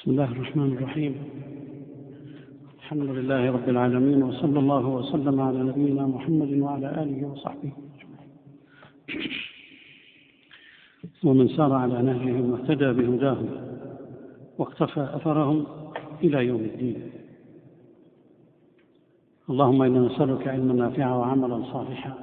بسم الله الرحمن الرحيم. الحمد لله رب العالمين، وصلى الله وسلم على نبينا محمد وعلى آله وصحبه ومن سار على نهجهم واهتدى بهداهم واقتفى أثرهم إلى يوم الدين. اللهم إنا نسألك علما نافعا وعملا صالحا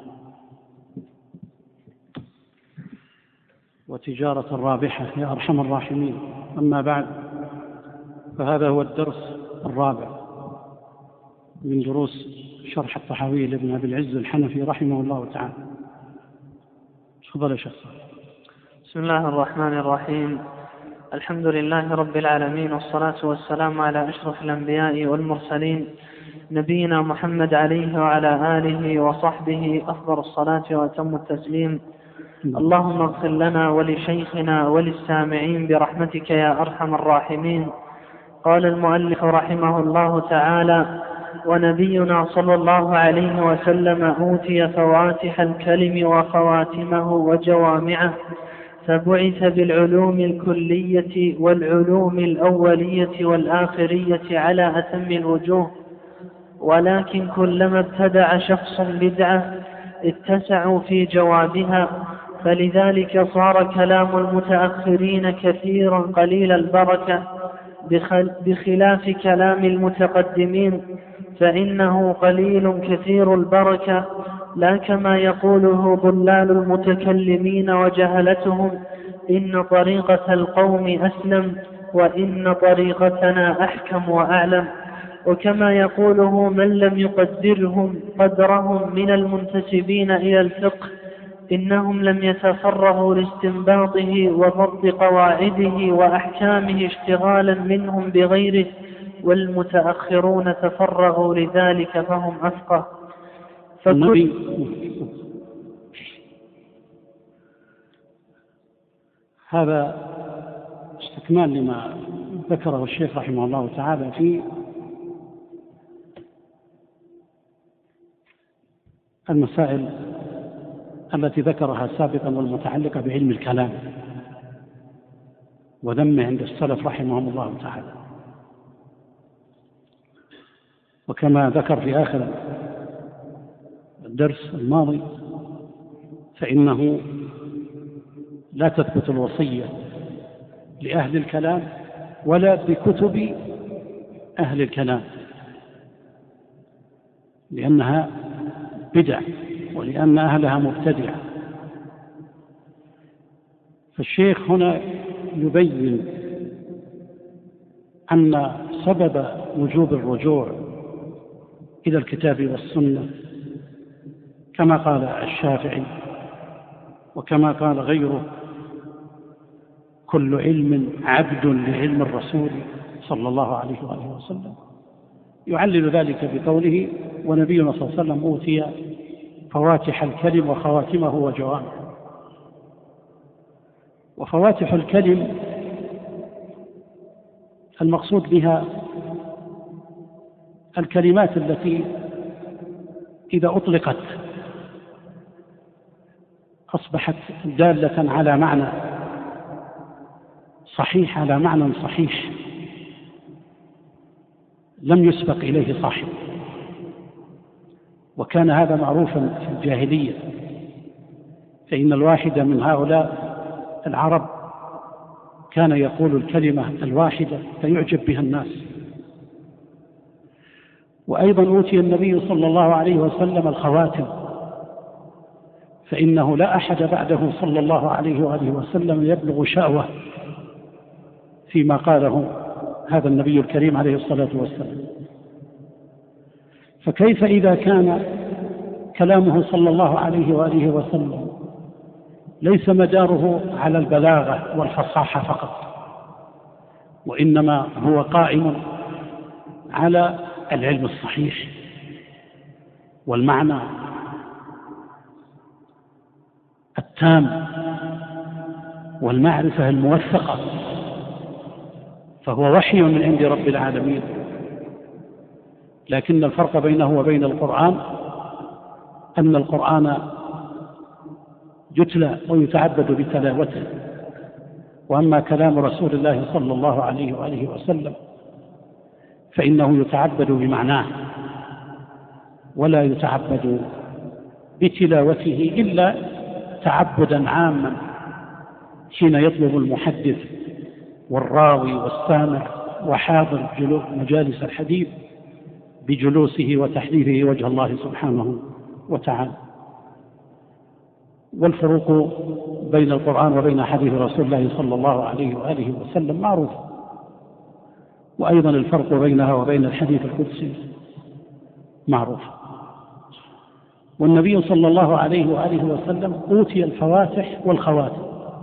وتجارة رابحة يا أرحم الراحمين. أما بعد، فهذا هو الدرس الرابع من دروس شرح الطحاوي لابن أبي العز الحنفي رحمه الله تعالى. تفضل يا شيخ. بسم الله الرحمن الرحيم. الحمد لله رب العالمين، والصلاة والسلام على أشرف الأنبياء والمرسلين، نبينا محمد عليه وعلى آله وصحبه أفضل الصلاة وأتم التسليم. اللهم اغفر لنا ولشيخنا وللسامعين برحمتك يا أرحم الراحمين. قال المؤلف رحمه الله تعالى: ونبينا صلى الله عليه وسلم أوتي فواتح الكلم وخواتمه وجوامعه، فبعث بالعلوم الكلية والعلوم الأولية والآخرية على أتم الوجوه، ولكن كلما ابتدع شخص بدعة اتسعوا في جوابها، فلذلك صار كلام المتأخرين كثيرا قليل البركة، بخلاف كلام المتقدمين فإنه قليل كثير البركة، لا كما يقوله ضلال المتكلمين وجهلتهم: إن طريقة القوم أسلم، وإن طريقتنا أحكم وأعلم. وكما يقوله من لم يقدرهم قدرهم من المنتسبين إلى الفقه: إنهم لم يتفرغوا لاستنباطه وضبط قواعده وأحكامه اشتغالا منهم بغيره، والمتأخرون تفرغوا لذلك فهم أفقه. هذا استكمال لما ذكره الشيخ رحمه الله تعالى في المسائل التي ذكرها سابقا والمتعلقة بعلم الكلام وذمه عند السلف رحمهم الله تعالى. وكما ذكر في آخر الدرس الماضي، فإنه لا تثبت الوصية لأهل الكلام ولا بكتب أهل الكلام، لأنها بدع ولأن أهلها مبتدعة. فالشيخ هنا يبين أن سبب وجوب الرجوع إلى الكتاب والسنة كما قال الشافعي وكما قال غيره: كل علم عبد لعلم الرسول صلى الله عليه وآله وسلم. يعلل ذلك بقوله: ونبينا صلى الله عليه وسلم أوتي فواتح الكلم وخواتمه وجوامعه. وفواتح الكلم المقصود بها الكلمات التي إذا أطلقت أصبحت دالة على معنى صحيح، على معنى صحيح لم يسبق إليه صاحب. وكان هذا معروفا في الجاهلية، فإن الواحد من هؤلاء العرب كان يقول الكلمة الواحدة فيعجب بها الناس. وأيضا أوتي النبي صلى الله عليه وسلم الخواتم، فإنه لا أحد بعده صلى الله عليه وآله وسلم يبلغ شأوه فيما قاله هذا النبي الكريم عليه الصلاة والسلام. فكيف إذا كان كلامه صلى الله عليه وآله وسلم ليس مداره على البلاغة والفصاحة فقط، وإنما هو قائم على العلم الصحيح والمعنى التام والمعرفة الموثقة، فهو وحي من عند رب العالمين. لكن الفرق بينه وبين القرآن أن القرآن يتلى ويتعبد بتلاوته، وأما كلام رسول الله صلى الله عليه وآله وسلم فإنه يتعبد بمعناه ولا يتعبد بتلاوته إلا تعبدا عاما حين يطلب المحدث والراوي والسامع وحاضر مجالس الحديث بجلوسه وتحديثه وجه الله سبحانه وتعالى. والفروق بين القرآن وبين حديث رسول الله صلى الله عليه وآله وسلم معروف، وأيضا الفرق بينها وبين الحديث القدسي معروف. والنبي صلى الله عليه وآله وسلم أوتي الفواتح والخواتم،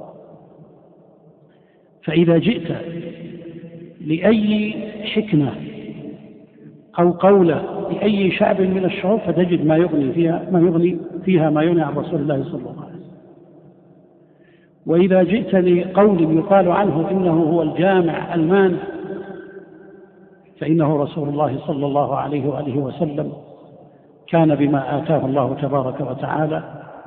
فإذا جئت لأي حكمة أو قولة لأي شعب من الشعوب فتجد ما يغني فيها ما يغني عن رسول الله صلى الله عليه وسلم. وإذا جئت لقول يقال عنه إنه هو الجامع المانع فإنه رسول الله صلى الله عليه وآله وسلم كان بما آتاه الله تبارك وتعالى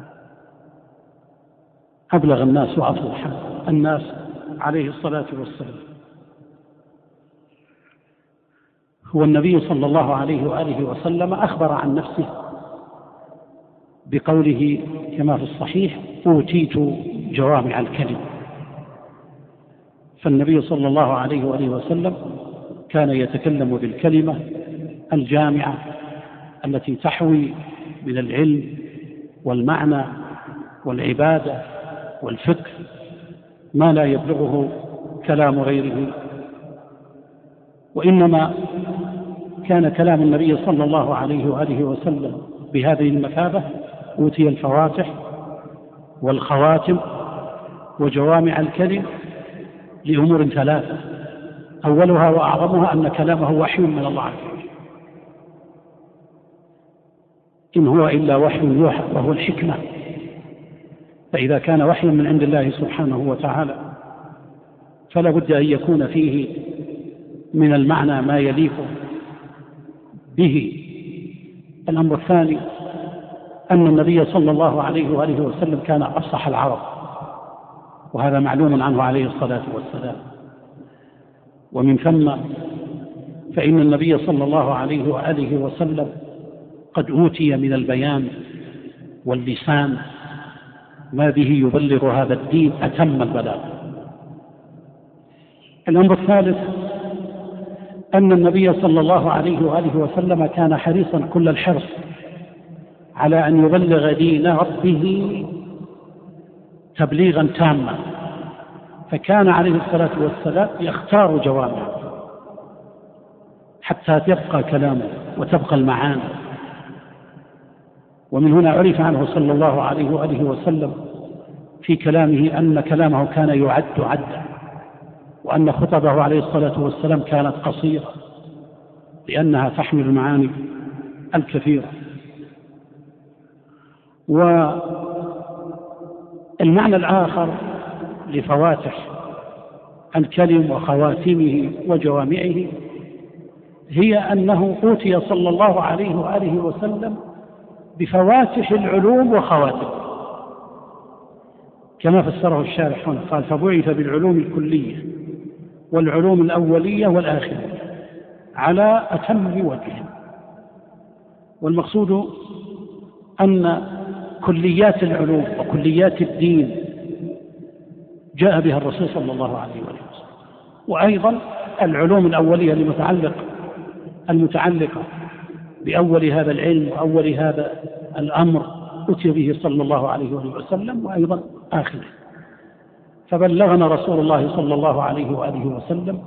أبلغ الناس وأفضح الناس عليه الصلاة والسلام. هو النبي صلى الله عليه وآله وسلم أخبر عن نفسه بقوله كما في الصحيح: أوتيت جوامع الكلم. فالنبي صلى الله عليه وآله وسلم كان يتكلم بالكلمة الجامعة التي تحوي من العلم والمعنى والعبادة والفقه ما لا يبلغه كلام غيره. وإنما كان كلام النبي صلى الله عليه وآله وسلم بهذه المثابة: أوتي الفواتح والخواتم وجوامع الكلم لأمور ثلاثة، أولها وأعظمها أن كلامه وحي من الله عز وجل، إن هو إلا وحي يوحى وهو الحكمة. فإذا كان وحيا من عند الله سبحانه وتعالى فلا بد أن يكون فيه من المعنى ما يليق به. الأمر الثاني أن النبي صلى الله عليه وآله وسلم كان أفصح العرب، وهذا معلوم عنه عليه الصلاة والسلام. ومن ثم فإن النبي صلى الله عليه وآله وسلم قد أوتي من البيان واللسان ما به يبلغ هذا الدين أتم البلاغ. الأمر الثالث أن النبي صلى الله عليه وآله وسلم كان حريصا كل الحرص على أن يبلغ دين ربه تبليغا تاما، فكان عليه الصلاة والسلام يختار جوامع حتى يبقى كلامه وتبقى المعاني. ومن هنا عرف عنه صلى الله عليه وآله وسلم في كلامه أن كلامه كان يعد عدا، وأن خطبه عليه الصلاة والسلام كانت قصيرة لأنها تحمل المعاني الكثيرة. والمعنى الآخر لفواتح الكلم وخواتمه وجوامعه هي أنه أوتي صلى الله عليه وآله وسلم بفواتح العلوم وخواتمه، كما فسره الشارح هنا قال: فبعث بالعلوم الكلية والعلوم الأولية والآخرة على أتم وجه. والمقصود أن كليات العلوم وكليات الدين جاء بها الرسول صلى الله عليه وسلم، وأيضا العلوم الأولية المتعلقة بأول هذا العلم وأول هذا الأمر أتي به صلى الله عليه وسلم، وأيضا آخره. فبلغنا رسول الله صلى الله عليه وآله وسلم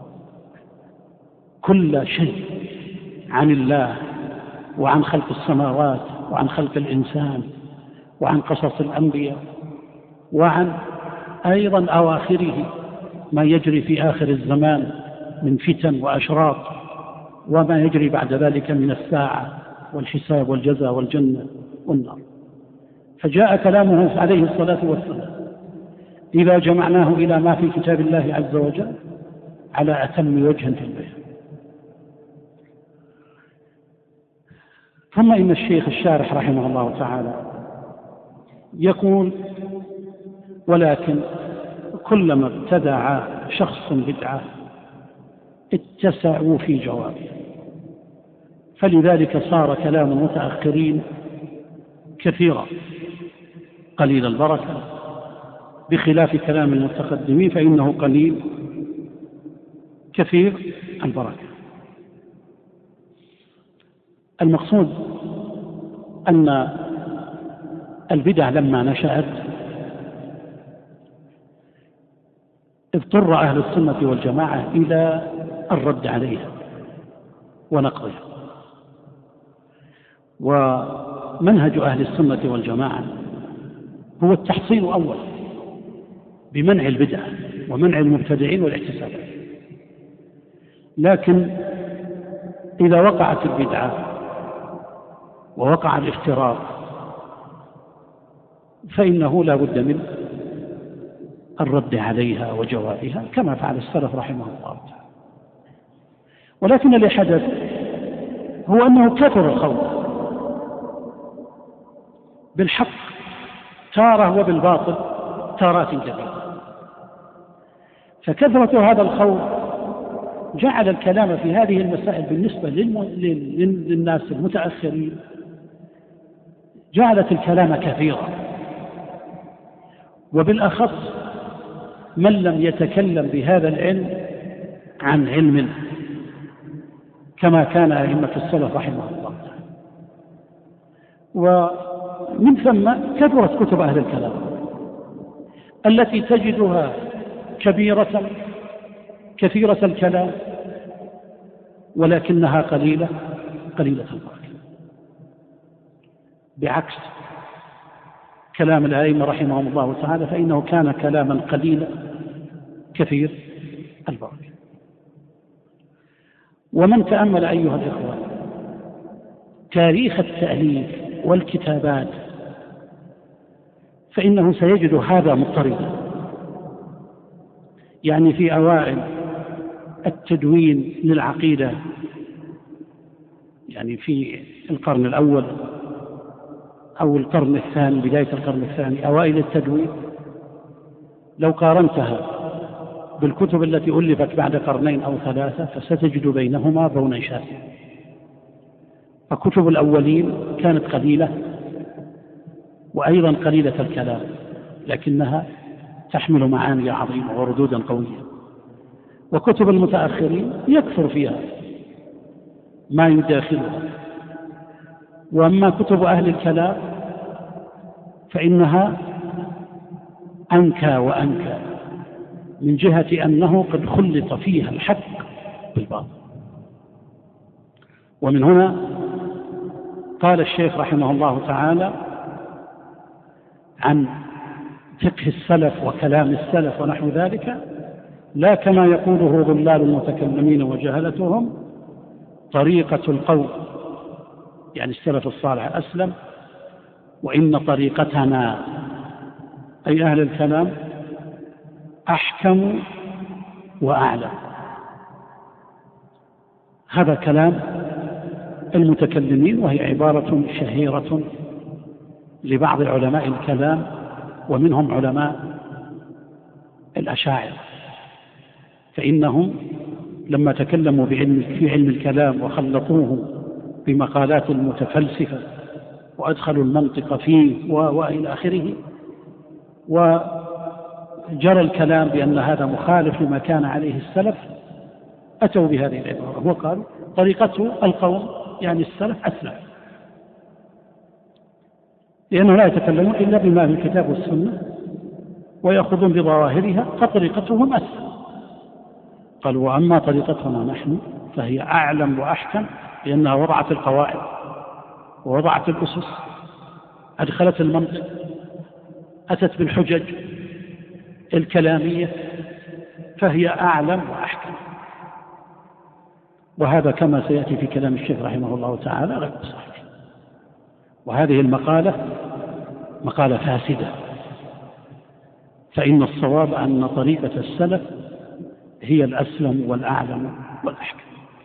كل شيء عن الله وعن خلق السماوات وعن خلق الإنسان وعن قصص الأنبياء وعن أيضا أواخره ما يجري في آخر الزمان من فتن وأشراط، وما يجري بعد ذلك من الساعة والحساب والجزاء والجنة والنار. فجاء كلامه عليه الصلاة والسلام إذا جمعناه إلى ما في كتاب الله عز وجل على أتم وجه في البيان. ثم إن الشيخ الشارح رحمه الله تعالى يقول: ولكن كلما ابتدع شخص بدعة اتسعوا في جوابه، فلذلك صار كلام المتأخرين كثيرا قليل البركة، بخلاف كلام المتقدمين فإنه قليل كثير البركة. المقصود أن البدع لما نشأت اضطر أهل السنة والجماعة إلى الرد عليها ونقضها. ومنهج أهل السنة والجماعة هو التحصين أولا بمنع البدع ومنع المبتدعين والاحتسابات، لكن إذا وقعت البدعة ووقع الافتراق فإنه لا بد من الرد عليها وجوابها كما فعل السلف رحمه الله تعالى. ولكن اللي حدث هو أنه كثر الخوض بالحق تارة وبالباطل تارات كثيرة، فكثرة هذا الخوض جعل الكلام في هذه المسائل بالنسبة للناس المتأخرين جعلت الكلام كثيرا، وبالأخص من لم يتكلم بهذا العلم عن علم كما كان أئمة السلف رحمه الله. ومن ثم كثرت كتب أهل الكلام التي تجدها كثيرة الكلام ولكنها قليلة البركة، بعكس كلام الأئمة رحمهم الله تعالى فإنه كان كلاما قليلا كثير البركة. ومن تأمل أيها الإخوة تاريخ التأليف والكتابات فإنه سيجد هذا مضطربا. يعني في أوائل التدوين للعقيدة، يعني في القرن الأول أو القرن الثاني، بداية القرن الثاني، أوائل التدوين، لو قارنتها بالكتب التي ألفت بعد قرنين أو ثلاثة فستجد بينهما بونا شاسعا. فكتب الأولين كانت قليلة وأيضا قليلة الكلام، لكنها تحمل معاني عظيمة وردودا قوية. وكتب المتأخرين يكثر فيها ما يداخلها. وأما كتب أهل الكلام فإنها أنكى وأنكى من جهة أنه قد خلط فيها الحق بالباطل. ومن هنا قال الشيخ رحمه الله تعالى عن فقه السلف وكلام السلف ونحو ذلك: لا كما يقوله ضلال المتكلمين وجهلتهم طريقة القول، يعني السلف الصالح أسلم، وإن طريقتنا أي أهل الكلام أحكم وأعلم. هذا كلام المتكلمين، وهي عبارة شهيرة لبعض علماء الكلام ومنهم علماء الأشاعرة، فإنهم لما تكلموا في علم الكلام وخلطوه بمقالات المتفلسفة وأدخلوا المنطق فيه وإلى آخره، وجرى الكلام بأن هذا مخالف لما كان عليه السلف، أتوا بهذه العبارة وقالوا طريقته القوم يعني السلف أسلم، لأنه لا يتكلمون إلا بما في الكتاب والسنة ويأخذون بظواهرها، فطريقتهم أسلم. قالوا: وأما طريقتنا نحن فهي أعلم وأحكم، لأنها وضعت القواعد ووضعت الأسس، أدخلت المنطق، أتت بالحجج الكلامية، فهي أعلم وأحكم. وهذا كما سيأتي في كلام الشيخ رحمه الله تعالى غير صحيح. وهذه المقالة مقالة فاسدة، فإن الصواب أن طريقة السلف هي الأسلم والأعلم والأحكم.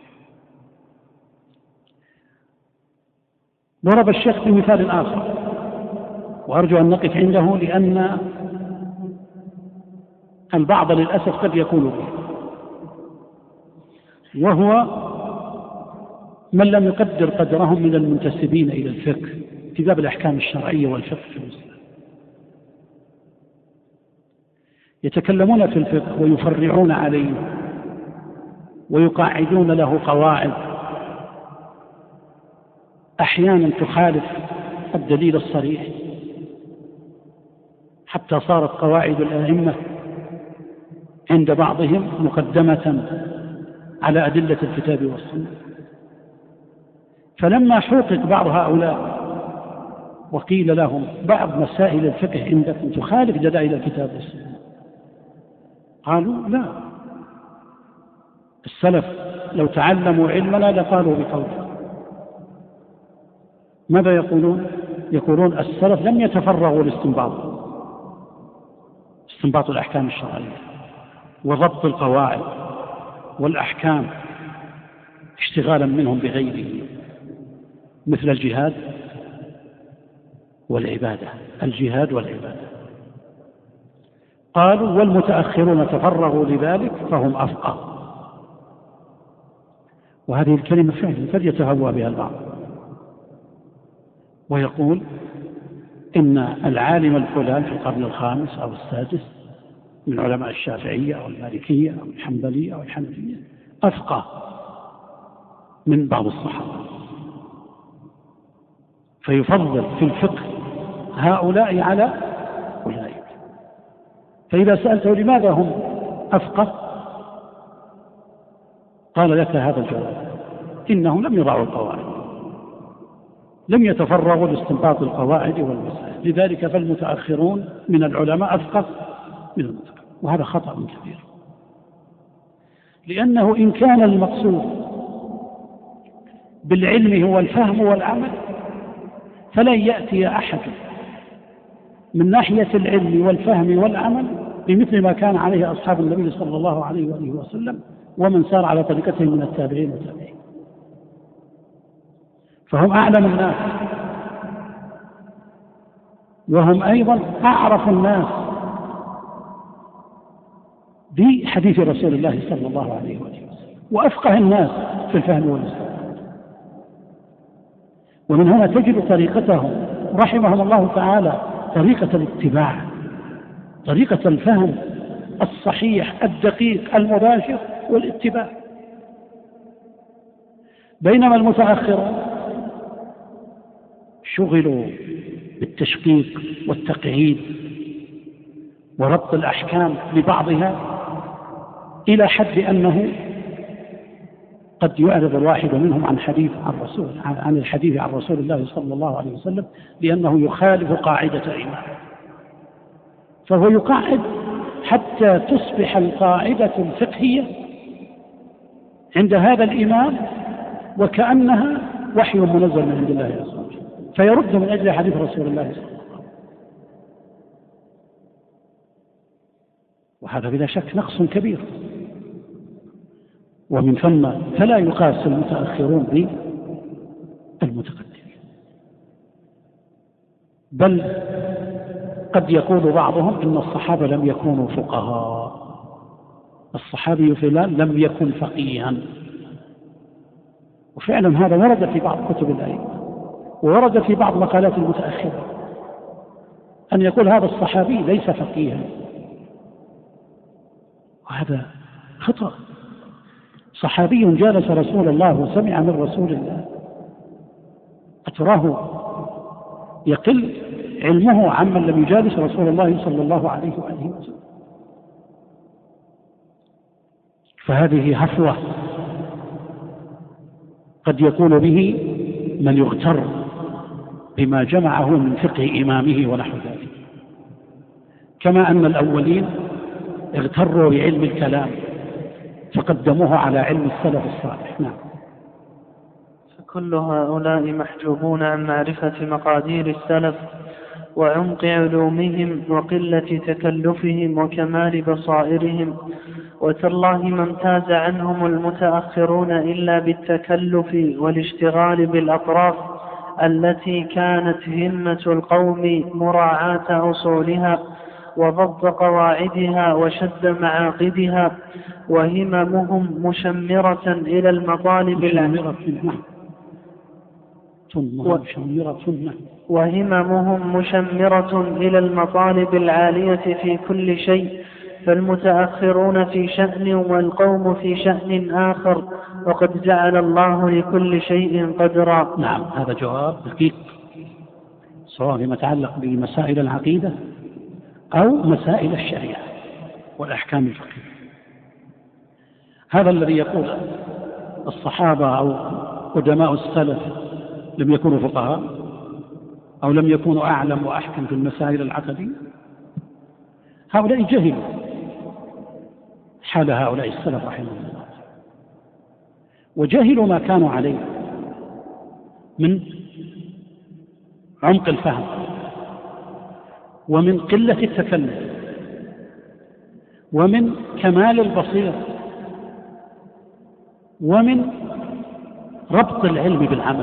ضرب الشيخ بمثال آخر، وأرجو أن نقف عنده، لأن البعض للأسف قد يكون به، وهو من لم يقدر قدرهم من المنتسبين إلى الفقه في باب الأحكام الشرعية والفقه في الإسلام. يتكلمون في الفقه ويفرعون عليه ويقاعدون له قواعد أحيانا تخالف الدليل الصريح، حتى صارت قواعد الأئمة عند بعضهم مقدمة على أدلة الكتاب والسنة. فلما حقق بعض هؤلاء وقيل لهم بعض مسائل الفقه عندكم تخالف دلائل الكتاب والسنة، قالوا لا، السلف لو تعلموا علمنا لقالوا بقوله. ماذا يقولون؟ يقولون السلف لم يتفرغوا استنباط الأحكام الشرعية وضبط القواعد والأحكام اشتغالا منهم بغيره، مثل الجهاد والعبادة. قالوا والمتأخرون تفرغوا لذلك فهم أفقه. وهذه الكلمة فعلا قد يتهوى بها البعض ويقول إن العالم الفلان في القرن الخامس أو السادس من علماء الشافعية أو المالكية أو الحنبلية أو الحنفية أفقه من بعض الصحابة، فيفضل في الفقه هؤلاء على أولئك. فإذا سألته لماذا هم أفقه، قال لك هذا الجواب: إنهم لم يضعوا القواعد، لم يتفرغوا لاستنباط القواعد والمسائل، لذلك فالمتأخرون من العلماء أفقه من المتقدمين. وهذا خطأ كبير، لأنه إن كان المقصود بالعلم هو الفهم والعمل فلن يأتي أحد من ناحية العلم والفهم والعمل بمثل ما كان عليه أصحاب النبي صلى الله عليه وآله وسلم ومن سار على طريقتهم من التابعين والتابعين. فهم أعلم الناس، وهم أيضا أعرف الناس بحديث رسول الله صلى الله عليه وآله وسلم، وأفقه الناس في الفهم والاستنباط. ومن هنا تجد طريقتهم رحمهم الله تعالى طريقة الاتباع، طريقة الفهم الصحيح الدقيق المباشر والاتباع. بينما المتأخرون شغلوا بالتشقيق والتقعيد وربط الأحكام لبعضها إلى حد أنه قد يعرض الواحد منهم عن الحديث عن رسول الله صلى الله عليه وسلم لأنه يخالف قاعدة الإمام، فهو يقعد حتى تصبح القاعدة الفقهية عند هذا الإمام وكأنها وحي منزل من عند الله عز وجل، فيرد من أجل حديث رسول الله صلى الله عليه وسلم. وهذا بلا شك نقص كبير، ومن ثم فلا يقاس المتأخرون بالمتقدمين، بل قد يقول بعضهم إن الصحابة لم يكونوا فقهاء، الصحابي فلان لم يكن فقيها. وفعلا هذا ورد في بعض كتب الأئمة وورد في بعض مقالات المتأخرة أن يقول هذا الصحابي ليس فقيها، وهذا خطأ. صحابي جالس رسول الله وسمع من رسول الله، أتراه يقل علمه عمن لم يجالس رسول الله صلى الله عليه وآله وسلم؟ فهذه هفوة قد يكون به من يغتر بما جمعه من فقه إمامه ونحو ذلك، كما أن الأولين اغتروا بعلم الكلام فقدموه على علم السلف الصالح. نعم. فكل هؤلاء محجوبون عن معرفة مقادير السلف وعمق علومهم وقلة تكلفهم وكمال بصائرهم، وتالله ما امتاز عنهم المتأخرون إلا بالتكلف والاشتغال بالأطراف التي كانت همة القوم مراعاة أصولها وضبط قواعدها وشد معاقدها، وهممهم مشمرة إلى المطالب العالية في كل شيء، فالمتأخرون في شأن والقوم في شأن آخر، وقد جعل الله لكل شيء قدرا. نعم، هذا جواب دقيق سواء فيما يتعلق بمسائل العقيدة أو مسائل الشريعة والأحكام الفقهية. هذا الذي يقول الصحابة أو قدماء السلف لم يكونوا فقهاء أو لم يكونوا أعلم وأحكم في المسائل العقدية، هؤلاء جهلوا حال هؤلاء السلف رحمهم الله، وجهلوا ما كانوا عليه من عمق الفهم ومن قلة التكلف ومن كمال البصيرة ومن ربط العلم بالعمل،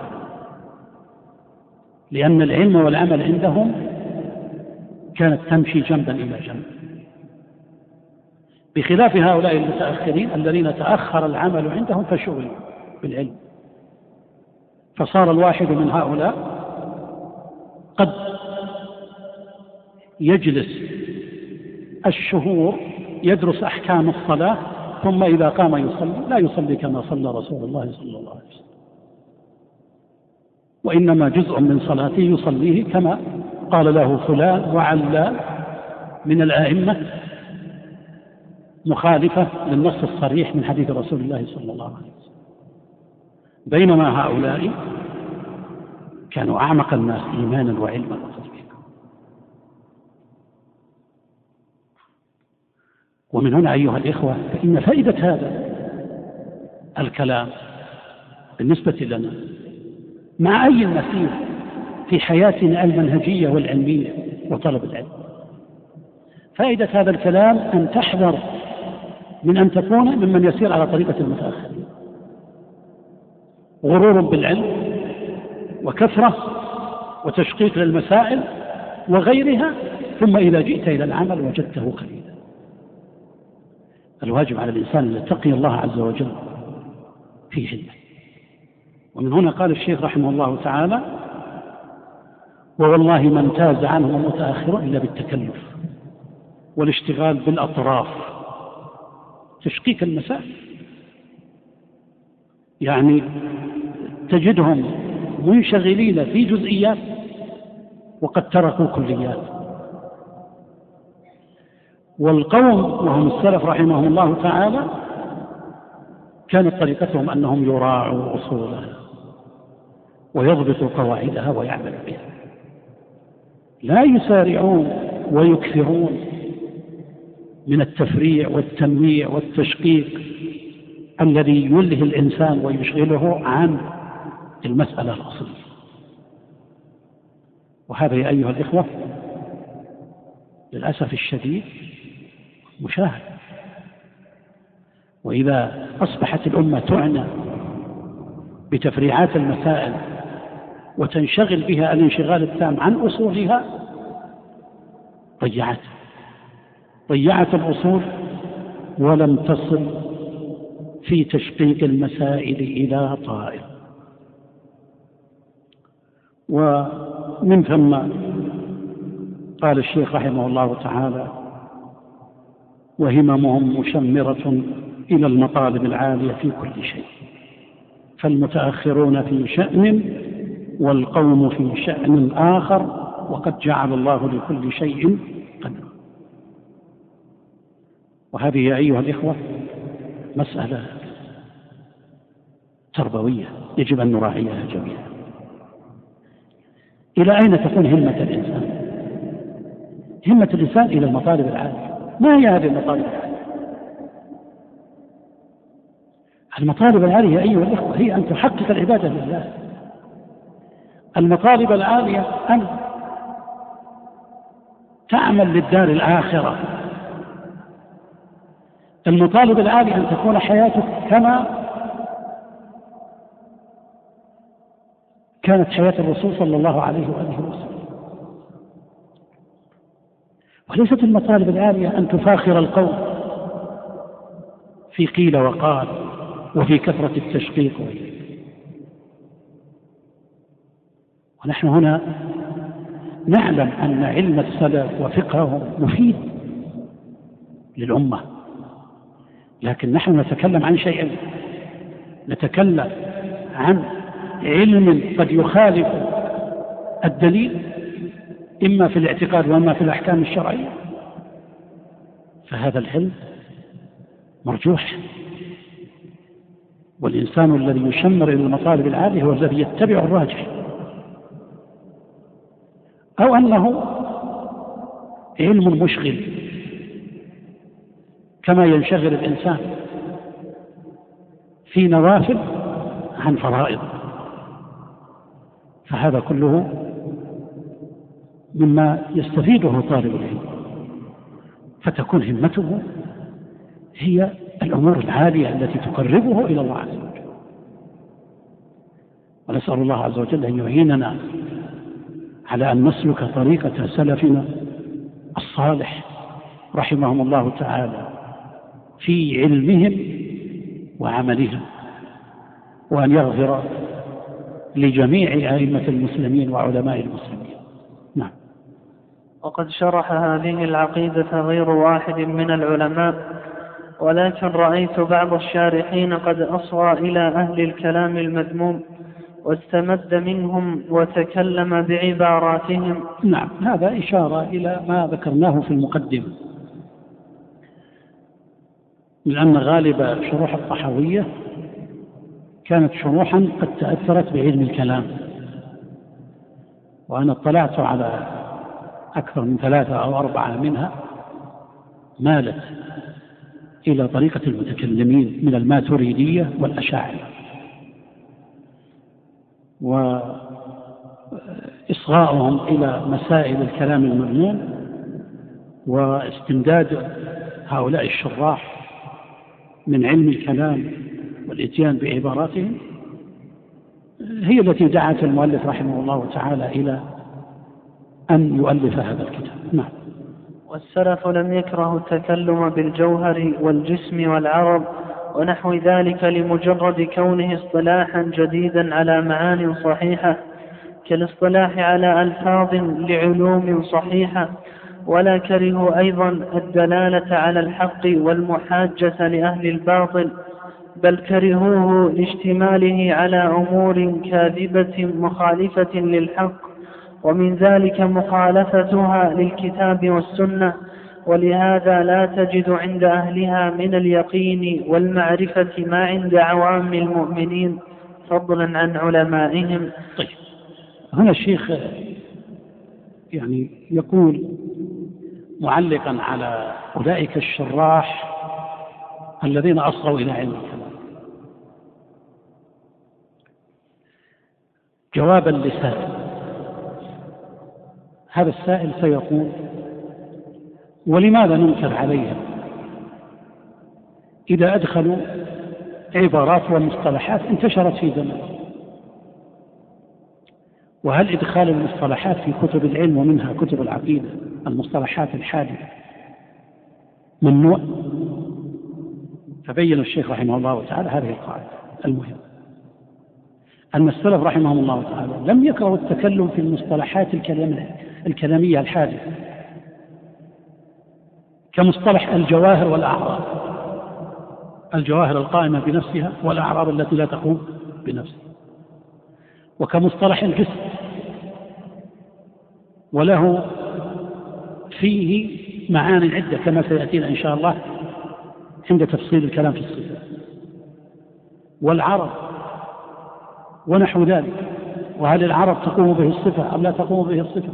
لأن العلم والعمل عندهم كانت تمشي جنبا إلى جنب، بخلاف هؤلاء المتأخرين الذين تأخر العمل عندهم فشغلوا بالعلم، فصار الواحد من هؤلاء قد يجلس الشهور يدرس أحكام الصلاة، ثم إذا قام يصلي لا يصلي كما صلى رسول الله صلى الله عليه وسلم، وإنما جزء من صلاته يصليه كما قال له فلان وعلان من الأئمة، مخالفة للنص الصريح من حديث رسول الله صلى الله عليه وسلم. بينما هؤلاء كانوا أعمق الناس إيمانا وعلما وتصديقا. ومن هنا أيها الإخوة فإن فائدة هذا الكلام بالنسبة لنا مع أي نسير في حياتنا المنهجية والعلمية وطلب العلم، فائدة هذا الكلام أن تحذر من أن تكون ممن يسير على طريقة المتأخرين، غرور بالعلم وكثرة وتشقيق للمسائل وغيرها، ثم إذا جئت إلى العمل وجدته قليلا. الواجب على الإنسان أن يتقي الله عز وجل في علمه. ومن هنا قال الشيخ رحمه الله تعالى: ووالله ما امتاز عنهم المتأخر إلا بالتكلف والاشتغال بالأطراف، تشقيق المسائل، يعني تجدهم منشغلين في جزئيات وقد تركوا كليات. والقوم وهم السلف رحمهم الله تعالى كانت طريقتهم أنهم يراعوا أصولها ويضبطوا قواعدها ويعملوا بها، لا يسارعون ويكثرون من التفريع والتنويع والتشقيق الذي يلهي الإنسان ويشغله عن المسألة الأصلية. وهذا يا أيها الإخوة للأسف الشديد مشاهد. وإذا أصبحت الأمة تعنى بتفريعات المسائل وتنشغل بها الانشغال التام عن أصولها، ضيعت الأصول ولم تصل في تشقيق المسائل إلى طائر. ومن ثم قال الشيخ رحمه الله تعالى: وهممهم مشمرة إلى المطالب العالية في كل شيء، فالمتأخرون في شأن والقوم في شأن آخر، وقد جعل الله لكل شيء قدرا. وهذه يا أيها الإخوة مسألة تربوية يجب أن نراعيها جميعا. إلى أين تكون همة الإنسان؟ همة الإنسان إلى المطالب العالية. ما هي هذه المطالب العالية؟ المطالب العالية يا أيها الإخوة هي أن تحقق العبادة لله. المطالب العالية أن تعمل للدار الآخرة. المطالب العالية أن تكون حياتك كما كانت حياة الرسول صلى الله عليه وآله وسلم. وليست المطالب العالية أن تفاخر القوم في قيل وقال وفي كثرة التشقيق. ونحن هنا نعلم أن علم السلف وفقههم مفيد للأمة، لكن نحن نتكلم عن شيئين، نتكلم عن علم قد يخالف الدليل إما في الاعتقاد وإما في الأحكام الشرعية، فهذا العلم مرجوح. والإنسان الذي يشمر إلى المطالب العالية هو الذي يتبع الراجح، أو أنه علم مشغل كما ينشغل الإنسان في نوافل عن فرائض، فهذا كله مما يستفيده طالب العلم، فتكون همته هي الأمور العالية التي تقربه إلى الله عز وجل. ونسأل الله عز وجل أن يعيننا على أن نسلك طريقة سلفنا الصالح رحمهم الله تعالى في علمهم وعملهم، وأن يغفر لجميع أئمة المسلمين وعلماء المسلمين. نعم. وقد شرح هذه العقيدة غير واحد من العلماء، ولكن رأيت بعض الشارحين قد أصغى إلى أهل الكلام المذموم واستمد منهم وتكلم بعباراتهم. نعم، هذا إشارة إلى ما ذكرناه في المقدمة، لأن غالب شروح الطحاوية كانت شروحا قد تأثرت بعلم الكلام، وأنا اطلعت على أكثر من 3 أو 4 منها مالت إلى طريقة المتكلمين من الماتريدية والأشاعرة، وإصغاؤهم إلى مسائل الكلام المذموم واستمداد هؤلاء الشراح من علم الكلام والإتيان بعباراتهم هي التي دعت المؤلف رحمه الله تعالى إلى أن يؤلف هذا الكتاب. نعم. والسلف لم يكرهوا التكلم بالجوهر والجسم والعرض ونحو ذلك لمجرد كونه اصطلاحا جديدا على معان صحيحة، كالاصطلاح على ألفاظ لعلوم صحيحة، ولا كرهوا أيضا الدلالة على الحق والمحاجة لأهل الباطل، بل كرهوه لاشتماله على أمور كاذبة مخالفة للحق، ومن ذلك مخالفتها للكتاب والسنة، ولهذا لا تجد عند أهلها من اليقين والمعرفة ما عند عوام المؤمنين فضلا عن علمائهم. طيب، هنا الشيخ يعني يقول معلقا على أولئك الشراح الذين أصغوا إلى علم الكلام، جوابا لسائل. هذا السائل سيقول: ولماذا ننكر عليهم إذا أدخلوا عبارات ومصطلحات انتشرت في زمن؟ وهل إدخال المصطلحات في كتب العلم ومنها كتب العقيدة المصطلحات الحادثة ممنوع؟ فبين الشيخ رحمه الله تعالى هذه القاعدة المهمة، أن السلف رحمهم الله تعالى لم يكرهوا التكلم في المصطلحات الكلامية الحادثة كمصطلح الجواهر والأعراض، الجواهر القائمة بنفسها والأعراض التي لا تقوم بنفسها، وكمصطلح الجسم وله فيه معان عدة كما سيأتينا إن شاء الله عند تفصيل الكلام في الصفة، والعرض ونحو ذلك، وهل العرض تقوم به الصفة أم لا تقوم به الصفة،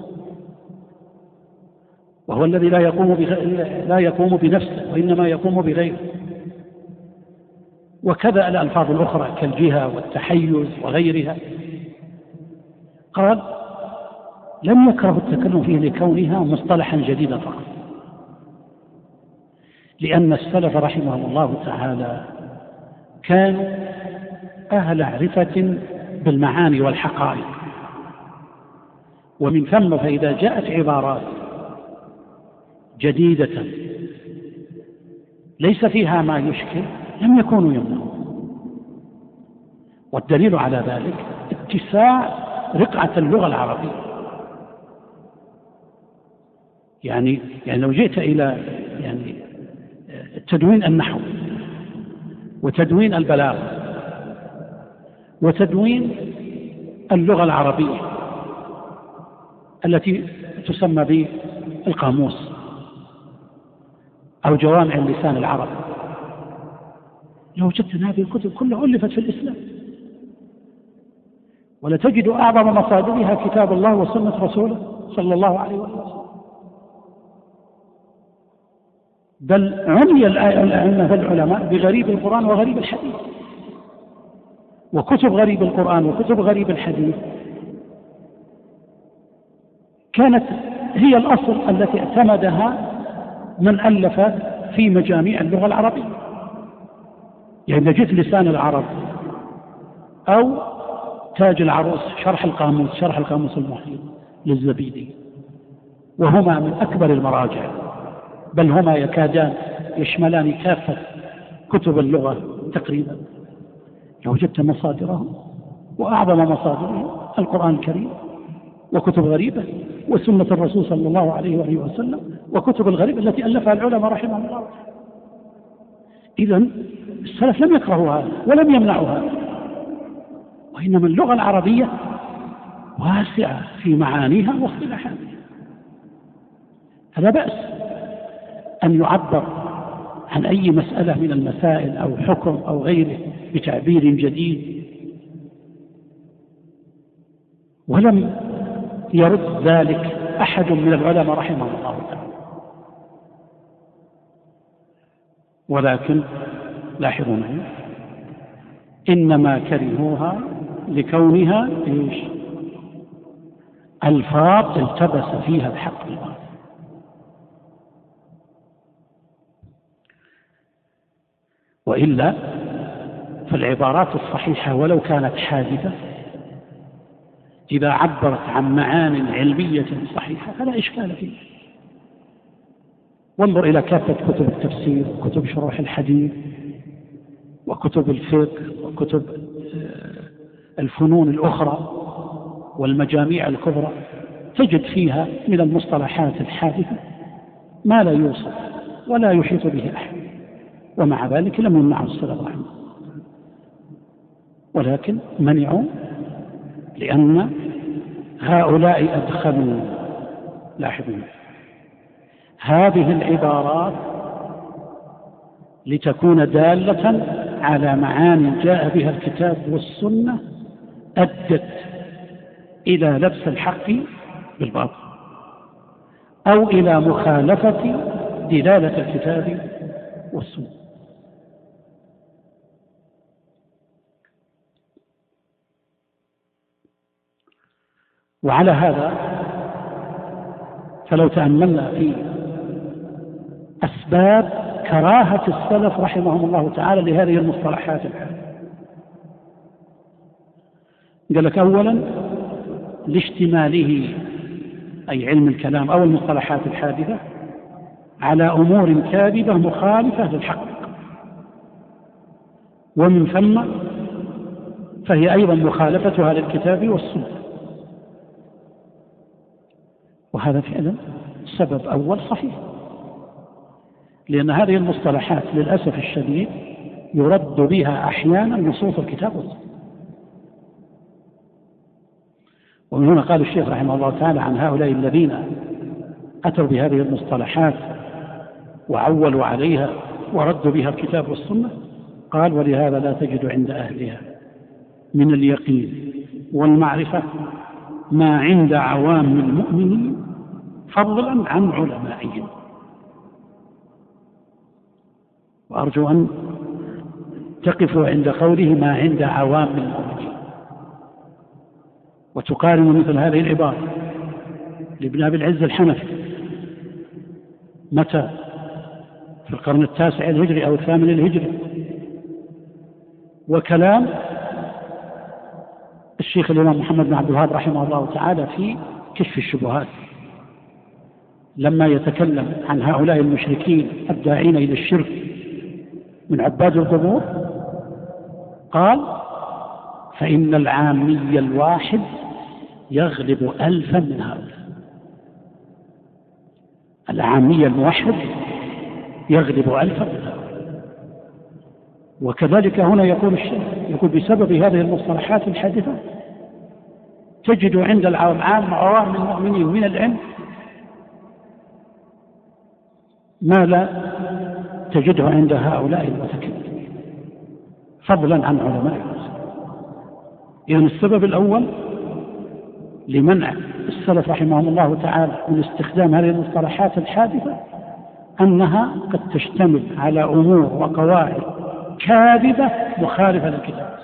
وهو الذي لا يقوم بنفسه وإنما يقوم بغيره، وكذا الألفاظ الأخرى كالجهة والتحيز وغيرها. قال: لم يكره التكلم فيه لكونها مصطلحا جديدا فقط، لأن السلف رحمهم الله تعالى كانوا أهل معرفة بالمعاني والحقائق، ومن ثم فإذا جاءت عبارات جديدة ليس فيها ما يشكل لم يكونوا يمنعون. والدليل على ذلك اتساع رقعة اللغة العربية. يعني لو جئت إلى تدوين النحو وتدوين البلاغة وتدوين اللغة العربية التي تسمى بالقاموس أو جوامع اللسان العربي، لو وجدت هذه الكتب كلها ألفت في الإسلام، ولتجد أعظم مصادرها كتاب الله وسنة رسوله صلى الله عليه وسلم. بل عني الأئمة العلماء بغريب القرآن وغريب الحديث، وكتب غريب القرآن وكتب غريب الحديث كانت هي الأصل التي اعتمدها من ألف في مجاميع اللغة العربية. يعني إذا جئت لسان العرب أو تاج العروس شرح القاموس المحيط للزبيدي، وهما من أكبر المراجع، بل هما يكادان يشملان كافة كتب اللغة تقريبا. لو وجدت مصادرهم وأعظم مصادرهم القرآن الكريم وكتب غريبة وسنة الرسول صلى الله عليه وآله وسلم وكتب الغريب التي ألفها العلماء رحمهم الله. إذن السلف لم يكرهوا هذا ولم يمنعوا هذا، وإنما اللغة العربية واسعة في معانيها واصطلاحاتها، فلا بأس أن يعبر عن أي مسألة من المسائل أو حكم أو غيره بتعبير جديد، ولم يرد ذلك أحد من العلماء رحمه الله تعالى. ولكن لاحظوا معي إنما كرهوها لكونها ألفاظ التبس فيها الحق بالباطل. وإلا فالعبارات الصحيحة ولو كانت حادثة إذا عبرت عن معان علمية صحيحة فلا إشكال فيه. وانظر إلى كافة كتب التفسير وكتب شروح الحديث وكتب الفقه وكتب الفنون الأخرى والمجاميع الكبرى، تجد فيها من المصطلحات الحادثة ما لا يوصف ولا يحيط به أحد، ومع ذلك لم يمنعه السلف رحمه الله، ولكن منعوا لأن هؤلاء أدخلوا، لاحظوا، هذه العبارات لتكون دالة على معاني جاء بها الكتاب والسنة أدت إلى لبس الحق بالباطل أو إلى مخالفة دلالة الكتاب والسنة. وعلى هذا فلو تأملنا في أسباب كراهة السلف رحمهم الله تعالى لهذه المصطلحات الحادثة، قال لك أولا لاشتماله أي علم الكلام أو المصطلحات الحادثة على أمور كاذبة مخالفة للحق، ومن ثم فهي أيضا مخالفتها للكتاب والسنة. وهذا فعلا سبب أول صحيح، لأن هذه المصطلحات للأسف الشديد يرد بها أحيانا نصوص الكتاب والسنة. ومن هنا قال الشيخ رحمه الله تعالى عن هؤلاء الذين أتوا بهذه المصطلحات وعولوا عليها وردوا بها الكتاب والسنة، قال ولهذا لا تجد عند أهلها من اليقين والمعرفة ما عند عوام المؤمنين فضلا عن علمائهم. وأرجو أن تقفوا عند قوله ما عند عوام المؤمنين، وتقارنوا مثل هذه العبارة لابن أبي العز الحنفي متى في القرن 9 الهجري أو 8 الهجري، وكلام الشيخ الإمام محمد بن عبد الوهاب رحمه الله تعالى في كشف الشبهات لما يتكلم عن هؤلاء المشركين الداعين إلى الشرك من عباد القبور قال: فإن العامي الواحد يغلب 1000 من هؤلاء. العامي الموحد يغلب 1000 من هؤلاء. وكذلك هنا يقول بسبب هذه المصطلحات الحادثة تجد عند عوام المؤمنين من العلم ما لا تجده عند هؤلاء المتكلمين فضلا عن علماء المسلمين. يعني السبب الأول لمنع السلف رحمهم الله تعالى من استخدام هذه المصطلحات الحادثة أنها قد تشتمل على أمور وقواعد كاذبة مخالفة للكتاب.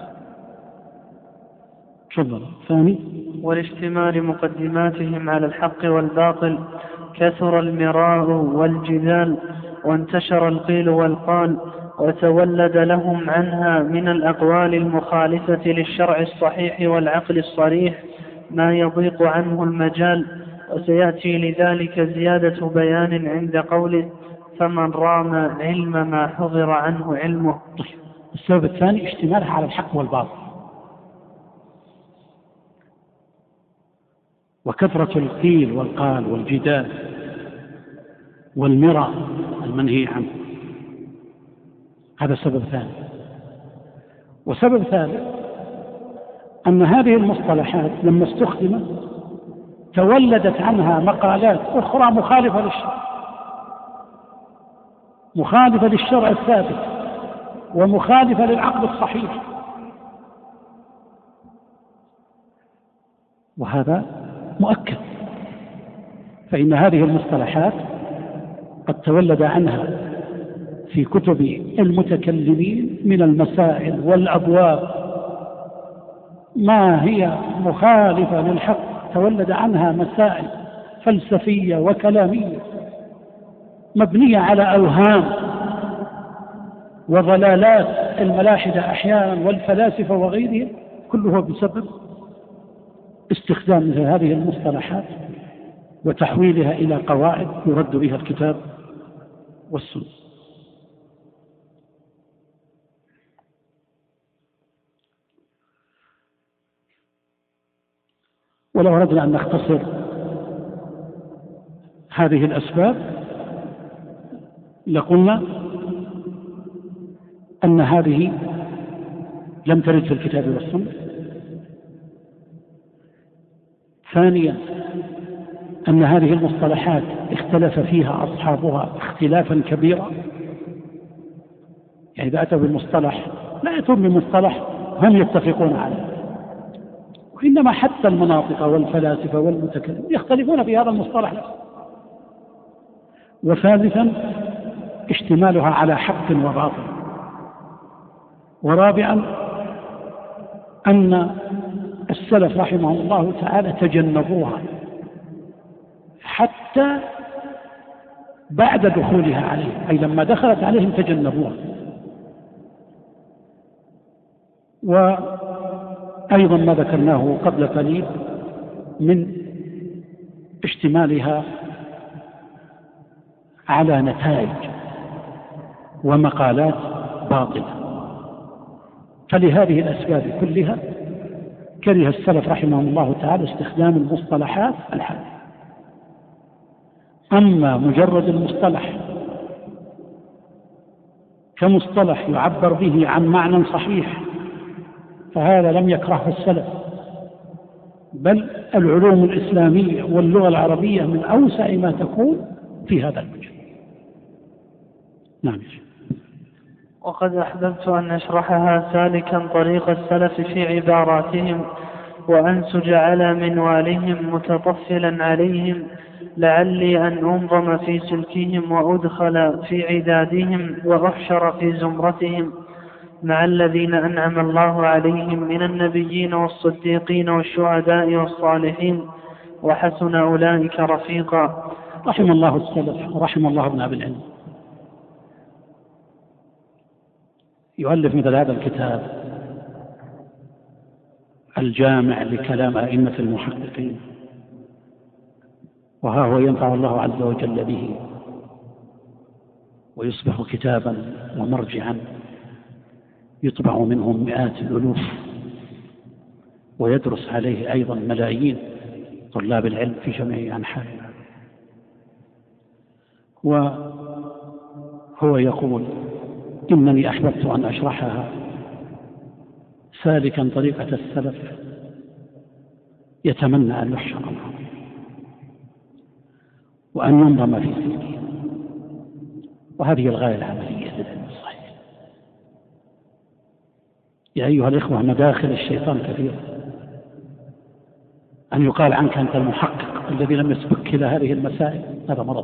تفضل. ثاني: والاشتمال مقدماتهم على الحق والباطل، كثر المراء والجدال وانتشر القيل والقال، وتولد لهم عنها من الأقوال المخالفة للشرع الصحيح والعقل الصريح ما يضيق عنه المجال. وسيأتي لذلك زيادة بيان عند قوله: فمن رام علم ما حضر عنه علمه. السبب الثاني اشتمالها على الحق والباطل، وكثرة القيل والقال والجدال والمراء المنهي عنه. هذا سبب ثاني. وسبب ثالث أن هذه المصطلحات لما استخدمت تولدت عنها مقالات أخرى مخالفة للشرع الثابت ومخالفة للعقل الصحيح، وهذا مؤكد. فإن هذه المصطلحات قد تولد عنها في كتب المتكلمين من المسائل والأبواب ما هي مخالفة للحق، تولد عنها مسائل فلسفية وكلامية مبنية على أوهام وضلالات الملاحدة أحيانا والفلاسفة وغيرهم، كله بسبب استخدام هذه المصطلحات وتحويلها إلى قواعد يرد بها الكتاب والسنة. ولو أردنا أن نختصر هذه الأسباب لقلنا أن هذه لم ترد في الكتاب والسنة. ثانيا أن هذه المصطلحات اختلف فيها أصحابها اختلافا كبيرا. يعني إذا أتوا بالمصطلح لا يأتون بمصطلح هم يتفقون عليه، وإنما حتى المناطق والفلاسفة والمتكلمين يختلفون في هذا المصطلح نفسه. وثالثا اشتمالها على حق وباطل. ورابعا أن السلف رحمه الله تعالى تجنبوها حتى بعد دخولها عليهم، أي لما دخلت عليهم تجنبوها. وأيضا ما ذكرناه قبل قليل من اشتمالها على نتائج ومقالات باطلة. فلهذه الأسباب كلها كره السلف رحمهم الله تعالى استخدام المصطلحات الحادثة. أما مجرد المصطلح كمصطلح يعبر به عن معنى صحيح فهذا لم يكرهه السلف، بل العلوم الإسلامية واللغة العربية من أوسع ما تكون في هذا المجال. نعم. وقد أحببت أن أشرحها سالكا طريق السلف في عباراتهم، وأنسج على منوالهم متطفلا عليهم، لعلي أن أنظم في سلكهم وأدخل في عدادهم وأحشر في زمرتهم مع الذين أنعم الله عليهم من النبيين والصديقين والشهداء والصالحين، وحسن أولئك رفيقا. رحم الله السلف ورحم الله ابن أبي العلم. يؤلف مثل هذا الكتاب الجامع لكلام أئمة المحققين وها هو ينفع الله عز وجل به ويصبح كتابا ومرجعا يطبع منه مئات الألوف، ويدرس عليه أيضا ملايين طلاب العلم في جميع أنحاء العالم. وهو يقول: إنني أحببت أن أشرحها سالكا طريقة السلف، يتمنى أن يحشر معه وأن ينظم في سلكه. وهذه الغاية العملية للعلم الصحيح. يا أيها الإخوة، مداخل الشيطان كثيرة. أن يقال عنك أنت المحقق الذي لم يسبك إلى هذه المسائل، هذا مرض.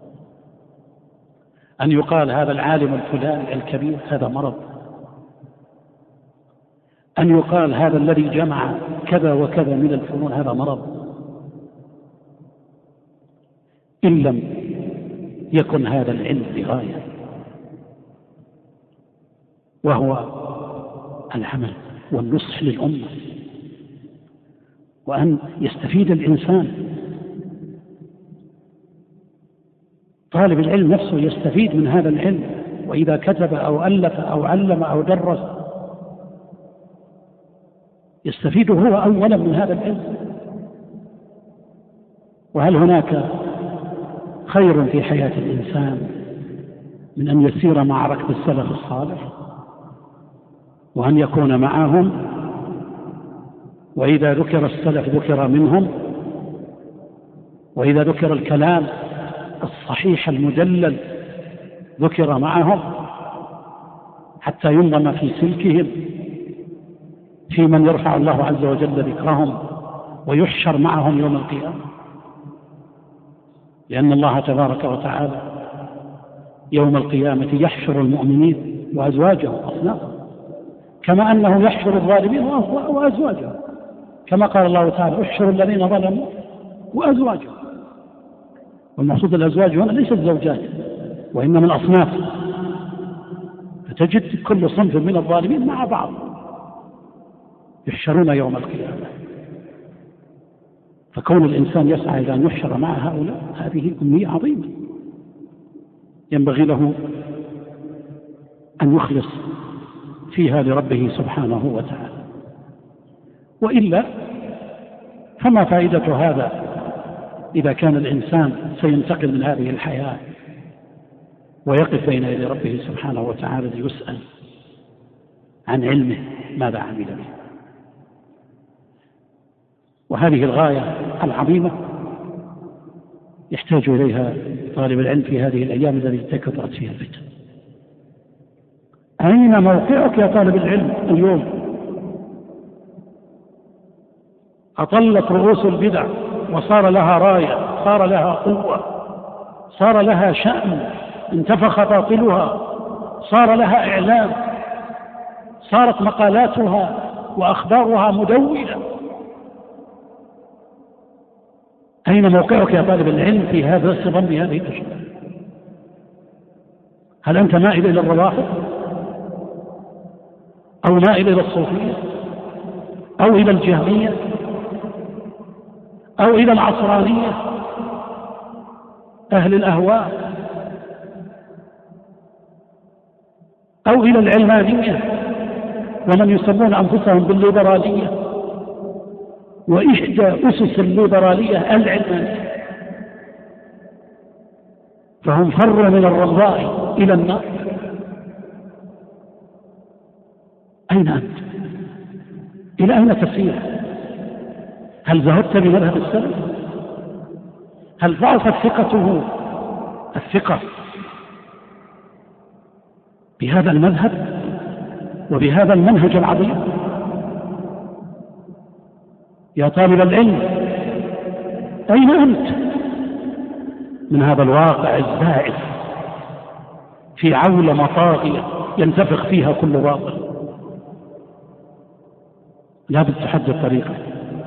أن يقال هذا العالم الفلاني الكبير، هذا مرض. أن يقال هذا الذي جمع كذا وكذا من الفنون، هذا مرض. إن لم يكن هذا العلم بغاية، وهو العمل والنصح للأمة، وأن يستفيد الإنسان. طالب العلم نفسه يستفيد من هذا العلم، وإذا كتب أو ألف أو علم أو درس يستفيد هو أولا من هذا العلم. وهل هناك خير في حياة الإنسان من أن يسير مع ركب السلف الصالح وأن يكون معهم، وإذا ذكر السلف ذكر منهم، وإذا ذكر الكلام الصحيح المدلل ذكر معهم، حتى ينظم في سلكهم في من يرفع الله عز وجل ذكرهم ويحشر معهم يوم القيامة. لأن الله تبارك وتعالى يوم القيامة يحشر المؤمنين وأزواجهم أصنافا، كما أنه يحشر الظالمين وأزواجهم، كما قال الله تعالى: احشروا الذين ظلموا وأزواجهم. والمقصود الأزواج هنا ليس الزوجات، وإنما الأصناف. فتجد كل صنف من الظالمين مع بعض يحشرون يوم القيامة. فكون الإنسان يسعى إلى أن يحشر مع هؤلاء، هذه أمنية عظيمة ينبغي له أن يخلص فيها لربه سبحانه وتعالى. وإلا فما فائدة هذا إذا كان الإنسان سينتقل من هذه الحياة ويقف بين يدي ربه سبحانه وتعالى ليسأل عن علمه ماذا عمل به. وهذه الغاية العظيمة يحتاج إليها طالب العلم في هذه الأيام التي كثرت فيها الفتن. أين موقعك يا طالب العلم اليوم؟ أطلت رؤوس البدع وصار لها راية، صار لها قوة، صار لها شأن، انتفخ باطلها، صار لها إعلام، صارت مقالاتها وأخبارها مدونة. أين موقعك يا طالب العلم في هذا الصدام بهذه الأشياء؟ هل أنت مائل إلى الروافض، أو مائل إلى الصوفية، أو إلى الجهمية، أو إلى العصرانية أهل الأهواء، أو إلى العلمانية ومن يسمون أنفسهم بالليبرالية؟ وإحدى أسس الليبرالية العلمانية، فهم فروا من الرضاء إلى النار. أين أنت؟ إلى أين تسير؟ هل ذهبت بمذهب السلف؟ هل ضعفت الثقة بهذا المذهب وبهذا المنهج العظيم؟ يا طالب العلم، أين أنت من هذا الواقع الزائف في عولمة طاغية ينتفخ فيها كل باطل؟ لا بد تحدد طريقك،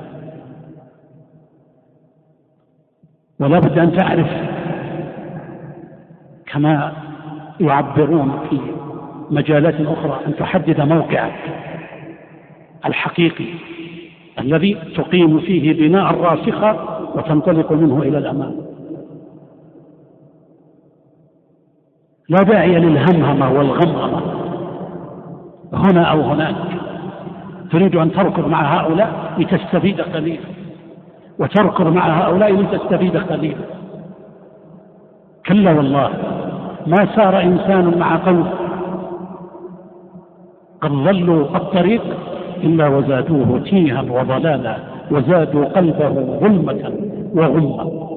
ولا بد أن تعرف كما يعبرون في مجالات أخرى أن تحدد موقعك الحقيقي الذي تقيم فيه بناء راسخا وتنطلق منه إلى الأمام. لا داعي للهمهمة والغمغمة هنا أو هناك. تريد أن تركض مع هؤلاء لتستفيد قليلا، وتركض مع هؤلاء لتستفيد قليلا. كلا والله، ما سار إنسان مع قوم قد ضلوا الطريق إلا وزادوه تيها وضلالا، وزادوا قلبه ظلمة وغمة.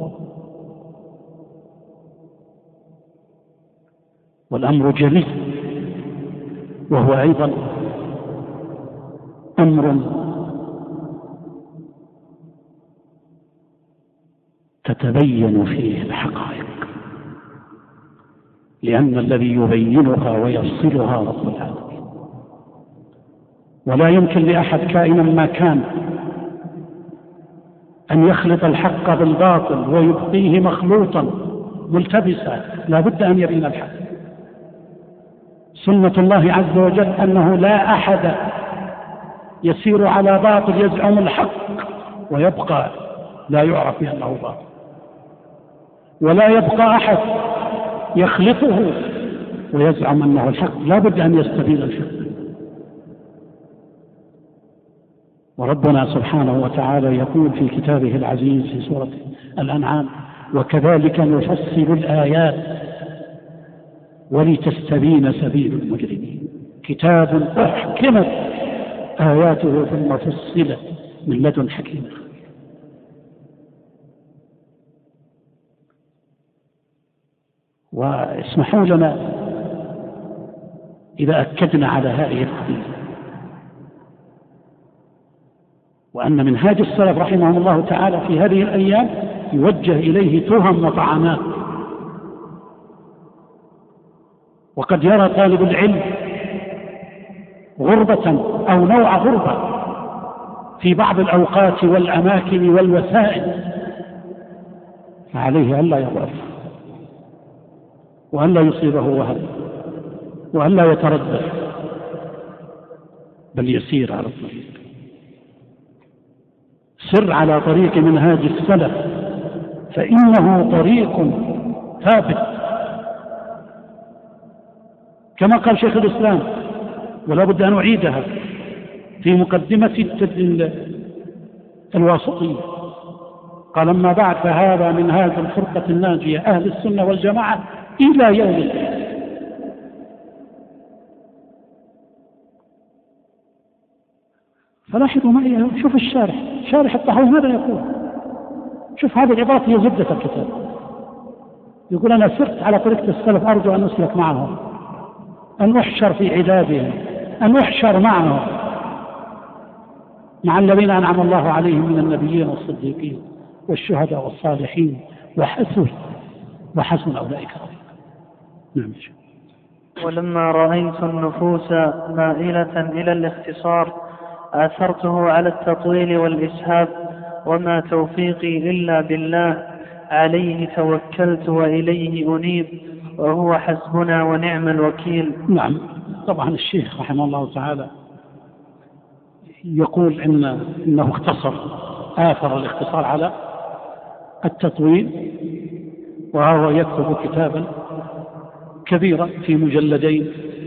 والأمر جلي، وهو أيضا أمر تتبين فيه الحقائق، لأن الذي يبينها ويفصلها رب العالمين. ولا يمكن لأحد كائنا ما كان أن يخلط الحق بالباطل ويبقيه مخلوطا ملتبسا، لا بد أن يبين الحق. سنة الله عز وجل أنه لا أحد يسير على باطل يزعم الحق ويبقى لا يعرف بأنه باطل، ولا يبقى أحد يخلطه ويزعم أنه الحق، لا بد أن يستبين الحق. وربنا سبحانه وتعالى يقول في كتابه العزيز في سورة الأنعام: وكذلك نفصل الآيات ولتستبين سبيل المجرمين. كتاب أحكمت آياته ثم فصلت من لدن حكيم. واسمحوا لنا إذا أكدنا على هذه القضية، وأن منهاج السلف رحمهم الله تعالى في هذه الأيام يوجه إليه تهم وطعنات. وقد يرى طالب العلم غربة أو نوع غربة في بعض الأوقات والأماكن والوسائل، فعليه ألا يضعف، وألا يصيبه وهن، وألا يتردد، بل يسير على الطريق. سر على طريق منهاج السلف، فإنه طريق ثابت، كما قال شيخ الإسلام، ولا بد أن أعيدها في مقدمة الواسطية. قال: أما بعد، فهذا منهاج الفرقة الناجية أهل السنة والجماعة إلى يوم القيامة. فلاحظوا معي، شوف شارح الطحاوي ماذا يقول. شوف هذه العبارة هي زبدة الكتاب. يقول: أنا سرت على طريقة السلف، أرجو أن أسلك معهم، أن أحشر في عدادهم، أن أحشر معهم مع الذين أنعم الله عليهم من النبيين والصديقين والشهداء والصالحين، وحسن أولئك رفيقا. نعم. ولما رأيت النفوس مائلة إلى الاختصار آثرته على التطويل والإسهاب، وما توفيقي إلا بالله، عليه توكلت وإليه أنيب، وهو حسبنا ونعم الوكيل. نعم. طبعا الشيخ رحمه الله تعالى يقول إنه اختصر، آثر الاختصار على التطويل، وهو يكتب كتابا كبيرا في مجلدين.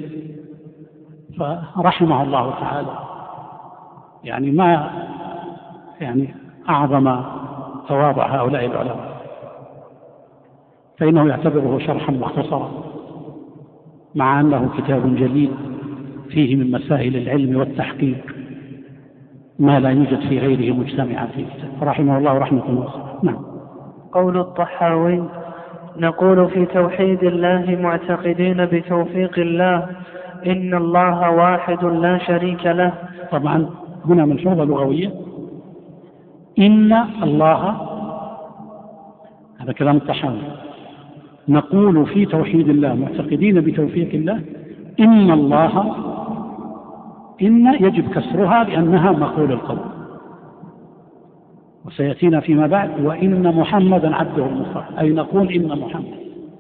فرحمه الله تعالى ما أعظم تواضع هؤلاء العلماء، فإنه يعتبره شرحا مختصرا، مع أنه كتاب جليل فيه من مسائل العلم والتحقيق ما لا يوجد في غيره مجتمعا في كتاب، رحمه الله رحمة واسعة. نعم. قول الطحاوي: نقول في توحيد الله معتقدين بتوفيق الله، إن الله واحد لا شريك له. طبعا هنا ملحوظة لغوية، إن الله، هذا كلام الطحاوي. نقول في توحيد الله معتقدين بتوفيق الله، إن الله، إن يجب كسرها لأنها مقول القول، وسيأتينا فيما بعد: وإن محمدا عبده المصطفى، أي نقول إن محمد.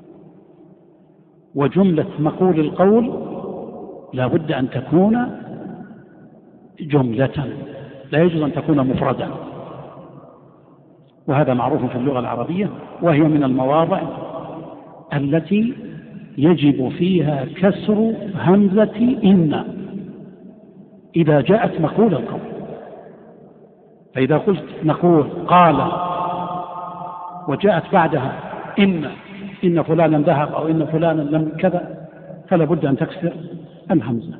وجملة مقول القول لا بد أن تكون جملة، لا يجوز أن تكون مفردة. وهذا معروف في اللغة العربية، وهي من المواضع التي يجب فيها كسر همزة إن إذا جاءت مقول القول. فإذا قلت نقول قال وجاءت بعدها إن فلانا ذهب أو إن فلانا لم كذا، فلا بد أن تكسر الهمزة.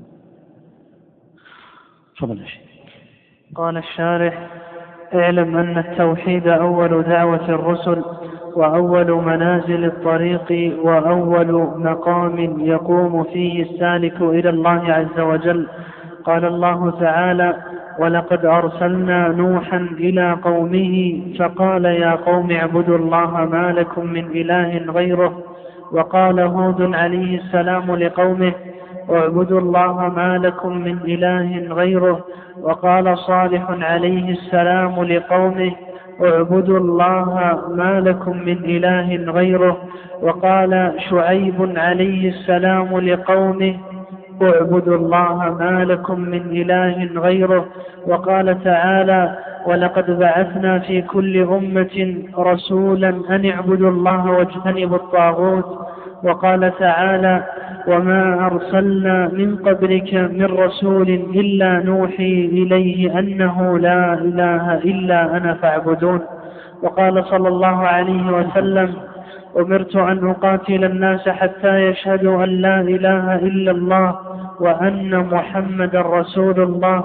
تفضل يا شيخ. قال الشارح: اعلم أن التوحيد أول دعوة الرسل، وأول منازل الطريق، وأول مقام يقوم فيه السالك إلى الله عز وجل. قال الله تعالى: ولقد أرسلنا نوحا إلى قومه فقال يا قوم اعبدوا الله ما لكم من إله غيره. وقال هود عليه السلام لقومه: اعبدوا الله ما لكم من إله غيره. وقال صالح عليه السلام لقومه: اعبدوا الله ما لكم من إله غيره. وقال شعيب عليه السلام لقومه: اعبدوا الله ما لكم من إله غيره. وقال تعالى: ولقد بعثنا في كل أمة رسولا أن اعبدوا الله واجتنبوا الطاغوت. وقال تعالى: وما أرسلنا من قبلك من رسول إلا نوحي إليه أنه لا إله إلا أنا فاعبدون. وقال صلى الله عليه وسلم: أمرت أن أقاتل الناس حتى يشهدوا أن لا إله إلا الله وأن محمد رسول الله.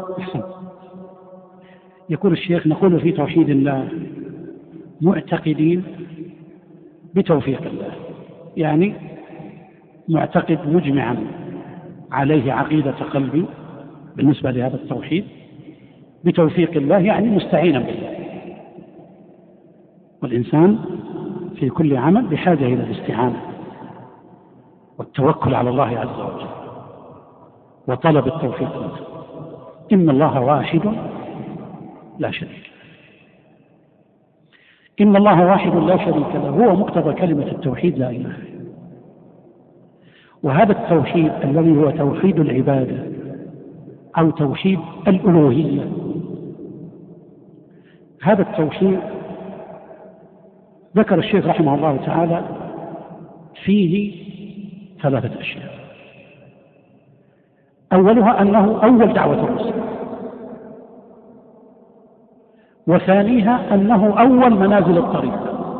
يقول الشيخ: نقول في توحيد الله معتقدين بتوفيق الله، يعني معتقد مجمعا عليه عقيدة قلبي بالنسبة لهذا التوحيد بتوفيق الله، يعني مستعينا بالله. والإنسان في كل عمل بحاجة إلى الاستعانة والتوكل على الله عز وجل وطلب التوفيق له. إن الله واحد لا شريك له. إن الله واحد لا شريك له هو مقتضى كلمة التوحيد لا إله إلا الله. وهذا التوحيد الذي هو توحيد العبادة أو توحيد الألوهية، هذا التوحيد ذكر الشيخ رحمه الله تعالى فيه 3 أشياء. أولها أنه أول دعوة الرسل، وثانيها أنه أول منازل الطريق،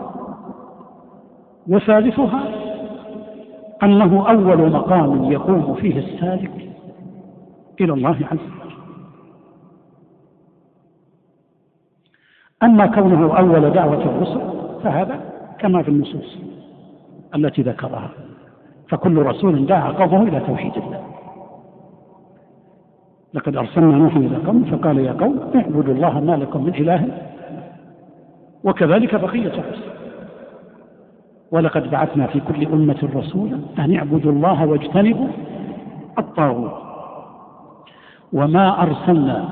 وثالثها أنه أول مقام يقوم فيه السالك إلى الله عز وجل. أما كونه أول دعوة الرسل فهذا كما في النصوص التي ذكرها، فكل رسول دعا قومه إلى توحيد الله. لقد أرسلنا نوحا إلى قومه فقال يا قوم اعبدوا الله ما لكم من إله، وكذلك بقية الرسل. ولقد بعثنا في كل أمة رسولا أن اعبدوا الله واجتنبوا الطاغوت. وما أرسلنا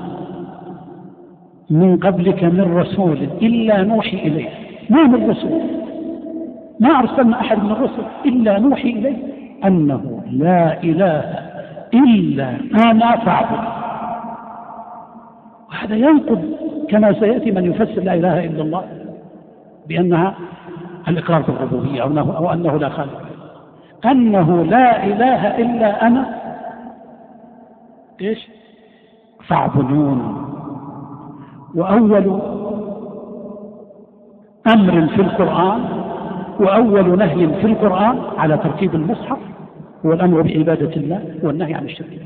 من قبلك من رسول إلا نوحي إليه. ما من رسول، ما أرسلنا أحد من الرسل إلا نوحي إليه أنه لا إله إلا أنا فاعبد. وهذا ينقض كما سيأتي من يفسر لا إله إلا الله بأنها الإقرار بالربوبية أو أنه لا خالق، أنه لا إله إلا أنا إيش فاعبدون. وأول أمر في القرآن وأول نهي في القرآن على ترتيب المصحف هو الأمر بعبادة الله والنهي عن الشرك.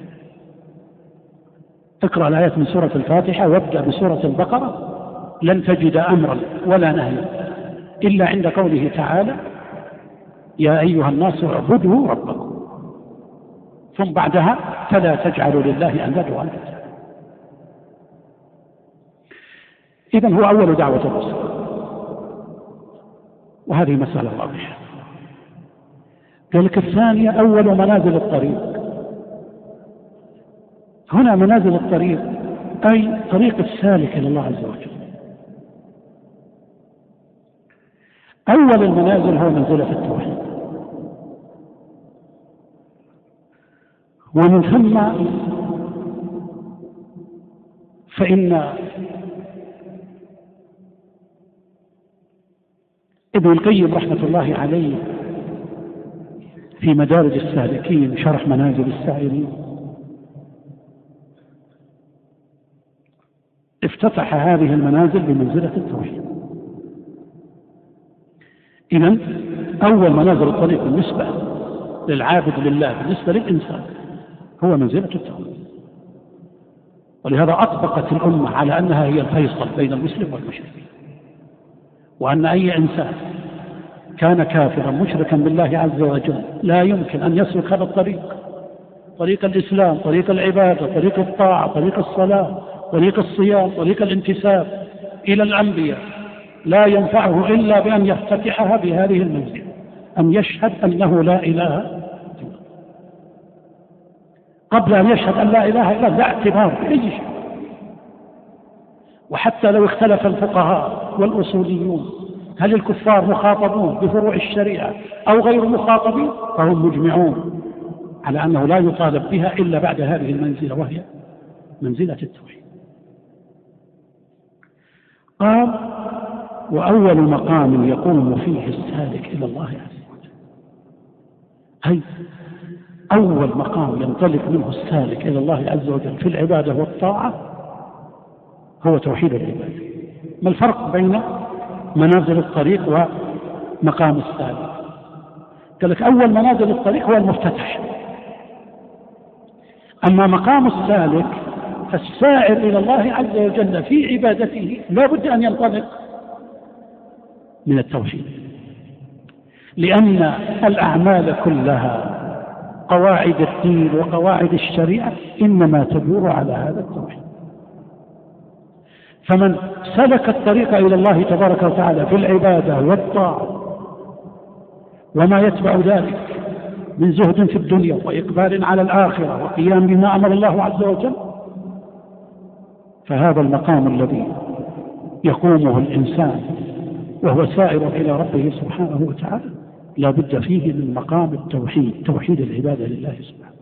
اقرأ الآيات من سورة الفاتحة وابدأ بسورة البقرة لن تجد أمرا ولا نهيا إلا عند قوله تعالى يا أيها الناس اعبدوا ربكم، ثم بعدها فلا تجعلوا لله أندادا وأنتم. إذن هو أول دعوة الرسل، وهذه مسألة واضحة. ذلك الثانية أول منازل الطريق. هنا منازل الطريق أي طريق السالك إلى الله عز وجل. أول المنازل هو منزلة التوحيد، ومن ثم فإن ابن القيم رحمة الله عليه في مدارج السالكين شرح منازل السائرين افتتح هذه المنازل بمنزلة التوحيد. إذن أول منازل الطريق بالنسبة للعابد لله بالنسبة للإنسان هو منزلة التوحيد، ولهذا أطبقت الأمة على أنها هي الفيصل بين المسلم والمشرك، وأن أي إنسان كان كافرا مشركا بالله عز وجل لا يمكن أن يسلك هذا الطريق، طريق الإسلام، طريق العبادة، طريق الطاعة، طريق الصلاة، طريق الصيام، طريق الانتساب إلى الأنبياء، لا ينفعه إلا بأن يفتتحها بهذه المنزلة، أن يشهد أنه لا إله إلا الله. قبل أن يشهد أن لا إله إلا الله لا اعتبار بأي شيء. وحتى لو اختلف الفقهاء والأصوليون هل الكفار مخاطبون بفروع الشريعة أو غير مخاطبين، فهم مجمعون على أنه لا يطالب بها إلا بعد هذه المنزلة، وهي منزلة التوحيد. قال: وأول مقام يقوم فيه السالك إلى الله عز وجل، أي أول مقام ينطلق منه السالك إلى الله عز وجل في العبادة والطاعة هو توحيد العبادة. ما الفرق بين منازل الطريق ومقام السالك؟ قال لك أول منازل الطريق هو المفتتح، أما مقام السالك فالسائر إلى الله عز وجل في عبادته لا بد أن ينطلق من التوحيد، لأن الأعمال كلها قواعد الدين وقواعد الشريعة إنما تدور على هذا التوحيد. فمن سلك الطريق إلى الله تبارك وتعالى في العبادة والطاعة وما يتبع ذلك من زهد في الدنيا وإقبال على الآخرة وقيام بما أمر الله عز وجل، فهذا المقام الذي يقومه الإنسان وهو سائر إلى ربه سبحانه وتعالى لا بد فيه من مقام التوحيد، توحيد العبادة لله سبحانه.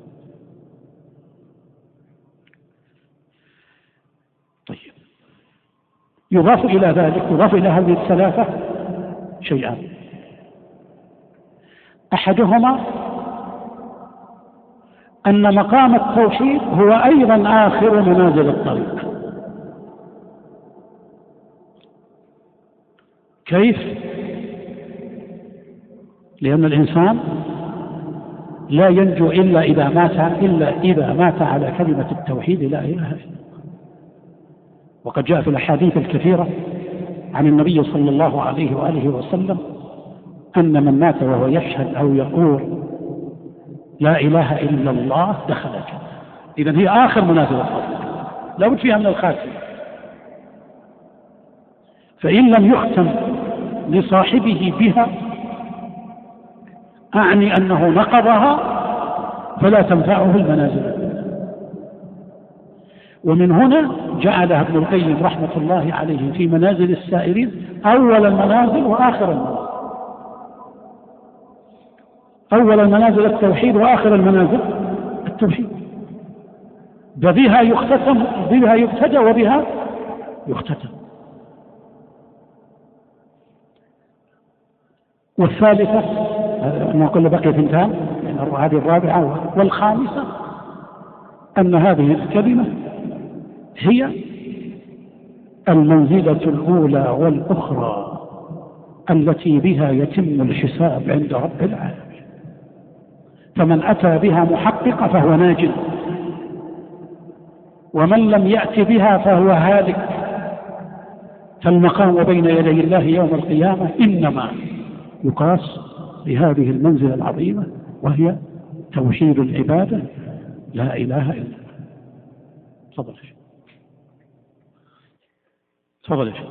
طيب، يضاف إلى ذلك، يضاف إلى هذه الثلاثة شيئان: أحدهما أن مقام التوحيد هو أيضا آخر منازل الطريق. كيف؟ لأن الإنسان لا ينجو إلا إذا مات على كلمة التوحيد لا إله إلا الله. وقد جاء في الأحاديث الكثيرة عن النبي صلى الله عليه وآله وسلم أن من مات وهو يشهد أو يقول لا إله إلا الله دخل الجنة. إذن هي آخر منازل الطريق، لا بد فيها من الخاتمة. فإن لم يختم لصاحبه بها أعني أنه نقضها فلا تنفعه المنازل. ومن هنا جعلها ابن القيم رحمة الله عليه في منازل السائرين أول المنازل وآخر المنازل. أول المنازل التوحيد وآخر المنازل التوحيد، بها يختتم، بها يبتدأ وبها يختتم. والثالثة نقول بقي ثنتان، هذه الرابعة والخامسة، أن هذه الكلمة هي المنزلة الأولى والأخرى التي بها يتم الحساب عند رب العالمين. فمن أتى بها محققة فهو ناجٍ، ومن لم يأت بها فهو هالك. فالمقام بين يدي الله يوم القيامة إنما يقاس بهذه المنزلة العظيمة، وهي توحيد العبادة لا إله إلا الله. تفضل يا شيخ. تفضل يا شيخ.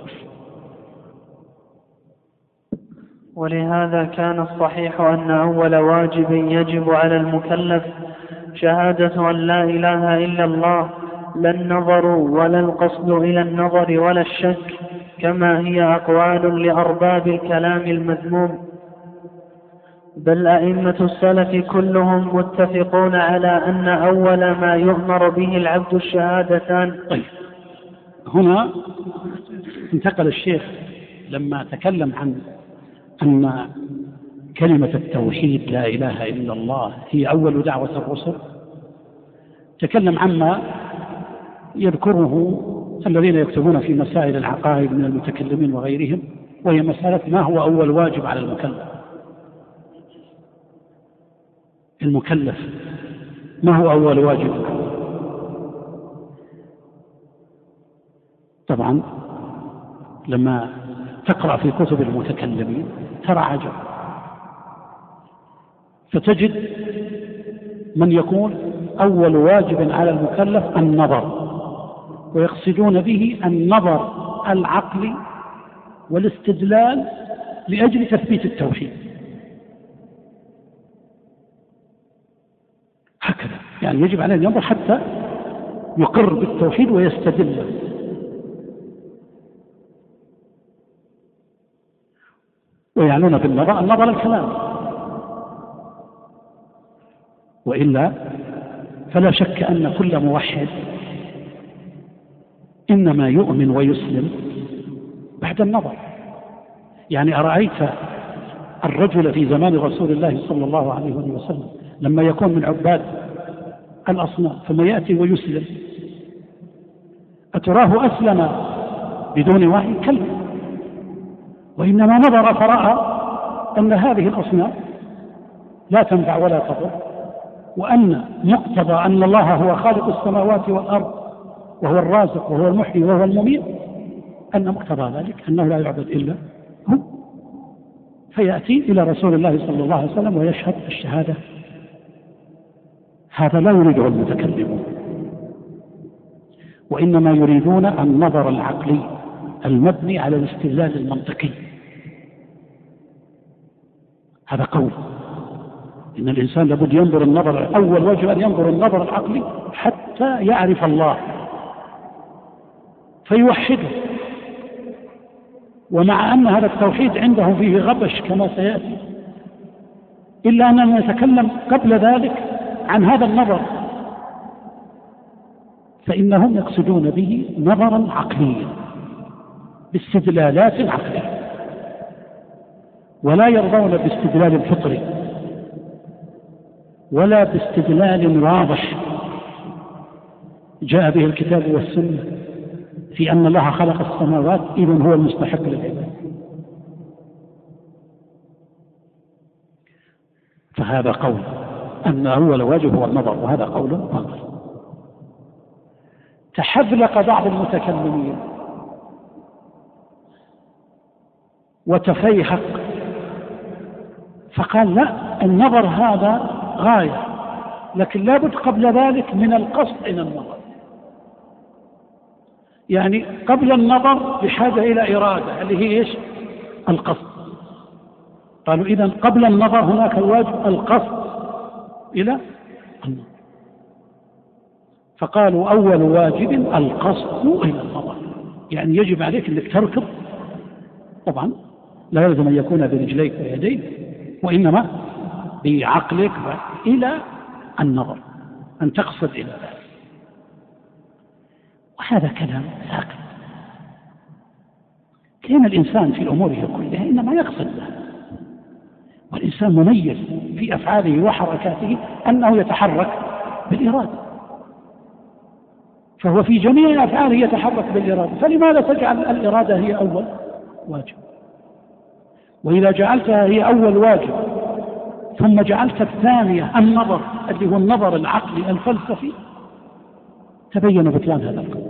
ولهذا كان الصحيح أن أول واجب يجب على المكلف شهادة أن لا إله إلا الله، لا النظر ولا القصد إلى النظر ولا الشك، كما هي أقوال لأرباب الكلام المذموم. بل أئمة السلف كلهم متفقون على أن أول ما يؤمر به العبد الشهادتان. طيب، هنا انتقل الشيخ لما تكلم عن أن كلمة التوحيد لا إله إلا الله هي أول دعوة الرسل، تكلم عما يذكره الذين يكتبون في مسائل العقائد من المتكلمين وغيرهم، وهي مسألة ما هو أول واجب على المكلف ما هو أول واجب. طبعا لما تقرأ في كتب المتكلمين ترى عجب، فتجد من يقول أول واجب على المكلف النظر، ويقصدون به النظر العقلي والاستدلال لأجل تثبيت التوحيد. هكذا يعني يجب عليه أن ينظر حتى يقر بالتوحيد ويستدل. ويعنون بالنظر النظر الكلام، وإلا فلا شك أن كل موحد إنما يؤمن ويسلم بعد النظر. يعني أرأيت الرجل في زمان رسول الله صلى الله عليه وسلم لما يكون من عباد الأصنام ثم يأتي ويسلم، أتراه أسلم بدون وحي؟ كلا، وإنما نظر فرأى أن هذه الأصنام لا تنفع ولا تضر، وأن مقتضى أن الله هو خالق السماوات والأرض وهو الرازق وهو المحيي وهو المميت، أن مقتضى ذلك أنه لا يعبد إلا هو، فيأتي إلى رسول الله صلى الله عليه وسلم ويشهد الشهادة. هذا لا يريده المتكلمون، وإنما يريدون النظر العقلي المبني على الاستدلال المنطقي. هذا قول إن الإنسان لابد ينظر النظر، أول واجب أن ينظر النظر العقلي حتى يعرف الله فيوحده. ومع أن هذا التوحيد عندهم فيه غبش كما سيأتي، إلا أننا نتكلم قبل ذلك عن هذا النظر، فإنهم يقصدون به نظرا عقليا باستدلالات عقلية، ولا يرضون باستدلال فطري ولا باستدلال واضح جاء به الكتاب والسنة في أن الله خلق السماوات إذن هو المستحق للعباد. فهذا قول أن أول واجب هو النظر، وهذا قول باطل. تحذلق بعض المتكلمين وتفيهق فقال لا، النظر هذا غاية، لكن لابد قبل ذلك من القصد إلى النظر. يعني قبل النظر بحاجة إلى إرادة اللي هي إيش؟ القصد. قالوا إذن قبل النظر هناك الواجب القصد إلى النظر، فقالوا أول واجب القصد إلى النظر. يعني يجب عليك أنك تركض، طبعا لا يلزم أن يكون برجليك ويديك، وإنما بعقلك إلى النظر، أن تقصد إلى ذلك. وهذا كلام ساقط، كان الإنسان في أموره كلها إنما يقصد له، والإنسان مميز في أفعاله وحركاته أنه يتحرك بالإرادة، فهو في جميع أفعاله يتحرك بالإرادة، فلماذا تجعل الإرادة هي أول واجب؟ وإذا جعلتها هي أول واجب ثم جعلت الثانية النظر اللي هو النظر العقلي الفلسفي، تبين بطلان هذا القول.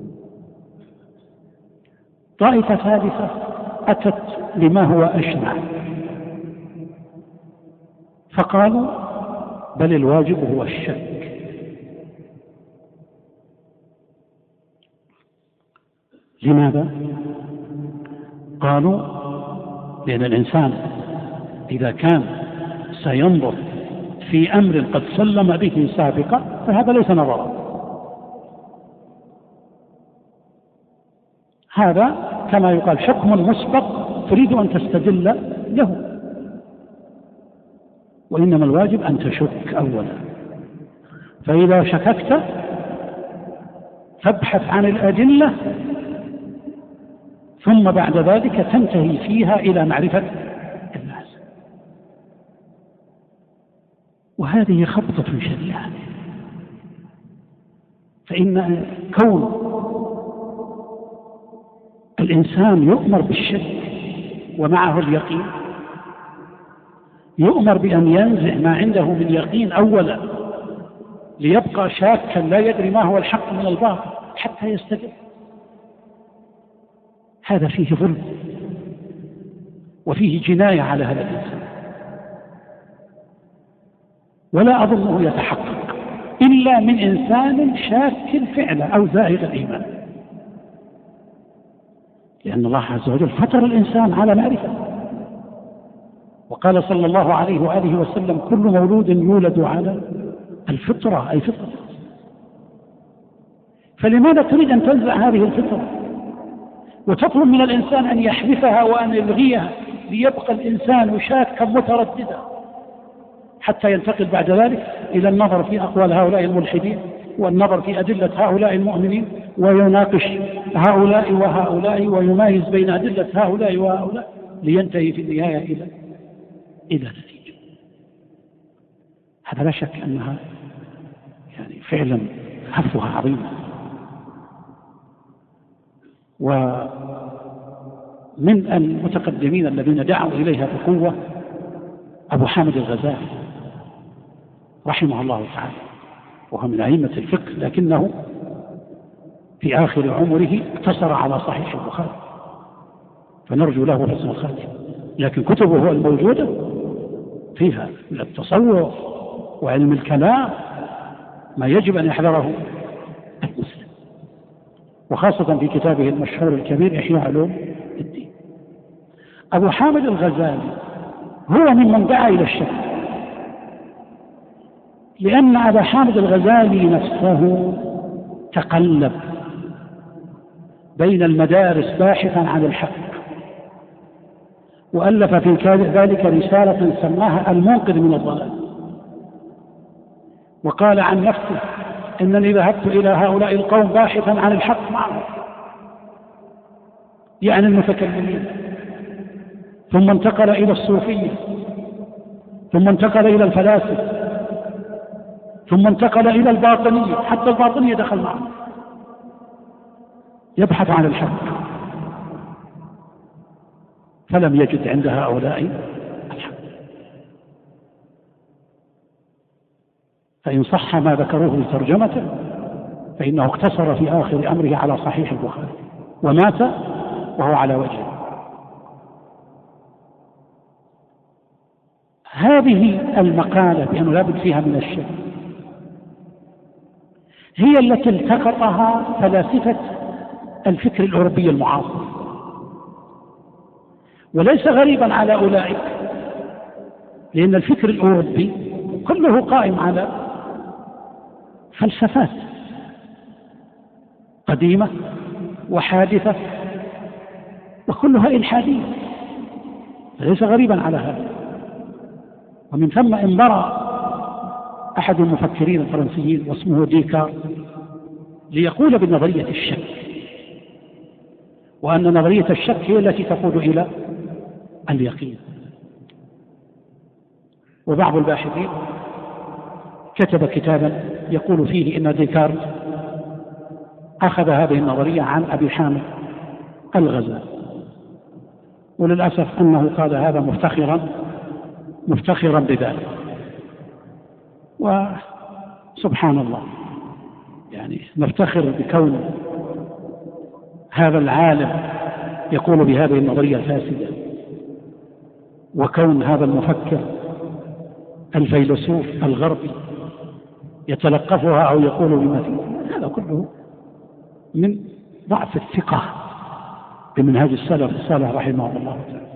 طائفة ثالثة أتت لما هو أشنع، فقالوا بل الواجب هو الشك. لماذا؟ قالوا لأن الإنسان إذا كان سينظر في أمر قد سلم به سابقا فهذا ليس نظرا، هذا كما يقال حكم مسبق تريد أن تستدل له، وإنما الواجب أن تشك أولا، فإذا شككت فابحث عن الأدلة ثم بعد ذلك تنتهي فيها إلى معرفة وهذه خبطة شديدة. فإن كون الإنسان يؤمر بالشك ومعه اليقين، يؤمر بأن ينزع ما عنده من يقين أولا ليبقى شاكا لا يدري ما هو الحق من الباطل حتى يستقر، هذا فيه ظلم وفيه جناية على هذا الإنسان، ولا أظنه يتحقق إلا من إنسان شاك فعلا أو زائغ الإيمان، لأن الله عز وجل فطر الإنسان على معرفة، وقال صلى الله عليه وآله وسلم: كل مولود يولد على الفطرة، أي فطرة. فلماذا تريد أن تنزع هذه الفطرة وتطلب من الإنسان أن يحذفها وأن يلغيها ليبقى الإنسان شاكا مترددا حتى ينتقل بعد ذلك إلى النظر في أقوال هؤلاء الملحدين والنظر في أدلة هؤلاء المؤمنين ويناقش هؤلاء وهؤلاء ويميز بين أدلة هؤلاء وهؤلاء لينتهي في النهاية إلى نتيجة. هذا لا شك أنها يعني فعلا هفوة عظيمة. ومن المتقدمين الذين دعوا إليها بقوة أبو حامد الغزالي رحمه الله تعالى، وهو من أئمة الفقه، لكنه في آخر عمره اقتصر على صحيح البخاري، فنرجو له حسن الخاتمة. لكن كتبه الموجودة فيها من التصوف وعلم الكلام ما يجب أن يحذره المسلم، وخاصة في كتابه المشهور الكبير إحياء علوم الدين. أبو حامد الغزالي هو ممن دعا إلى الشك، لأن أبا حامد الغزالي نفسه تقلب بين المدارس باحثا عن الحق، وألف في ذلك رسالة سماها المنقذ من الضلال، وقال عن نفسه: إنني ذهبت إلى هؤلاء القوم باحثا عن الحق معهم، يعني المتكلمين، ثم انتقل إلى الصوفية، ثم انتقل إلى الفلاسفة، ثم انتقل إلى الباطنية، حتى الباطنية دخل معه يبحث عن الحق، فلم يجد عند هؤلاء الحق. فإن صح ما ذكروه لترجمته فإنه اقتصر في آخر أمره على صحيح البخاري ومات وهو على وجهه. هذه المقالة بأنه لا بد فيها من الشك هي التي التقطها فلاسفة الفكر الأوروبي المعاصر، وليس غريبا على أولئك، لأن الفكر الأوروبي كله قائم على فلسفات قديمة وحادثة وكلها إلحادية، فليس غريبا على هذا. ومن ثم انبرى أحد المفكرين الفرنسيين واسمه ديكار ليقول بنظرية الشك، وأن نظرية الشك هي التي تقود إلى اليقين. وبعض الباحثين كتب كتابا يقول فيه إن ديكار أخذ هذه النظرية عن أبي حامد الغزالي، وللأسف أنه قال هذا مفتخرا بذلك. وسبحان الله، يعني نفتخر بكون هذا العالم يقول بهذه النظرية الفاسدة، وكون هذا المفكر الفيلسوف الغربي يتلقفها أو يقول بما فيه. هذا كله من ضعف الثقة بمنهاج السلف الصالح رحمه الله تعالى.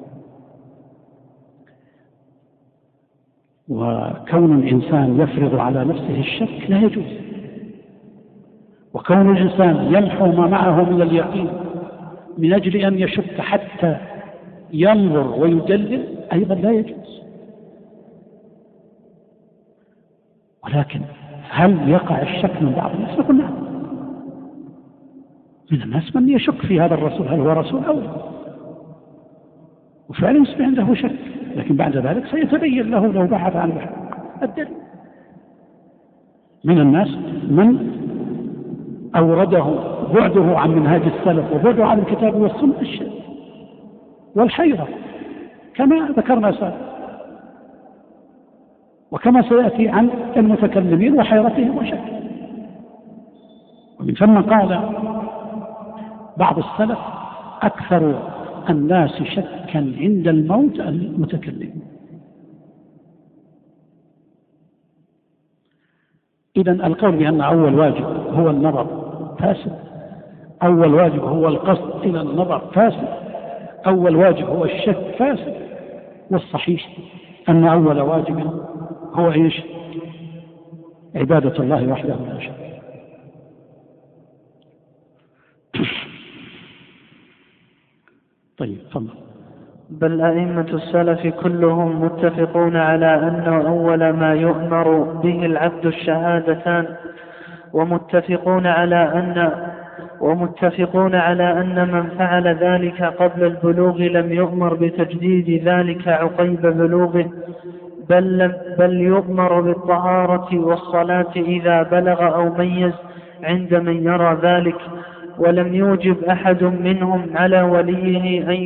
وكون الإنسان يفرض على نفسه الشك لا يجوز، وكون الإنسان يمحو ما معه من اليقين من أجل أن يشك حتى ينظر ويدلل أيضا لا يجوز. ولكن هل يقع الشك من بعض الناس؟ نقول نعم، من الناس من يشك في هذا الرسول هل هو رسول أو لا، وفعلا يصبح عنده شك، لكن بعد ذلك سيتبين له لو بحث عن الدليل. من الناس من أورده بعده عن منهاج السلف وبعده عن الكتاب والسنة الشيء والحيرة كما ذكرنا سابقا، وكما سيأتي عن المتكلمين وحيرتهم وشكهم. ومن ثم قال بعض السلف: أكثر الناس شكا عند الموت المتكلمين. إذن القول بأن أول واجب هو النظر فاسد، أول واجب هو القصد إلى النظر فاسد، أول واجب هو الشك فاسد، والصحيح أن أول واجب هو إيش؟ عبادة الله وحده لا شريك له. طيب تفضل. بل أئمة السلف كلهم متفقون على أن أول ما يؤمر به العبد الشهادتان، ومتفقون على أن من فعل ذلك قبل البلوغ لم يؤمر بتجديد ذلك عقيب بلوغه، بل يؤمر بالطهارة والصلاة إذا بلغ أو ميز عند من يرى ذلك. ولم يوجب أحد منهم على وليه أن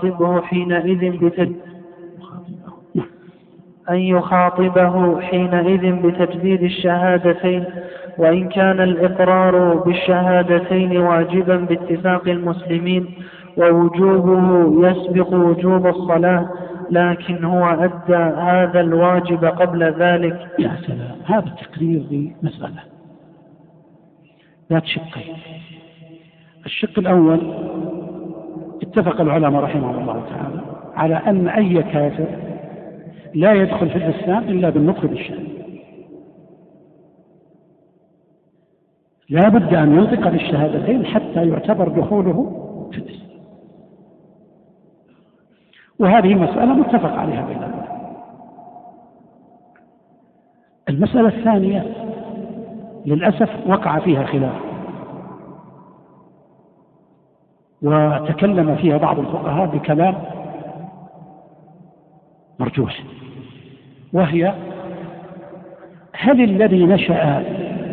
يخاطبه حينئذ بتجديد الشهادتين، وإن كان الإقرار بالشهادتين واجبا باتفاق المسلمين ووجوبه يسبق وجوب الصلاة، لكن هو أدى هذا الواجب قبل ذلك. يا سلام، هذا التقرير بمسألة ذات شقين. الشق الأول: اتفق العلماء رحمهم الله تعالى على أن أي كافر لا يدخل في الإسلام إلا بالنطق بالشهادة، لا بد أن ينطق بالشهادتين حتى يعتبر دخوله في الإسلام، وهذه مسألة متفق عليها بين العلماء. المسألة الثانية للأسف وقع فيها خلاف، وتكلم فيها بعض الفقهاء بكلام مرجوح، وهي: هل الذي نشأ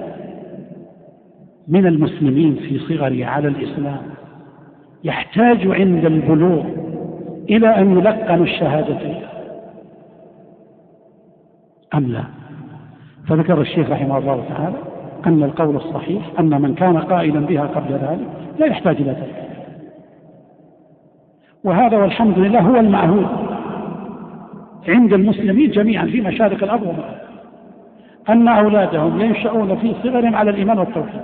من المسلمين في صغره على الإسلام يحتاج عند البلوغ إلى أن يلقن الشهادتين أم لا؟ فذكر الشيخ رحمه الله تعالى أن القول الصحيح أن من كان قائلا بها قبل ذلك لا يحتاج إلى ذلك، وهذا والحمد لله هو المعهود عند المسلمين جميعا في مشارق الأرض ومغربها، أن أولادهم ينشأون في صغرهم على الإيمان والتوحيد،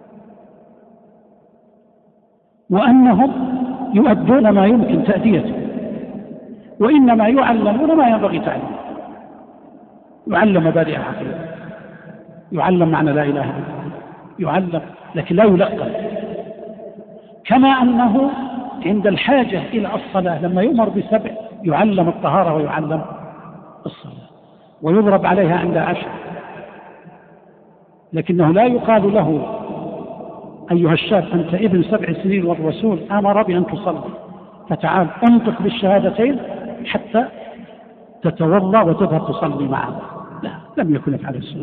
وأنهم يؤدون ما يمكن تأديته، وإنما يعلمون ما ينبغي تعليمه. يعلم مبادئ العقيدة، يعلم معنى لا إله إلا الله، يعلم لكن لا يلقن. كما أنه عند الحاجة إلى الصلاة لما يؤمر ب7 يعلم الطهارة ويعلم الصلاة، ويضرب عليها عند 10، لكنه لا يقال له: أيها الشاب أنت ابن 7 سنين والرسول أمر بأن تصلي، فتعال انطق بالشهادتين حتى تتوضأ وتذهب تصلي معه. لا، لم يكن يفعل السنة.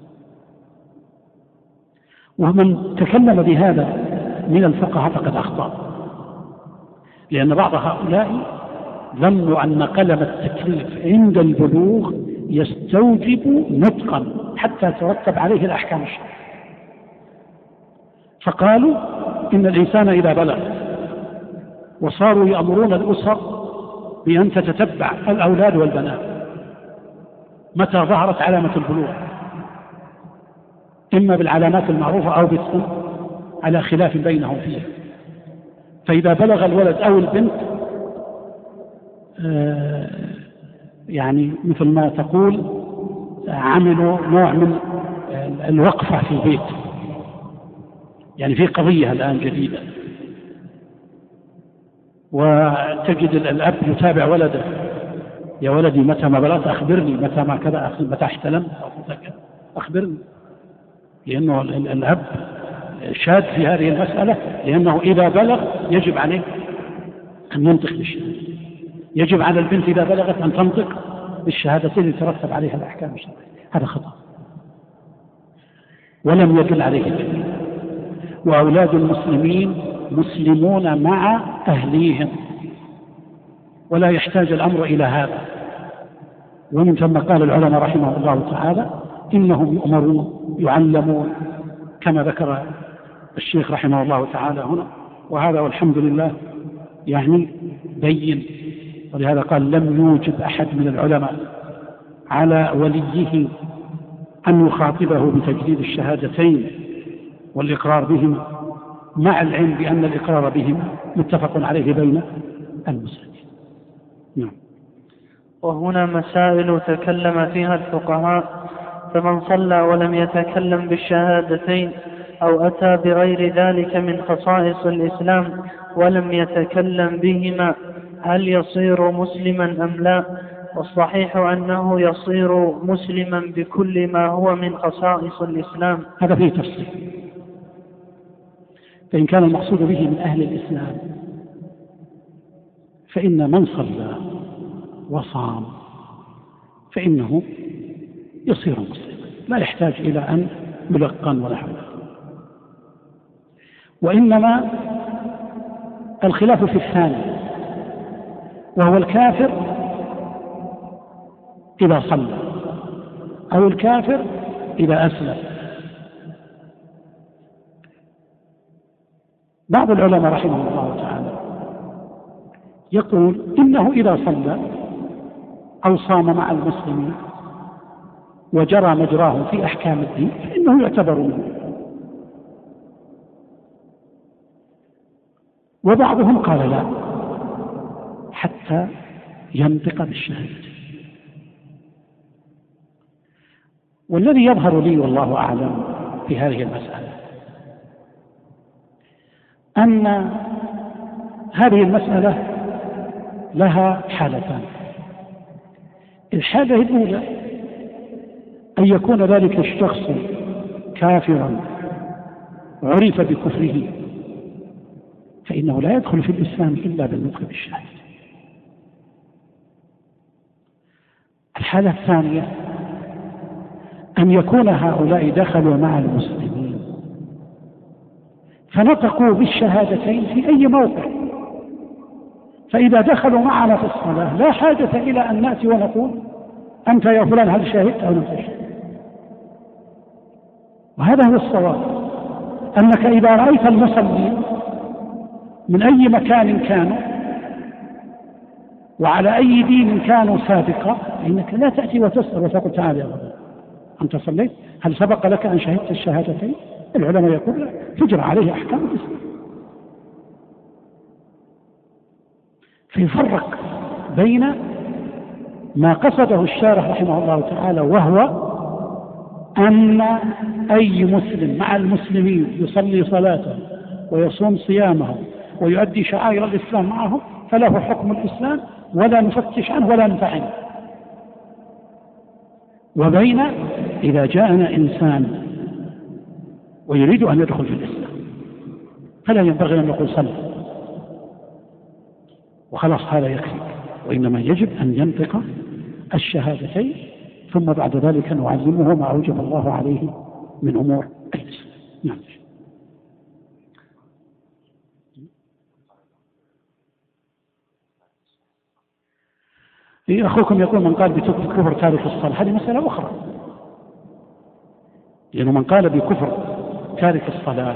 ومن تكلم بهذا من الفقهاء فقد أخطأ، لأن بعض هؤلاء ظنوا أن قلم التكليف عند البلوغ يستوجب نطقا حتى ترتب عليه الأحكام الشرعية، فقالوا إن الإنسان إذا بلغ وصاروا يأمرون الأسر بأن تتتبع الأولاد والبنات متى ظهرت علامة البلوغ، إما بالعلامات المعروفة أو بالسن على خلاف بينهم فيها. فإذا بلغ الولد أو البنت يعني مثل ما تقول عملوا نوع من الوقفة في البيت، يعني في قضية الآن جديدة، وتجد الأب يتابع ولده: يا ولدي متى ما بلغت أخبرني، متى ما كذا، متى احتلمت أخبرني، لأنه الأب شاد في هذه المسألة، لأنه إذا بلغ يجب عليه أن ينطق بالشهادة، يجب على البنت إذا بلغت أن تنطق بالشهادتين يترتب عليها الأحكام الشرعية. هذا خطأ. ولم يدل عليه الدليل. وأولاد المسلمين مسلمون مع أهليهم، ولا يحتاج الأمر إلى هذا. ومن ثم قال العلماء رحمه الله تعالى إنهم يؤمرون يعلمون كما ذكر الشيخ رحمه الله تعالى هنا، وهذا والحمد لله يعني بين. ولهذا قال لم يوجب أحد من العلماء على وليه أن يخاطبه بتجديد الشهادتين والإقرار بهما، مع العلم بأن الإقرار بهما متفق عليه بين المسلمين. نعم. وهنا مسائل تكلم فيها الفقهاء، فمن صلى ولم يتكلم بالشهادتين أو أتى بغير ذلك من خصائص الإسلام ولم يتكلم بهما هل يصير مسلما أم لا؟ والصحيح أنه يصير مسلما بكل ما هو من خصائص الإسلام. هذا فيه تفصيل. فإن كان المقصود به من أهل الإسلام فإن من صلى وصام فإنه يصير مسلما، لا يحتاج إلى أن يلقن ولا حول. وإنما الخلاف في الثاني، وهو الكافر إذا صلى أو الكافر إذا أسلم. بعض العلماء رحمه الله تعالى يقول إنه إذا صلى أو صام مع المسلمين وجرى مجراهم في أحكام الدين فإنه يعتبر منه. وبعضهم قال لا حتى ينطق بالشهادة. والذي يظهر لي والله أعلم في هذه المسألة أن هذه المسألة لها حالتان. الحالة الأولى أن يكون ذلك الشخص كافرا عرف بكفره فإنه لا يدخل في الإسلام إلا بالنطق بالشهادة. الحالة الثانية أن يكون هؤلاء دخلوا مع المسلمين فنطقوا بالشهادتين في أي موقع، فإذا دخلوا معنا في الصلاة لا حاجة إلى أن نأتي ونقول أنت يا فلان هل شهدت أو لم تشهد. وهذا هو الصواب، أنك إذا رأيت المصلين من أي مكان كانوا وعلى أي دين كانوا سابقا فإنك لا تأتي وتسأل وتقول تعال يا رب أنت صليت هل سبق لك أن شهدت الشهادتين؟ العلماء يقول لا، تجرى عليه أحكام الإسلام. فيفرق بين ما قصده الشارح رحمه الله تعالى، وهو أن أي مسلم مع المسلمين يصلي صلاته ويصوم صيامه ويؤدي شعائر الإسلام معهم فله حكم الإسلام ولا نفتش عنه ولا ندفع عنه. وبين إذا جاءنا إنسان ويريد أن يدخل في الإسلام فلا ينبغي أن نقول صلى وخلاص هذا يكفي، وإنما يجب أن ينطق الشهادتين ثم بعد ذلك نعلمه ما أوجب الله عليه من أمور الإسلام. نعم. أخوكم يقول من قال بكفر تارك الصلاة، هذه مسألة أخرى، لأنه من قال بكفر تارك الصلاة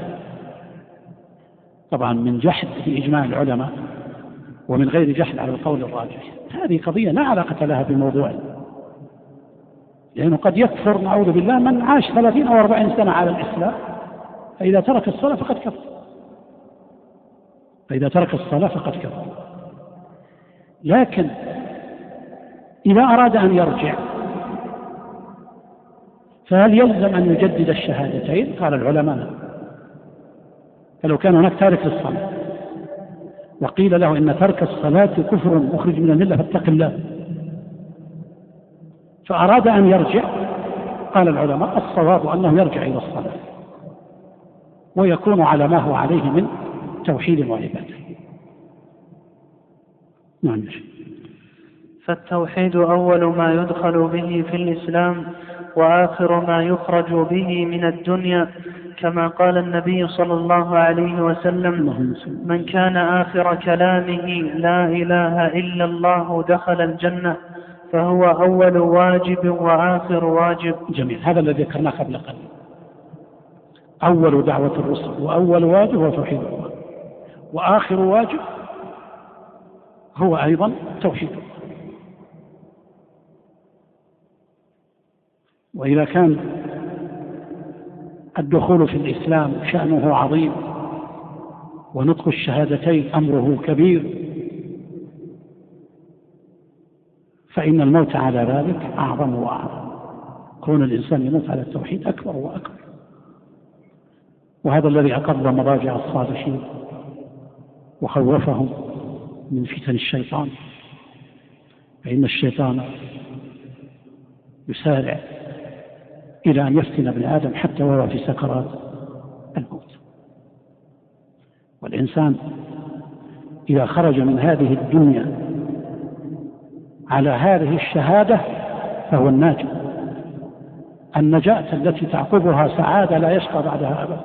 طبعا من جحد في إجماع العلماء ومن غير جحد على القول الراجح، هذه قضية لا علاقة لها بموضوع، لأنه قد يكفر نعوذ بالله من عاش 30 أو 40 سنة على الإسلام فإذا ترك الصلاة فقد كفر، فإذا ترك الصلاة فقد كفر. لكن إذا أراد أن يرجع فهل يلزم أن يجدد الشهادتين؟ قال العلماء فلو كان هناك تارك للصلاة وقيل له إن ترك الصلاة كفر مخرج من الملة فاتق الله فأراد أن يرجع، قال العلماء الصواب أنه يرجع إلى الصلاة ويكون على ما هو عليه من توحيد وعبادة. نعم. فالتوحيد أول ما يدخل به في الإسلام، وآخر ما يخرج به من الدنيا، كما قال النبي صلى الله عليه وسلم: من كان آخر كلامه لا إله إلا الله دخل الجنة، فهو أول واجب وآخر واجب. جميل. هذا الذي ذكرناه قبل قليل. أول دعوة الرسل وأول واجب هو توحيد الله، وآخر واجب هو أيضا توحيد الله. وإذا كان الدخول في الإسلام شأنه عظيم ونطق الشهادتين أمره كبير، فإن الموت على ذلك أعظم وأعظم. كون الإنسان يموت على التوحيد أكبر وأكبر. وهذا الذي أقر مضاجع الصالحين وخوفهم من فتن الشيطان، فإن الشيطان يسارع إلى أن يفتن ابن آدم حتى وهو في سكرات الموت. والإنسان إذا خرج من هذه الدنيا على هذه الشهادة فهو الناجي، النجاة التي تعقبها سعادة لا يشقى بعدها أبدا.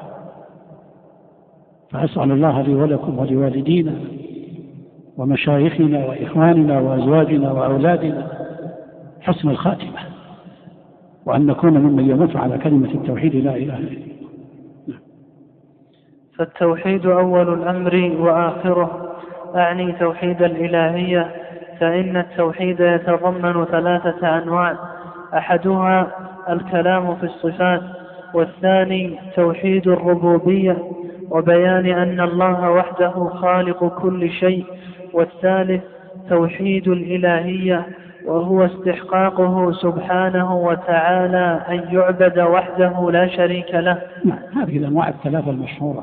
فأسأل الله لي ولكم ولوالدينا ومشايخنا وإخواننا وأزواجنا وأولادنا حسن الخاتمة، وأن نكون ممن يموت على كلمة التوحيد لا إله إلا الله. فالتوحيد أول الأمر وآخره، أعني توحيد الإلهية، فإن التوحيد يتضمن 3 أنواع: أحدها الكلام في الصفات، والثاني توحيد الربوبية وبيان أن الله وحده خالق كل شيء، والثالث توحيد الإلهية وهو استحقاقه سبحانه وتعالى أن يعبد وحده لا شريك له. هذه الأنواع الثلاثة المشهورة: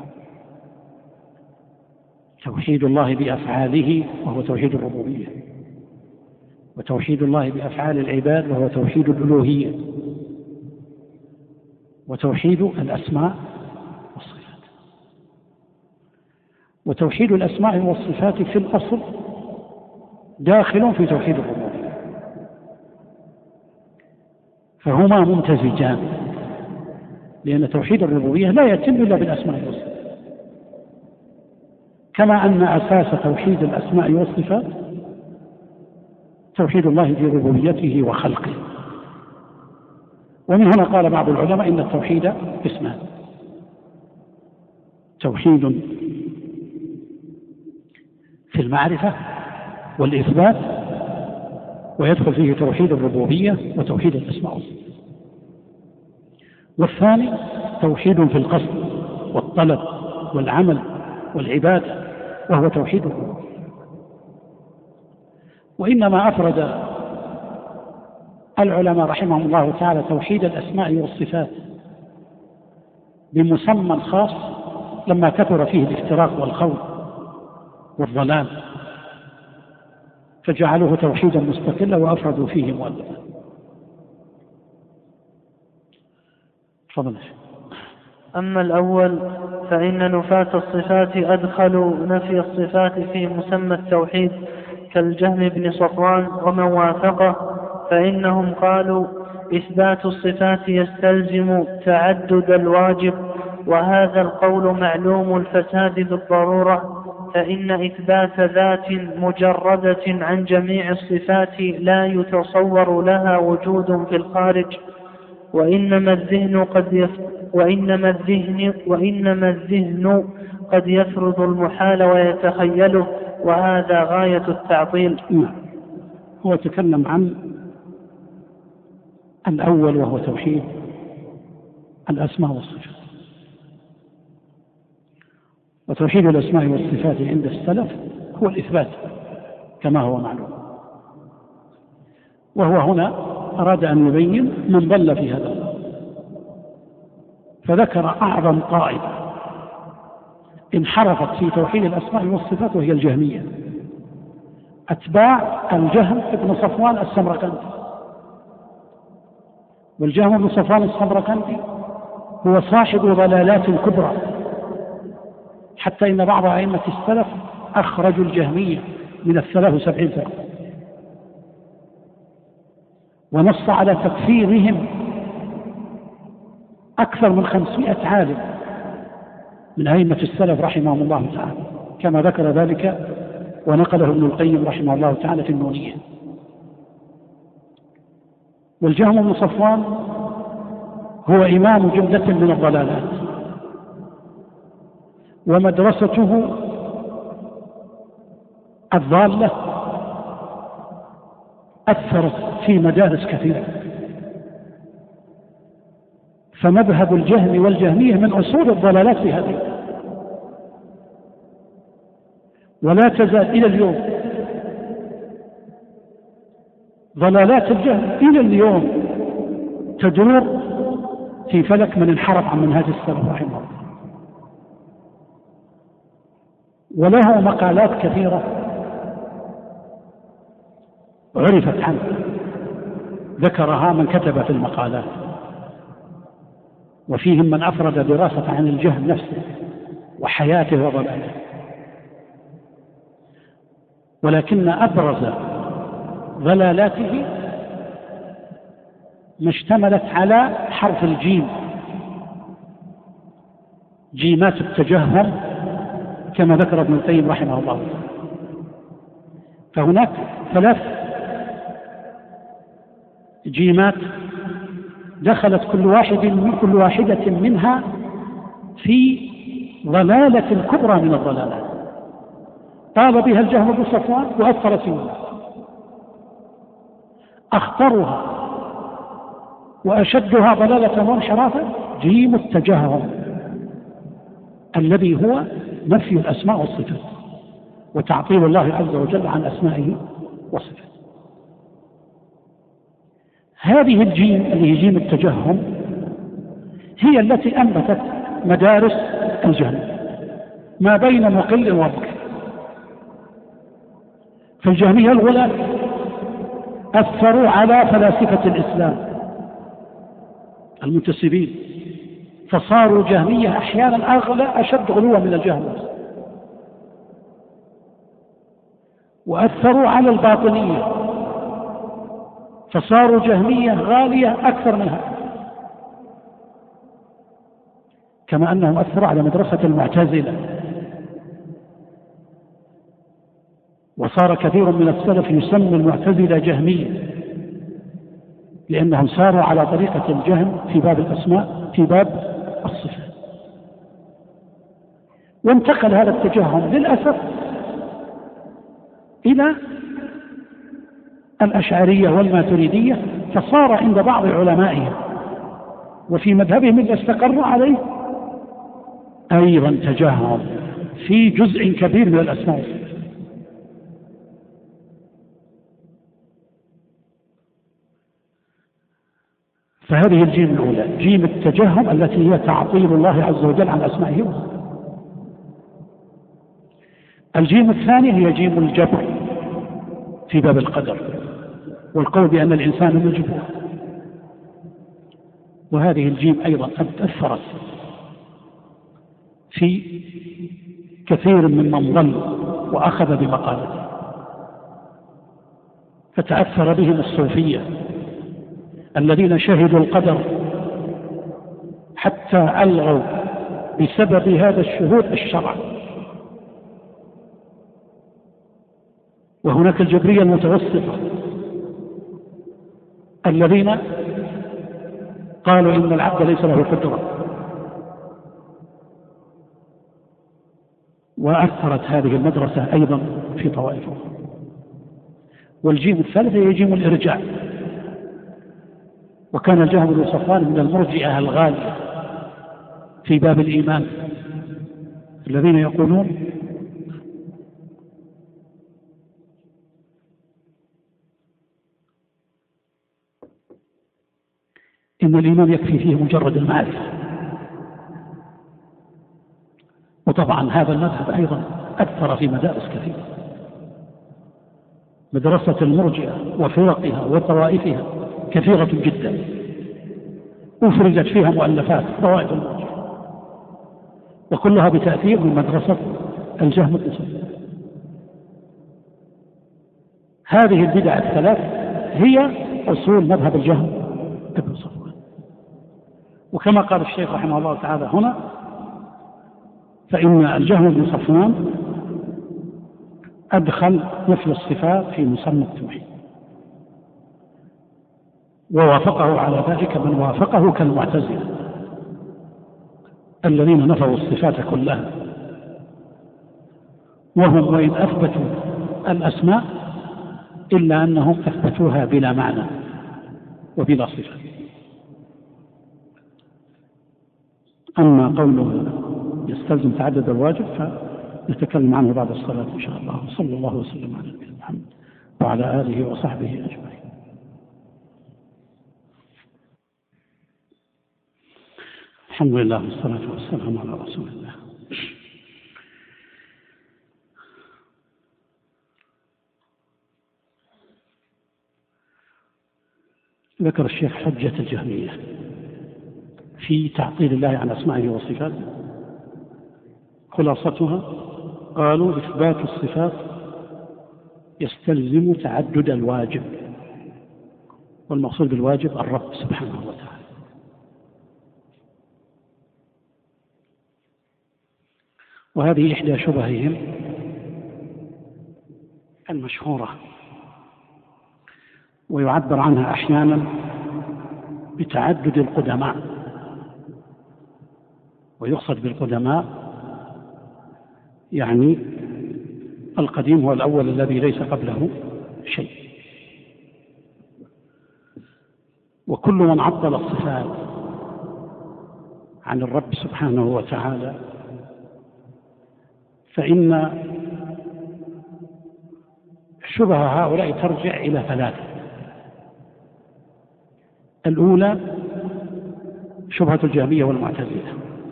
توحيد الله بأفعاله وهو توحيد الربوبية، وتوحيد الله بأفعال العباد وهو توحيد الألوهية، وتوحيد الأسماء والصفات. وتوحيد الأسماء والصفات في الأصل داخل في توحيد الربوبية، فهما ممتزجان، لأن توحيد الربوبية لا يتم إلا بالأسماء والصفات، كما أن أساس توحيد الأسماء والصفات توحيد الله في ربوبيته وخلقه. ومن هنا قال بعض العلماء إن التوحيد قسمان: توحيد في المعرفة والإثبات، ويدخل فيه توحيد الربوبية وتوحيد الأسماء والصفات. والثاني توحيد في القصد والطلب والعمل والعبادة، وهو توحيد الربوبية. وإنما أفرد العلماء رحمهم الله تعالى توحيد الأسماء والصفات بمسمى خاص لما كثر فيه الافتراق والخوض والضلال، فجعلوه توحيدا مستقلا وأفردوا فيه مؤلفا. تفضل. أما الأول فإن نفاة الصفات أدخلوا نفي الصفات في مسمى التوحيد كالجهم بن صفوان ومن وافقه، فإنهم قالوا إثبات الصفات يستلزم تعدد الواجب، وهذا القول معلوم الفساد بالضرورة، فإن إثبات ذات مجردة عن جميع الصفات لا يتصور لها وجود في الخارج، وإنما الذهن قد يفرض المحال ويتخيله، وهذا غاية التعطيل. هو تكلم عن الأول وهو توحيد الأسماء والصفات. وتوحيد الأسماء والصفات عند السلف هو الإثبات كما هو معلوم، وهو هنا أراد أن يبين من ضل في هذا الأمر، فذكر أعظم قاعدة انحرفت في توحيد الأسماء والصفات، وهي الجهمية، أتباع الجهم بن صفوان السمرقندي. والجهم بن صفوان السمرقندي هو صاحب ضلالات كبرى، حتى إن بعض أئمة السلف أخرجوا الجهمية من 73 فرقة، ونص على تكفيرهم أكثر من 500 عالم من أئمة السلف رحمهم الله تعالى، كما ذكر ذلك ونقله ابن القيم رحمه الله تعالى في النونية. والجهم بن صفوان هو إمام جملة من الضلالات، ومدرسته الضالة أثرت في مدارس كثيرة، فمذهب الجهم والجهمية من أصول الضلالات في هذه، ولا تزال إلى اليوم ضلالات الجهم إلى اليوم تدور في فلك من انحرف عن منهاج السلف رحمه الله. وله مقالات كثيرة عرفت عنه ذكرها من كتب في المقالات، وفيهم من أفرد دراسة عن الجهم نفسه وحياته وضلاله. ولكن أبرز ضلالاته ما اشتملت على حرف الجيم، جيمات التجهم كما ذكر ابن القيم رحمه الله. فهناك 3 جيمات دخلت كل واحدة منها في ضلالة كبرى من الضلالات قال بها الجهم بن صفوان وأثر فيها. أخطرها وأشدها ضلالة وانحرافا جيم التجهم، الذي هو نفي الأسماء والصفات وتعطيل الله عز وجل عن أسمائه وصفاته. هذه الجيم اللي هي جيم التجهم هي التي أنبتت مدارس الجهم ما بين مقل ومكر. فالجهمية الغلاة أثروا على فلاسفة الإسلام المنتسبين، فصاروا جهمية أحيانا أشد غلوا من الجهم، وأثروا على الباطنية فصاروا جهمية غالية أكثر منها، كما أنهم أثروا على مدرسة المعتزلة، وصار كثير من السلف يسمى المعتزلة جهمية لأنهم ساروا على طريقة الجهم في باب الأسماء في باب الصفات. وانتقل هذا التجهم للأسف إلى الأشعرية والماتريدية، فصار عند بعض علمائهم وفي مذهبهم اللي استقروا عليه أيضا تجهم في جزء كبير من الأسماء. فهذه الجيم الأولى جيم التجهم التي هي تعطيل الله عز وجل عن أسمائه وصفاته. الجيم الثاني هي جيم الجبر في باب القدر والقول بأن الإنسان مجبور، وهذه الجيم أيضا أثرت في كثير ممن ضل وأخذ بمقالته، فتأثر بهم الصوفية الذين شهدوا القدر حتى ألغوا بسبب هذا الشهود الشرع. وهناك الجبرية المتوسطة الذين قالوا إن العبد ليس له قدرة، وأثرت هذه المدرسة أيضا في طوائف. والجيم الثالثة هي جيم الإرجاع، وكان الجهم بن صفوان من المرجئة الغالية في باب الإيمان الذين يقولون إن الإيمان يكفي فيه مجرد المعرفة. وطبعا هذا المذهب أيضا أثر في مدارس كثيرة، مدرسة المرجئة وفرقها وطوائفها كثيرة جدا، أفرجت فيها مؤلفات طوائف المرجئة، وكلها بتأثير من مدرسة الجهم بن صفوان. هذه البدع الثلاث هي أصول مذهب الجهم بن صفوان. وكما قال الشيخ رحمه الله تعالى هنا، فإن الجهم بن صفوان أدخل نفي الصفات في مسمى التوحيد، ووافقه على ذلك من وافقه كالمعتزلة الذين نفوا الصفات كلها، وهم وإن أثبتوا الأسماء إلا أنهم أثبتوها بلا معنى وبلا صفة. أما قوله يستلزم تعدد الواجب فنتكلم عنه بعد الصلاة إن شاء الله. صلى الله وسلم على نبينا محمد وعلى آله وصحبه أجمعين. الحمد لله والصلاة والسلام على رسول الله. ذكر الشيخ حجة الجهمية في تعطيل الله عن أسمائه وصفاته. خلاصتها قالوا إثبات الصفات يستلزم تعدد الواجب، والمقصود بالواجب الرب سبحانه وتعالى. وهذه إحدى شبههم المشهورة، ويعبر عنها أحيانا بتعدد القدماء، ويقصد بالقدماء يعني القديم هو الأول الذي ليس قبله شيء. وكل من عطل الصفات عن الرب سبحانه وتعالى فإن شبه هؤلاء ترجع إلى ثلاثة. الأولى شبهة الجهمية والمعتزلة،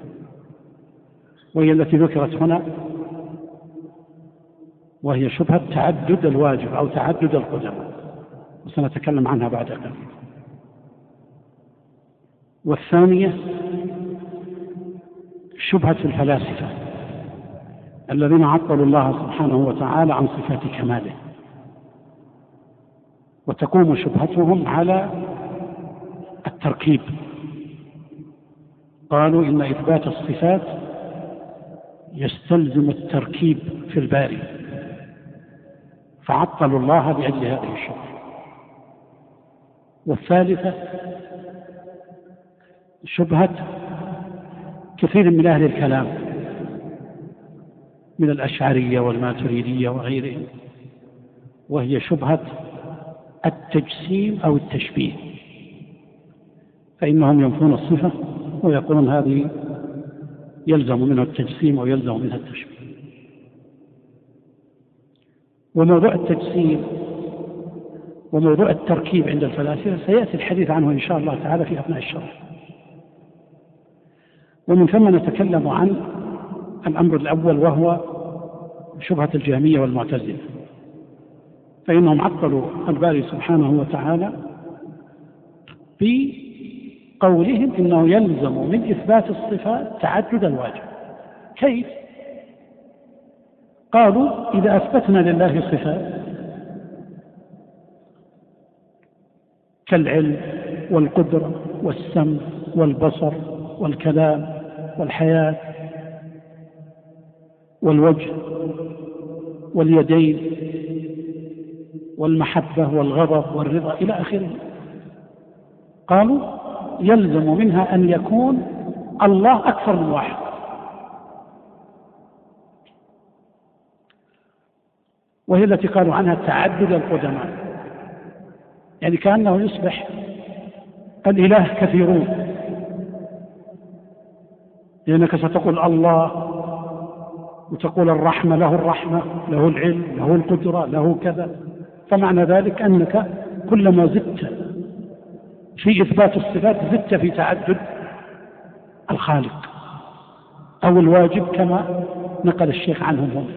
وهي التي ذكرت هنا، وهي شبهة تعدد الواجب أو تعدد القدماء، وسنتكلم عنها بعد قليل. والثانية شبهة الفلاسفة الذين عطلوا الله سبحانه وتعالى عن صفات كماله، وتقوم شبهتهم على التركيب. قالوا إن إثبات الصفات يستلزم التركيب في الباري، فعطلوا الله لأجل هذه الشبهة. والثالثة شبهة كثير من أهل الكلام من الأشعرية والماتريدية وغيرهم، وهي شبهة التجسيم أو التشبيه، فإنهم ينفون الصفة ويقولون هذه يلزم منها التجسيم أو يلزم منها التشبيه. وموضوع التجسيم وموضوع التركيب عند الفلاسفة سيأتي الحديث عنه إن شاء الله تعالى في أثناء الشرح، ومن ثم نتكلم عن الأمر الأول وهو شبهة الجهمية والمعتزلة، فإنهم عطلوا الباري سبحانه وتعالى بقولهم إنه يلزم من إثبات الصفات تعدد الواجب. كيف؟ قالوا إذا أثبتنا لله صفات كالعلم والقدرة والسمع والبصر والكلام والحياة والوجه واليدين والمحبة والغضب والرضا إلى آخره، قالوا يلزم منها أن يكون الله أكثر من واحد. وهي التي قالوا عنها تعدد القدماء، يعني كأنه يصبح الإله كثيرون، لأنك ستقول الله وتقول الرحمة، له الرحمة، له العلم، له القدرة، له كذا، فمعنى ذلك أنك كلما زدت في إثبات الصفات زدت في تعدد الخالق أو الواجب كما نقل الشيخ عنهم هنا.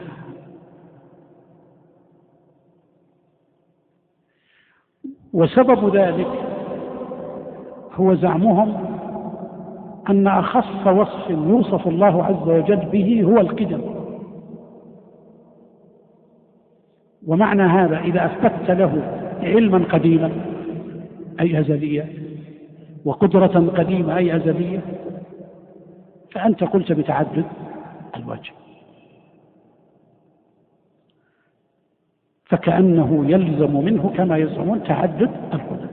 وسبب ذلك هو زعمهم أن أخص وصف يوصف الله عز وجل به هو القدم، ومعنى هذا إذا أثبتت له علما قديما أي أزليا وقدرة قديمة أي أزلية، فأنت قلت بتعدد الوجه، فكأنه يلزم منه كما يزعمون تعدد القدر.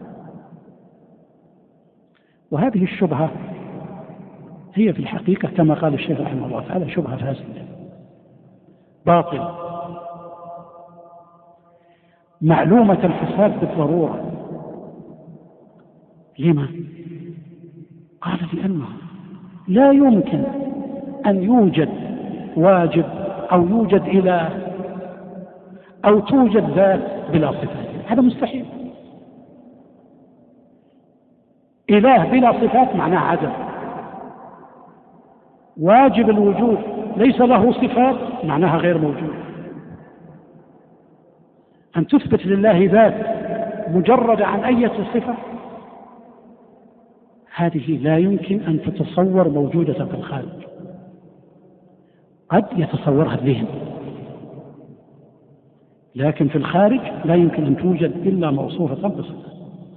وهذه الشبهة هي في الحقيقة كما قال الشيخ رحمه الله تعالى شبهة فاسدة باطل معلومة الفساد بالضرورة. لما؟ قال لأنه لا يمكن أن يوجد واجب أو يوجد إله أو توجد ذات بلا صفات، هذا مستحيل. إله بلا صفات معناه عدم، واجب الوجود ليس له صفات معناها غير موجود. أن تثبت لله ذات مجردة عن أي صفة هذه لا يمكن أن تتصور موجودة في الخارج، قد يتصورها الذهن لكن في الخارج لا يمكن أن توجد إلا موصوفة بصفة.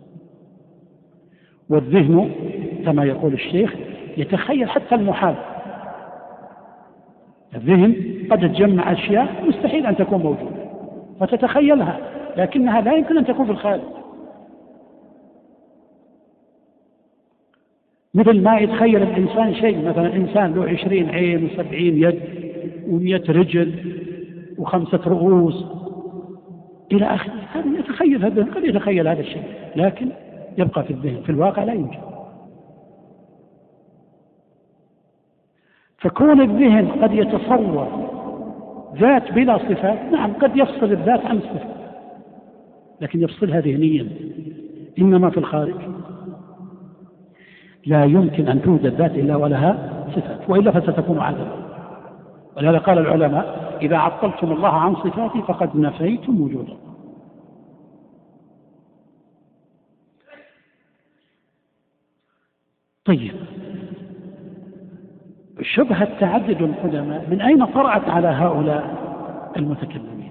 والذهن كما يقول الشيخ يتخيل حتى المحال. الذهن قد تجمع أشياء مستحيل أن تكون موجودة فتتخيلها، لكنها لا يمكن أن تكون في الخارج. مثل ما يتخيل الإنسان شيء، مثلا إنسان له 20 عين و70 يد و100 رجل و5 رؤوس إلى آخره، هذا يتخيل، هذا قد يتخيل هذا الشيء لكن يبقى في الذهن، في الواقع لا يوجد. فكون الذهن قد يتصور ذات بلا صفات، نعم قد يفصل الذات عن الصفات لكن يفصلها ذهنيا، إنما في الخارج لا يمكن أن توجد ذات إلا ولها صفات، وإلا فستكون عدما. ولهذا قال العلماء إذا عطلتم الله عن صفاته فقد نفيتم وجوده. طيب، شبهة تعدد القدماء من أين طرأت على هؤلاء المتكلمين؟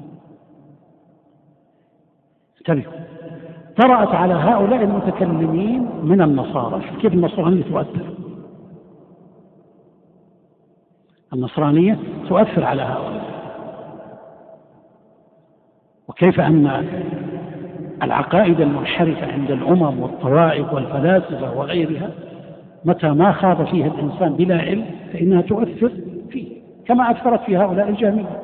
انتبهوا، طرأت على هؤلاء المتكلمين من النصارى. كيف النصرانية تؤثر؟ النصرانية تؤثر على هؤلاء، وكيف أن العقائد المنحرفة عند الأمم والطوائف والفلاسفة وغيرها متى ما خاض فيها الإنسان بلا علم فإنها تؤثر فيه كما أثرت في هؤلاء الجهمية.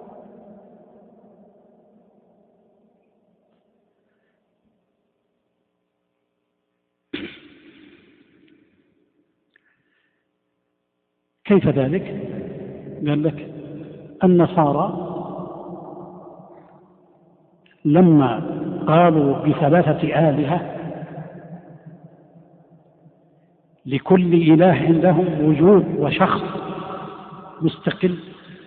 كيف ذلك؟ قال لك النصارى لما قالوا ب3 آلهة لكل إله عندهم وجود وشخص مستقل،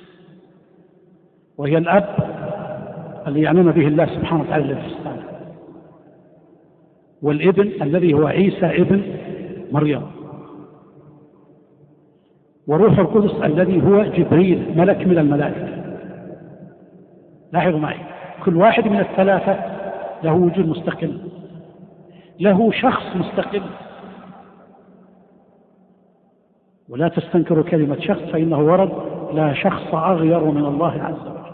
وهي الأب الذي يعنون به الله سبحانه وتعالى الذي في السماء، والابن الذي هو عيسى ابن مريم، وروح القدس الذي هو جبريل ملك من الملائكة. لاحظوا معي، كل واحد من ال3 له وجود مستقل، له شخص مستقل. ولا تستنكروا كلمة شخص فإنه ورد لا شخص أغير من الله عز وجل.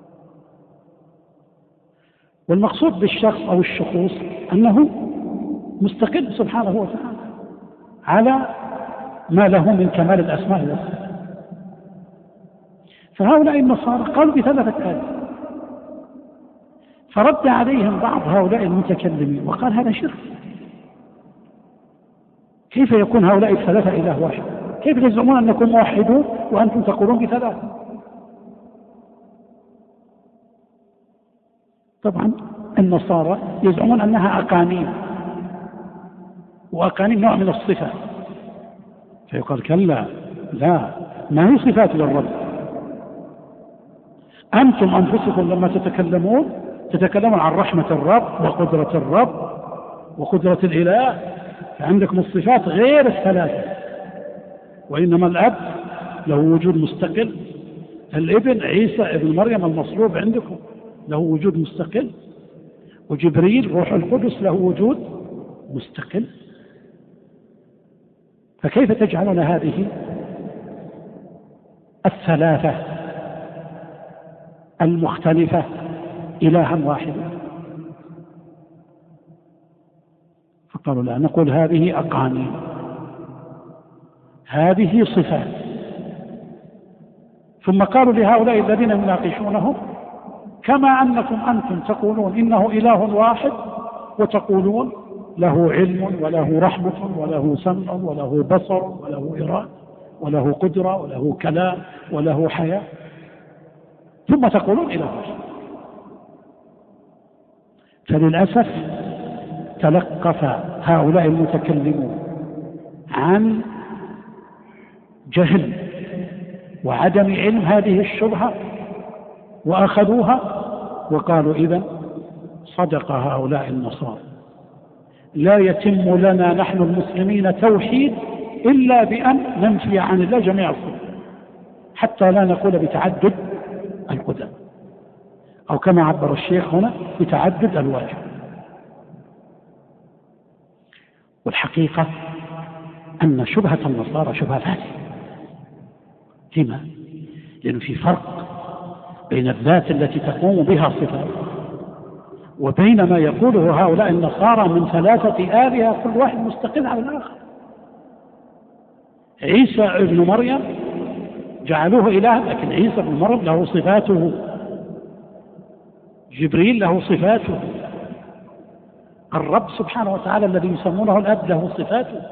والمقصود بالشخص أو الشخوص أنه مستقل سبحانه وتعالى على ما له من كمال الأسماء والصفات. فهؤلاء النصارى قالوا ب3 آلهة، فرد عليهم بعض هؤلاء المتكلمين وقال هذا شرك. كيف يكون هؤلاء ال3 إله واحد؟ كيف تزعمون أنكم موحدون وأنتم تقولون ب3؟ طبعا النصارى يزعمون أنها أقانيم، وأقانيم نوع من الصفة، فيقال كلا، لا، ما هي صفات للرب. أنتم أنفسكم لما تتكلمون عن رحمة الرب وقدرة الرب وقدرة الإله، فعندكم الصفات غير ال3، وإنما الأب له وجود مستقل، الابن عيسى ابن مريم المصلوب عندكم له وجود مستقل، وجبريل روح القدس له وجود مستقل. فكيف تجعلون هذه الثلاثة المختلفة إلها واحدا؟ فقالوا لا، نقول هذه أقانيم، هذه صفات. ثم قالوا لهؤلاء الذين يناقشونهم: كما أنكم أنتم تقولون إنه إله واحد، وتقولون له علم وله رحمة وله سمع وله بصر وله إرادة وله قدرة وله كلام وله حياة، ثم تقولون إله واحد. فللأسف تلقف هؤلاء المتكلمون عن جهل وعدم علم هذه الشبهة، وأخذوها وقالوا: إذن صدق هؤلاء النصارى، لا يتم لنا نحن المسلمين توحيد إلا بأن ننفي عن الله جميع الصفات، حتى لا نقول بتعدد القدم، أو كما عبر الشيخ هنا بتعدد الواجب. والحقيقة أن شبهة النصارى شبهة فاسدة. لما؟ لأنه في فرق بين الذات التي تقوم بها صفات وبين ما يقوله هؤلاء النصارى من 3 آلهة كل واحد مستقل على الآخر. عيسى ابن مريم جعلوه إله، لكن عيسى ابن مريم له صفاته، جبريل له صفاته، الرب سبحانه وتعالى الذي يسمونه الأب له صفاته.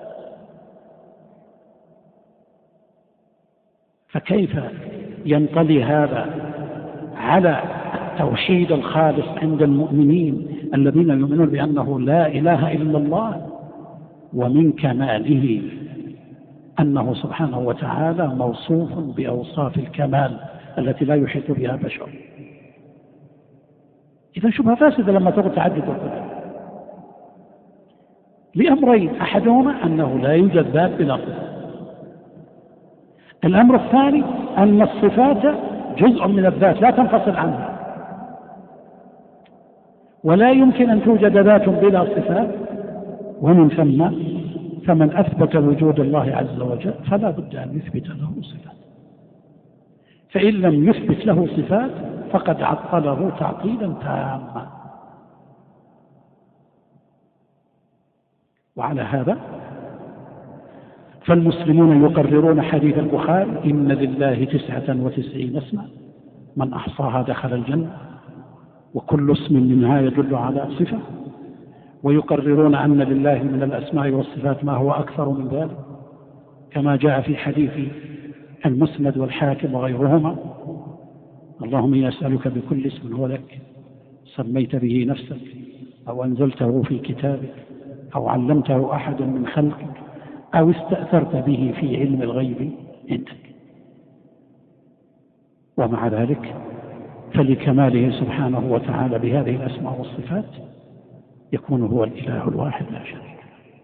فكيف ينطلي هذا على التوحيد الخالص عند المؤمنين الذين يؤمنون بأنه لا إله إلا الله، ومن كماله أنه سبحانه وتعالى موصوف بأوصاف الكمال التي لا يحيط بها بشر؟ إذا شبهة فاسدة لما تقول تعدد القدر لأمرين: أحدهما أنه لا يوجد ذات بلا صفات. الأمر الثاني أن الصفات جزء من الذات لا تنفصل عنها، ولا يمكن أن توجد ذات بلا صفات. ومن ثم فمن أثبت وجود الله عز وجل فلا بد أن يثبت له صفات، فإن لم يثبت له صفات فقد عطله تعطيلا تاما. وعلى هذا فالمسلمون يقررون حديث البخاري: إن لله 99 اسما من أحصاها دخل الجنة، وكل اسم منها يدل على صفة. ويقررون أن لله من الأسماء والصفات ما هو أكثر من ذلك، كما جاء في حديث المسند والحاكم وغيرهما: اللهم إني أسألك بكل اسم هو لك سميت به نفسك أو أنزلته في كتابك أو علمته أحد من خلقك أو استأثرت به في علم الغيب عندك. ومع ذلك فلكماله سبحانه وتعالى بهذه الأسماء والصفات يكون هو الإله الواحد لا شريك له.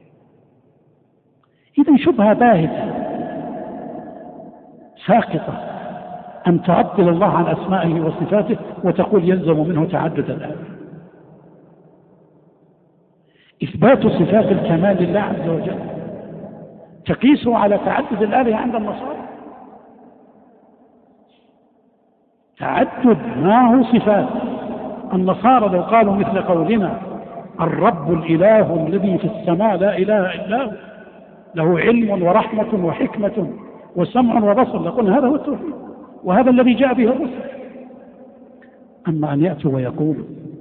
إذن شبهة باهتة ساقطة أن تعطل الله عن أسمائه وصفاته وتقول يلزم منه تعدد الآلهة. إثبات صفات الكمال لله عز وجل تقيسه على تعدد الآلهة عند النصارى. تعدد ما هو صفات. النصارى لو قالوا مثل قولنا الرب الإله الذي في السماء لا إله إلا هو له علم ورحمة وحكمة وسمع وبصر لقلنا هذا هو التوحيد وهذا الذي جاء به الرسل. أما أن يأتوا ويقولوا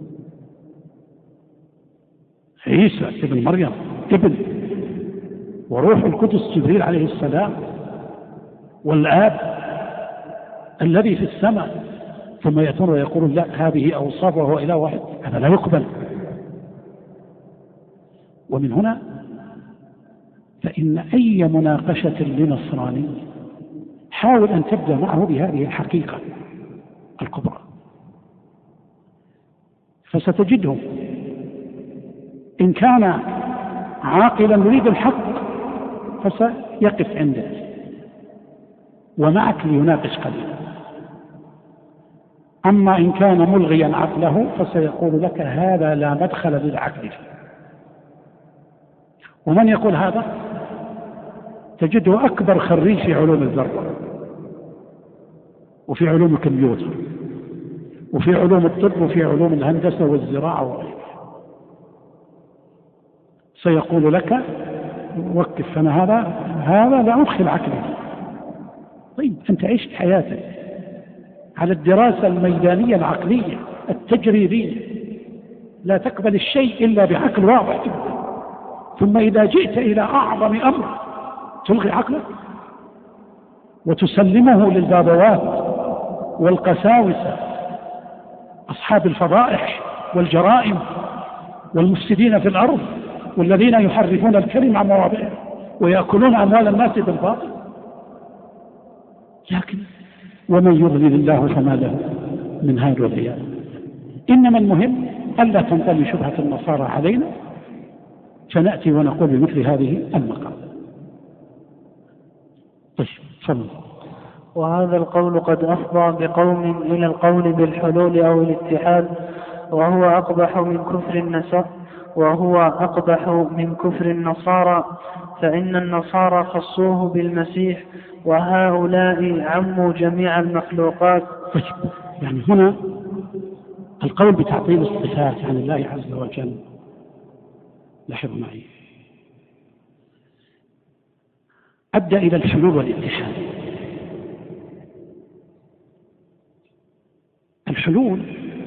عيسى ابن مريم ابن وروح القدس جبريل عليه السلام والآب الذي في السماء، ثم يأتون ويقولون لا هذه أوصاف وهو إله واحد، هذا لا يقبل. ومن هنا فإن أي مناقشة لنصراني حاول أن تبدأ معه بهذه الحقيقة الكبرى، فستجده إن كان عاقلا يريد الحق فسيقف عندك ومعك ليناقش قليلا، أما إن كان ملغيا عقله فسيقول لك هذا لا مدخل للعقل فيه. ومن يقول هذا تجده أكبر خريج في علوم الذرة وفي علوم الكمبيوتر وفي علوم الطب وفي علوم الهندسة والزراعة وغيرها. سيقول لك وقف، أنا هذا لا أدخل عقلي. طيب أنت عشت حياتك على الدراسة الميدانية العقلية التجريبية، لا تقبل الشيء إلا بعقل واضح جدا، ثم إذا جئت إلى أعظم أمر تلغي عقلك وتسلمه للبابوات والقساوسة أصحاب الفضائح والجرائم والمفسدين في الأرض والذين يحرفون الكلم عن مواضعه ويأكلون أموال الناس بالباطل. لكن ومن يضلل الله فما له من هاد والعياذ. إنما المهم ألا تنطلي شبهة النصارى علينا فنأتي ونقول بمثل هذه المقام. طيب فضل. وهذا القول قد أفضى بقوم إلى القول بالحلول أو الاتحاد، وهو أقبح من كفر النصارى، فإن النصارى خصوه بالمسيح وهؤلاء عموا جميع المخلوقات. طيب يعني هنا القول بتعطيل الصفات عن الله عز وجل. لاحظوا معي، أبدأ إلى الحلول والاتحاد. الحلول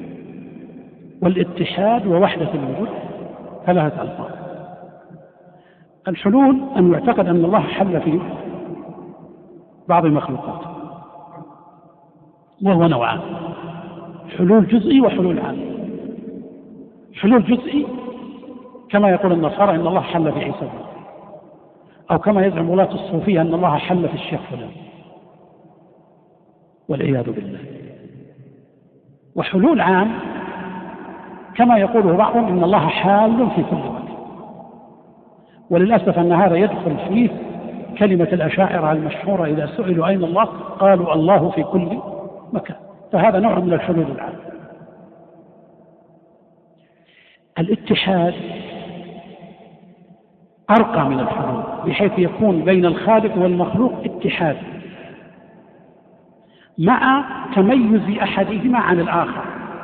والاتحاد ووحدة الوجود ثلاثة ألفاظ. الحلول أن يعتقد أن الله حل في بعض المخلوقات، وهو نوعان: حلول جزئي وحلول عام. حلول جزئي كما يقول النصارى إن الله حل في عيسى، أو كما يزعم ولاة الصوفية أن الله حل في الشيخ فلان والعياذ بالله. وحلول عام كما يقوله بعضهم إن الله حال في كل مكان، وللأسف أن هذا يدخل فيه كلمة الأشاعرة المشهورة: إذا سئلوا أين الله قالوا الله في كل مكان. فهذا نوع من الحلول العام. الاتحاد أرقى من الحلول، بحيث يكون بين الخالق والمخلوق اتحاد مع تميز أحدهما عن الآخر.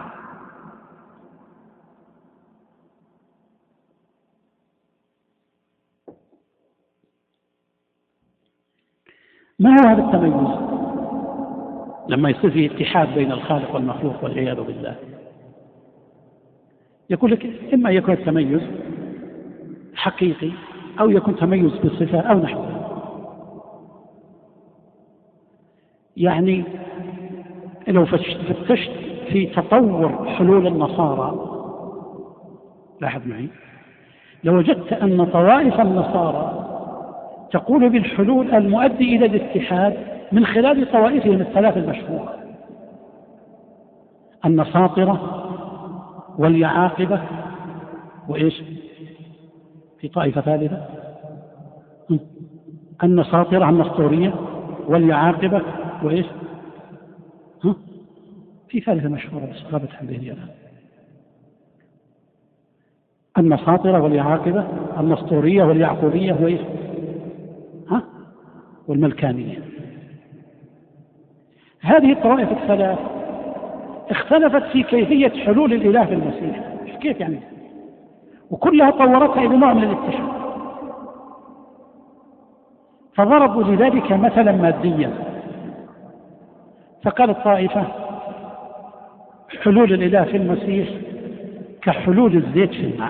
ما هو هذا التميز لما يصير فيه اتحاد بين الخالق والمخلوق والعياذ بالله؟ يقول لك إما يكون التميز حقيقي أو يكون تميز بصفة أو نحوها. يعني لو فتشت في تطور حلول النصارى، لاحظ معي، لوجدت أن طوائف النصارى تقول بالحلول المؤدي إلى الاتحاد من خلال طوائفهم الثلاث المشهورة: النساطرة واليعاقبة وإيش؟ في طائفة ثالثة، النساطرة النسطورية واليعاقبة وإيش؟ في ثالثة مشهورة بس غابت عن ذهني الآن. النساطرة واليعاقبة، النسطورية واليعقوبية وإيش؟ والملكانية. هذه الطوائف الثلاث اختلفت في كيفية حلول الإله في المسيح. كيف يعني؟ وكلها طورتها إلى نوع من الاتحاد. فضربوا لذلك مثلا ماديا، فقال الطائفة: حلول الإله في المسيح كحلول الزيت في الماء.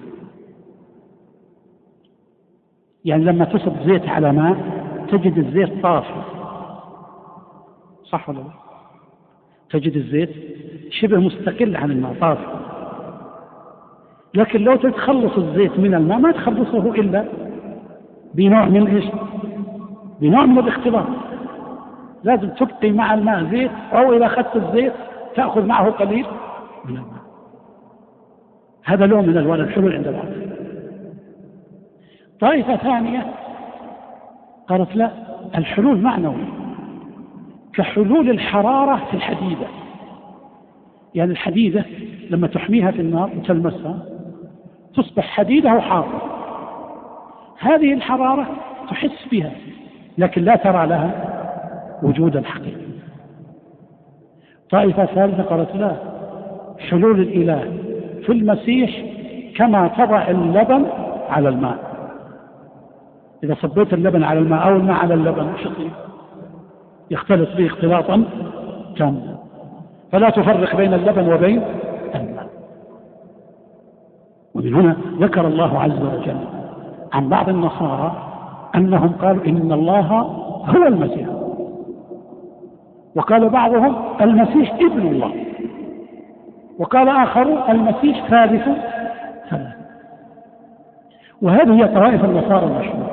يعني لما تصب زيت على ماء تجد الزيت طافي، صح ولا لا؟ تجد الزيت شبه مستقل عن الماء، طافي. لكن لو تتخلص الزيت من الماء ما تخلصه إلا بنوع من إيش؟ بنوع من الاختلاط. لازم تبقي مع الماء زيت، أو إذا أخذت الزيت تأخذ معه قليل من الماء. هذا لون من ألوان الحلول عند بعض. طائفة ثانية قالت: لا، الحلول معنوي كحلول الحرارة في الحديدة. يعني الحديدة لما تحميها في النار وتلمسها تصبح حديدة وحارة. هذه الحرارة تحس بها لكن لا ترى لها وجودا حقيقيا. طائفة ثالثة قالت لا، حلول الإله في المسيح كما تضع اللبن على الماء. إذا صبيت اللبن على الماء أو الماء على اللبن يختلط به اختلاطا تاما، فلا تفرق بين اللبن وبين الماء. ومن هنا ذكر الله عز وجل عن بعض النصارى أنهم قالوا إن الله هو المسيح، وقال بعضهم المسيح ابن الله، وقال آخر المسيح ثالث ثلاث. وهذه هي طوائف النصارى المشهورة.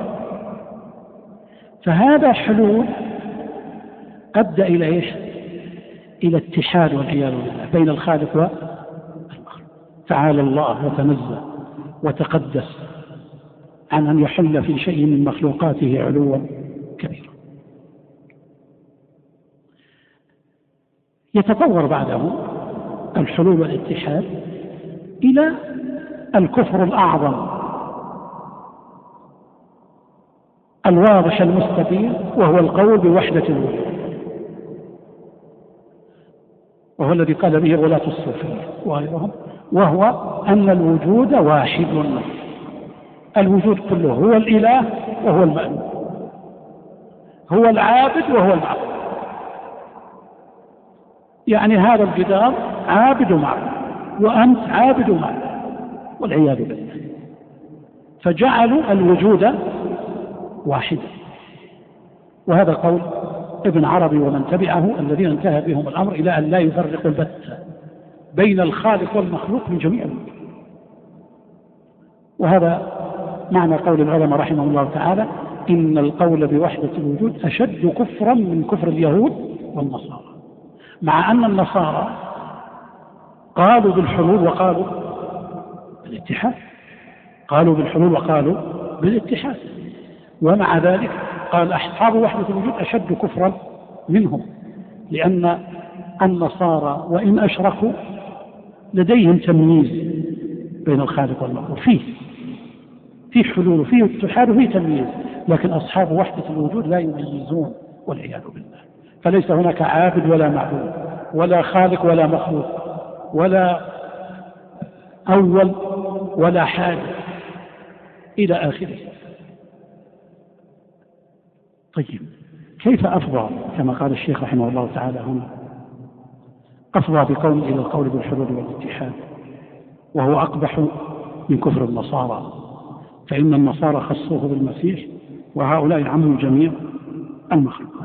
فهذا حلول أدى إلى إيش؟ إلى اتحاد والعياذ بالله بين الخالق والمخلوق. تعالى الله وتنزه وتقدس عن أن يحل في شيء من مخلوقاته علوا كبيرا. يتطور بعده الحلول والاتحاد إلى الكفر الأعظم الواضح المستبين، وهو القول بوحدة الوجود، وهو الذي قال به غلاة الصوفية وغيرهم، وهو أن الوجود واحد. الوجود كله هو الإله وهو المألوف، هو العابد وهو المعبود. يعني هذا الجدار عابد ومعبود، وأنت عابد ومعبود، والعياذ بالله. فجعلوا الوجود واحدا. وهذا قول ابن عربي ومن تبعه الذين انتهى بهم الأمر إلى أن لا يفرقوا البتة بين الخالق والمخلوق من جميع الوجود. وهذا معنى قول العلماء رحمه الله تعالى: إن القول بوحدة الوجود أشد كفرا من كفر اليهود والنصارى. مع أن النصارى قالوا بالحلول وقالوا بالاتحاد، قالوا بالحلول وقالوا بالاتحاد، ومع ذلك قال أصحاب وحدة الوجود أشد كفرا منهم، لأن النصارى وإن أشركوا لديهم تمييز بين الخالق والمخلوق، فيه حلول وفيه اتحاد وفيه تمييز، لكن أصحاب وحدة الوجود لا يميزون والعياذ بالله. فليس هناك عابد ولا معبود، ولا خالق ولا مخلوق، ولا أول ولا حادث إلى آخره. طيب، كيف أفضى كما قال الشيخ رحمه الله تعالى هنا؟ أفضى بقوم إلى القول بالحلول والاتحاد، وهو أقبح من كفر النصارى، فإن النصارى خصوه بالمسيح وهؤلاء عموا جميع المخلوقات.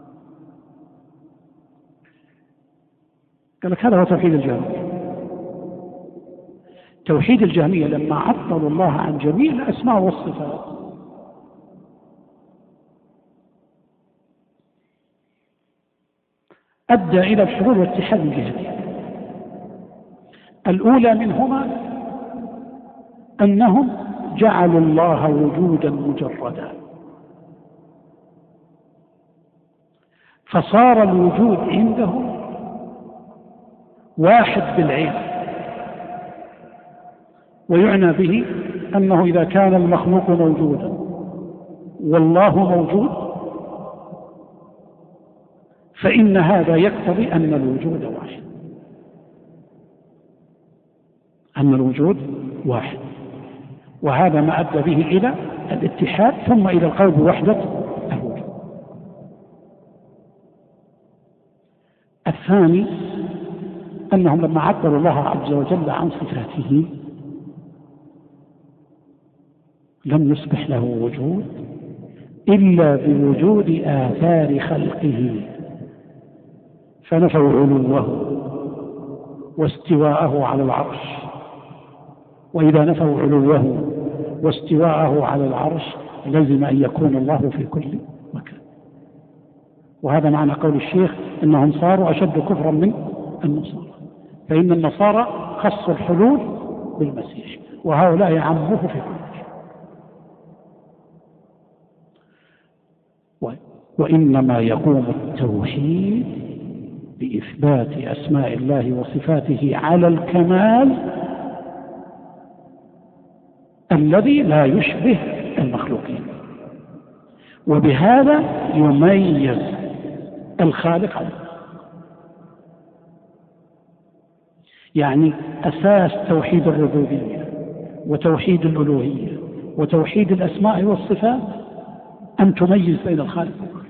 قال لك هذا هو توحيد الجهمية. توحيد الجهمية لما عطلوا الله عن جميع الأسماء والصفات أدى إلى الحلول والاتحاد الجهمية. الأولى منهما أنهم جعلوا الله وجودا مجردا، فصار الوجود عندهم واحد بالعين، ويعنى به أنه إذا كان المخلوق موجودا والله موجود فإن هذا يقتضي أن الوجود واحد، أن الوجود واحد. وهذا ما أدى به إلى الاتحاد ثم إلى القول بوحدة الوجود. الثاني أنهم لما عطلوا الله عز وجل عن صفاته لم يصبح له وجود إلا بوجود آثار خلقه، فنفوا علوه واستواءه على العرش. وإذا نفوا علوه واستواءه على العرش لزم أن يكون الله في كل مكان. وهذا معنى قول الشيخ إنهم صاروا أشد كفرا من النصارى، فإن النصارى خصوا الحلول بالمسيح وهؤلاء عموه في كل شيء. وإنما يقوم التوحيد بإثبات أسماء الله وصفاته على الكمال الذي لا يشبه المخلوقين. وبهذا يميز الخالق عنه. يعني أساس توحيد الربوبية وتوحيد الألوهية وتوحيد الأسماء والصفات أن تميز بين الخالق والمخلوق،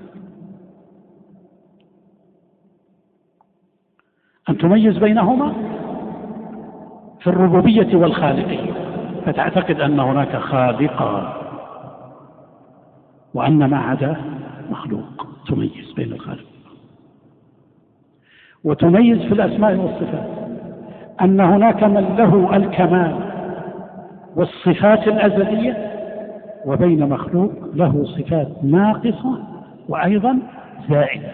أن تميز بينهما في الربوبية والخالقية، فتعتقد أن هناك خالقا وأن ما عداه مخلوق، تميز بين الخالق، وتميز في الأسماء والصفات أن هناك من له الكمال والصفات الأزلية وبين مخلوق له صفات ناقصة وأيضا زائدة.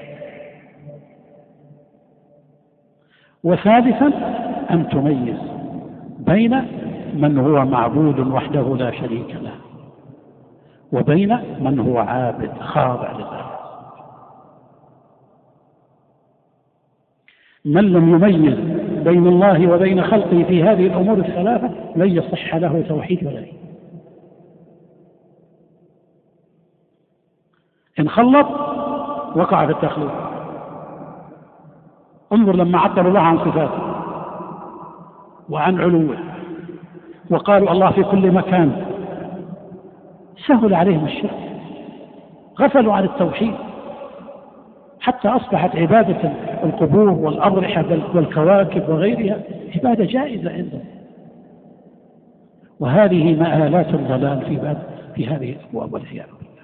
وثالثا أن تميز بين من هو معبود وحده لا شريك له وبين من هو عابد خاضع لله. من لم يميز بين الله وبين خلقه في هذه الأمور الثلاثة لن يصح له توحيد ولا دين. إن خلط وقع في التخليط. انظر لما عطلوا الله عن صفاته وعن علوه وقالوا الله في كل مكان، سهل عليهم الشرك، غفلوا عن التوحيد، حتى أصبحت عبادة القبور والأضرحة والكواكب وغيرها عبادة جائزة عندهم. وهذه مآلات الضلال في هذه الأبواب والعياذ بالله.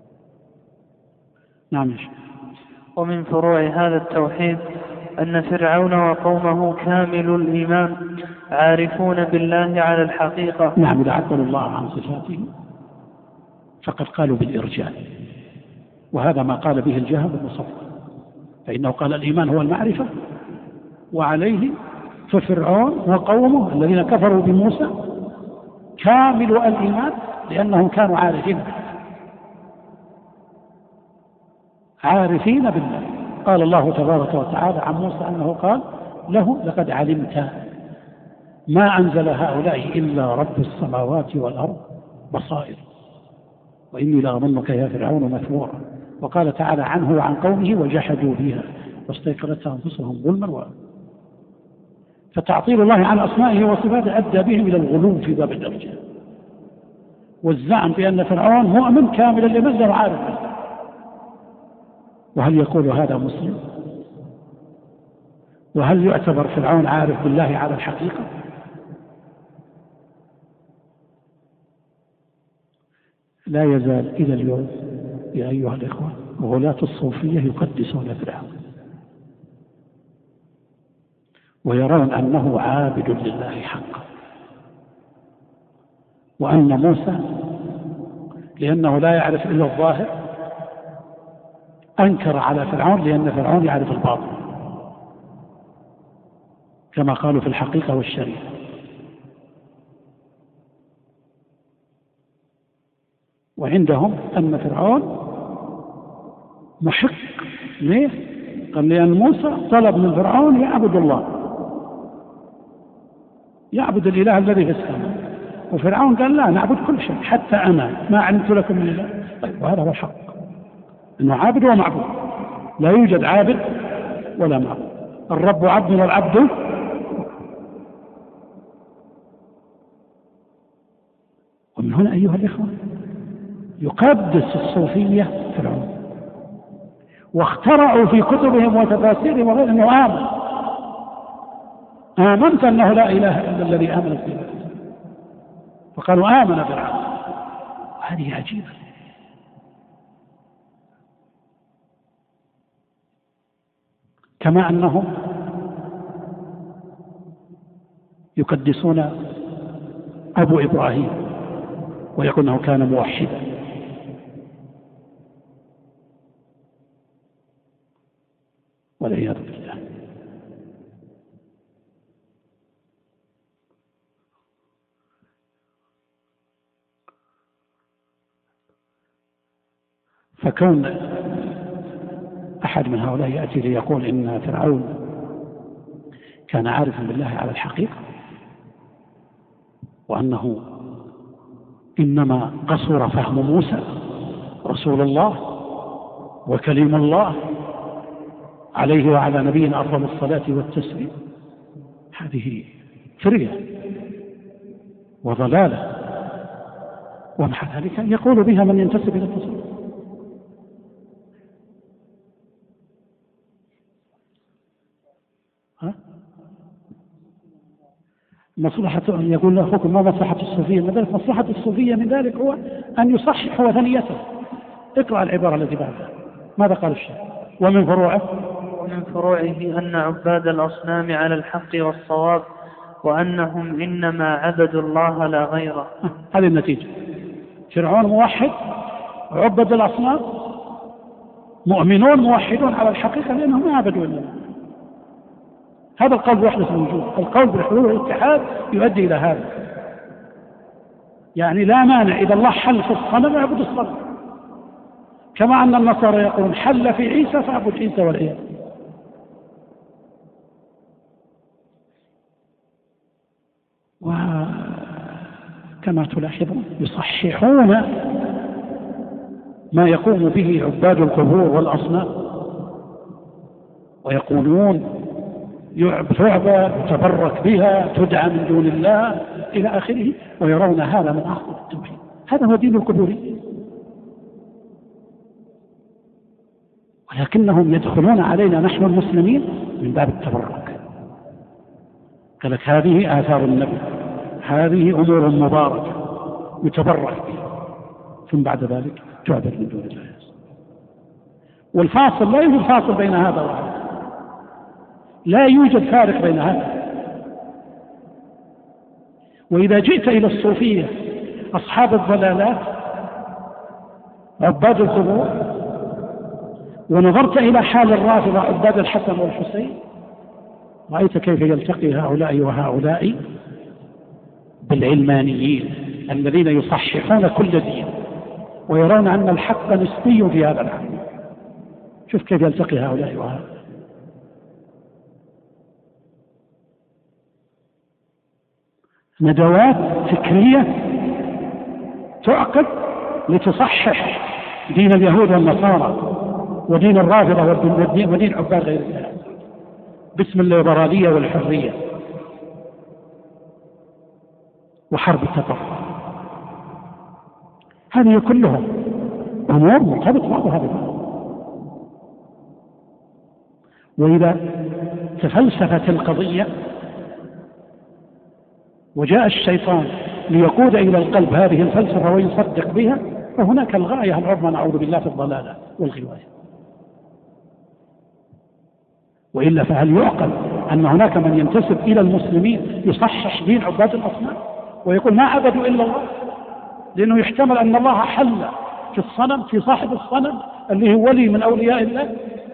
نعم. ومن فروع هذا التوحيد أن فرعون وقومه كامل الإيمان عارفون بالله على الحقيقة. نعم، إذا عطلوا الله عن صفاته فقد قالوا بالإرجاء، وهذا ما قال به الجهم بن صفوان، فإنه قال الإيمان هو المعرفة، وعليه ففرعون وقومه الذين كفروا بموسى كامل الإيمان لأنهم كانوا عارفين بالله. قال الله تبارك وتعالى عن موسى أنه قال له لقد علمت ما أنزل هؤلاء إلا رب السماوات والأرض بصائر وإني لأظنك يا فرعون مثبورا. وقال تعالى عنه وعن قومه وجحدوا بها واستيقنتها أنفسهم ظلما فتعطيل الله عن أسمائه وصفاته أدى بهم إلى الغلو في باب الدرجة والزعم بأن فرعون مؤمن كامل الإيمان وعارف بالله. وهل يقول هذا مسلم؟ وهل يعتبر فرعون عارف بالله على الحقيقة؟ لا يزال إلى اليوم يا أيها الإخوة غلاة الصوفية يقدسون فرعون ويرون أنه عابد لله حقا، وأن موسى لأنه لا يعرف إلا الظاهر أنكر على فرعون لأن فرعون يعرف الباطن كما قالوا في الحقيقة والشريعة. وعندهم أن فرعون محق. ليه؟ قال لأن موسى طلب من فرعون يعبد الله، يعبد الإله الذي في السماء، وفرعون قال لا نعبد كل شيء حتى أنا ما علمت لكم من إله. طيب وهذا هو الحق، إنه عابد ومعبود، لا يوجد عابد ولا معبود، الرب عبد والعبد. ومن هنا أيها الإخوة يقدس الصوفية فرعون، واخترعوا في كتبهم وتفاسيرهم وغيرهم أنه آمنت أنه لا إله إلا الذي آمنت به، فقالوا آمن فرعون. هذه عجيبة. كما أنهم يقدسون أبو إبراهيم ويقول أنه كان موحدا. والعياذ بالله. فكون أحد من هؤلاء يأتي ليقول إن فرعون كان عارفا بالله على الحقيقة وأنه إنما قصر فهم موسى رسول الله وكليم الله عليه وعلى نبينا أفضل الصلاة والتسليم، هذه فرية وضلالة، ومع ذلك يقول بها من ينتسب إلى التصوف. مصلحة، يقول له أخوكم ما مصلحة الصوفية من ذلك؟ مصلحة الصوفية من ذلك هو أن يصحح وثنيته. اقرأ العبارة التي بعدها، ماذا قال الشيخ؟ ومن فروعه أن عباد الأصنام على الحق والصواب، وأنهم إنما عبدوا الله لا غيره. هذه النتيجة. فرعون موحد، عبد الأصنام مؤمنون موحدون على الحقيقة لأنهم ما عبدوا إلا الله. هذا القول بوحدة الوجود، القول بالحلول والاتحاد يؤدي إلى هذا. يعني لا مانع إذا الله حل في الصنم يعبد الصنم، كما أن النصارى يقولون حل في عيسى فاعبد عيسى والعياذ. وكما تلاحظون يصححون ما يقوم به عباد القبور والأصنام، ويقولون تعبد تبرك بها تدعى من دون الله إلى آخره، ويرون هذا من أعظم التوحيد. هذا هو دين القبوري، ولكنهم يدخلون علينا نحن المسلمين من باب التبرك. قال لك هذه آثار النبي، هذه أمور مباركة يتبرك بها، ثم بعد ذلك تعبد من دون الله. والفاصل لا يوجد فاصل بين هذا وهذا، لا يوجد فارق بين هذا. وإذا جئت إلى الصوفية أصحاب الضلالات عباد القبور، ونظرت إلى حال الرافضة عباد الحسن والحسين، رأيت كيف يلتقي هؤلاء وهؤلاء بالعلمانيين الذين يصححون كل دين ويرون أن الحق نسبي في هذا العالم. شوف كيف يلتقي هؤلاء وهؤلاء. ندوات فكرية تعقد لتصحح دين اليهود والنصارى ودين الرافضة ودين عباد غير الله باسم الليبرالية والحرية وحرب التطرف. هذه كلها أمور مرتبطة بعضها ببعض. وإذا تفلسفت القضية وجاء الشيطان ليقود إلى القلب هذه الفلسفة ويصدق بها، فهناك الغاية العظمى نعوذ بالله في الضلالة والغواية. وإلا فهل يعقل أن هناك من ينتسب إلى المسلمين يصحح دين عباد الأصنام ويقول ما عبدوا إلا الله؟ لأنه يحتمل أن الله حل في الصنم، في صاحب الصنم اللي هو ولي من أولياء الله.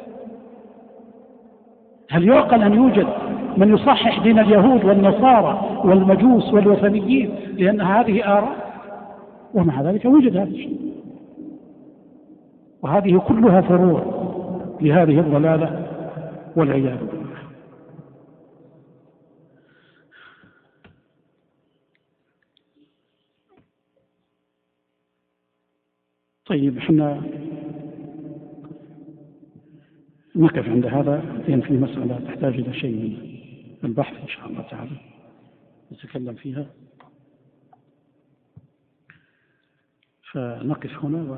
هل يعقل أن يوجد من يصحح دين اليهود والنصارى والمجوس والوثنيين لأن هذه آراء؟ ومع ذلك يوجد هذا الشيء. وهذه كلها فروع لهذه الضلالة والعياذ بالله. طيب احنا نقف عند هذا، لأن في مسألة تحتاج إلى شيء من البحث إن شاء الله تعالى نتكلم فيها، فنقف هنا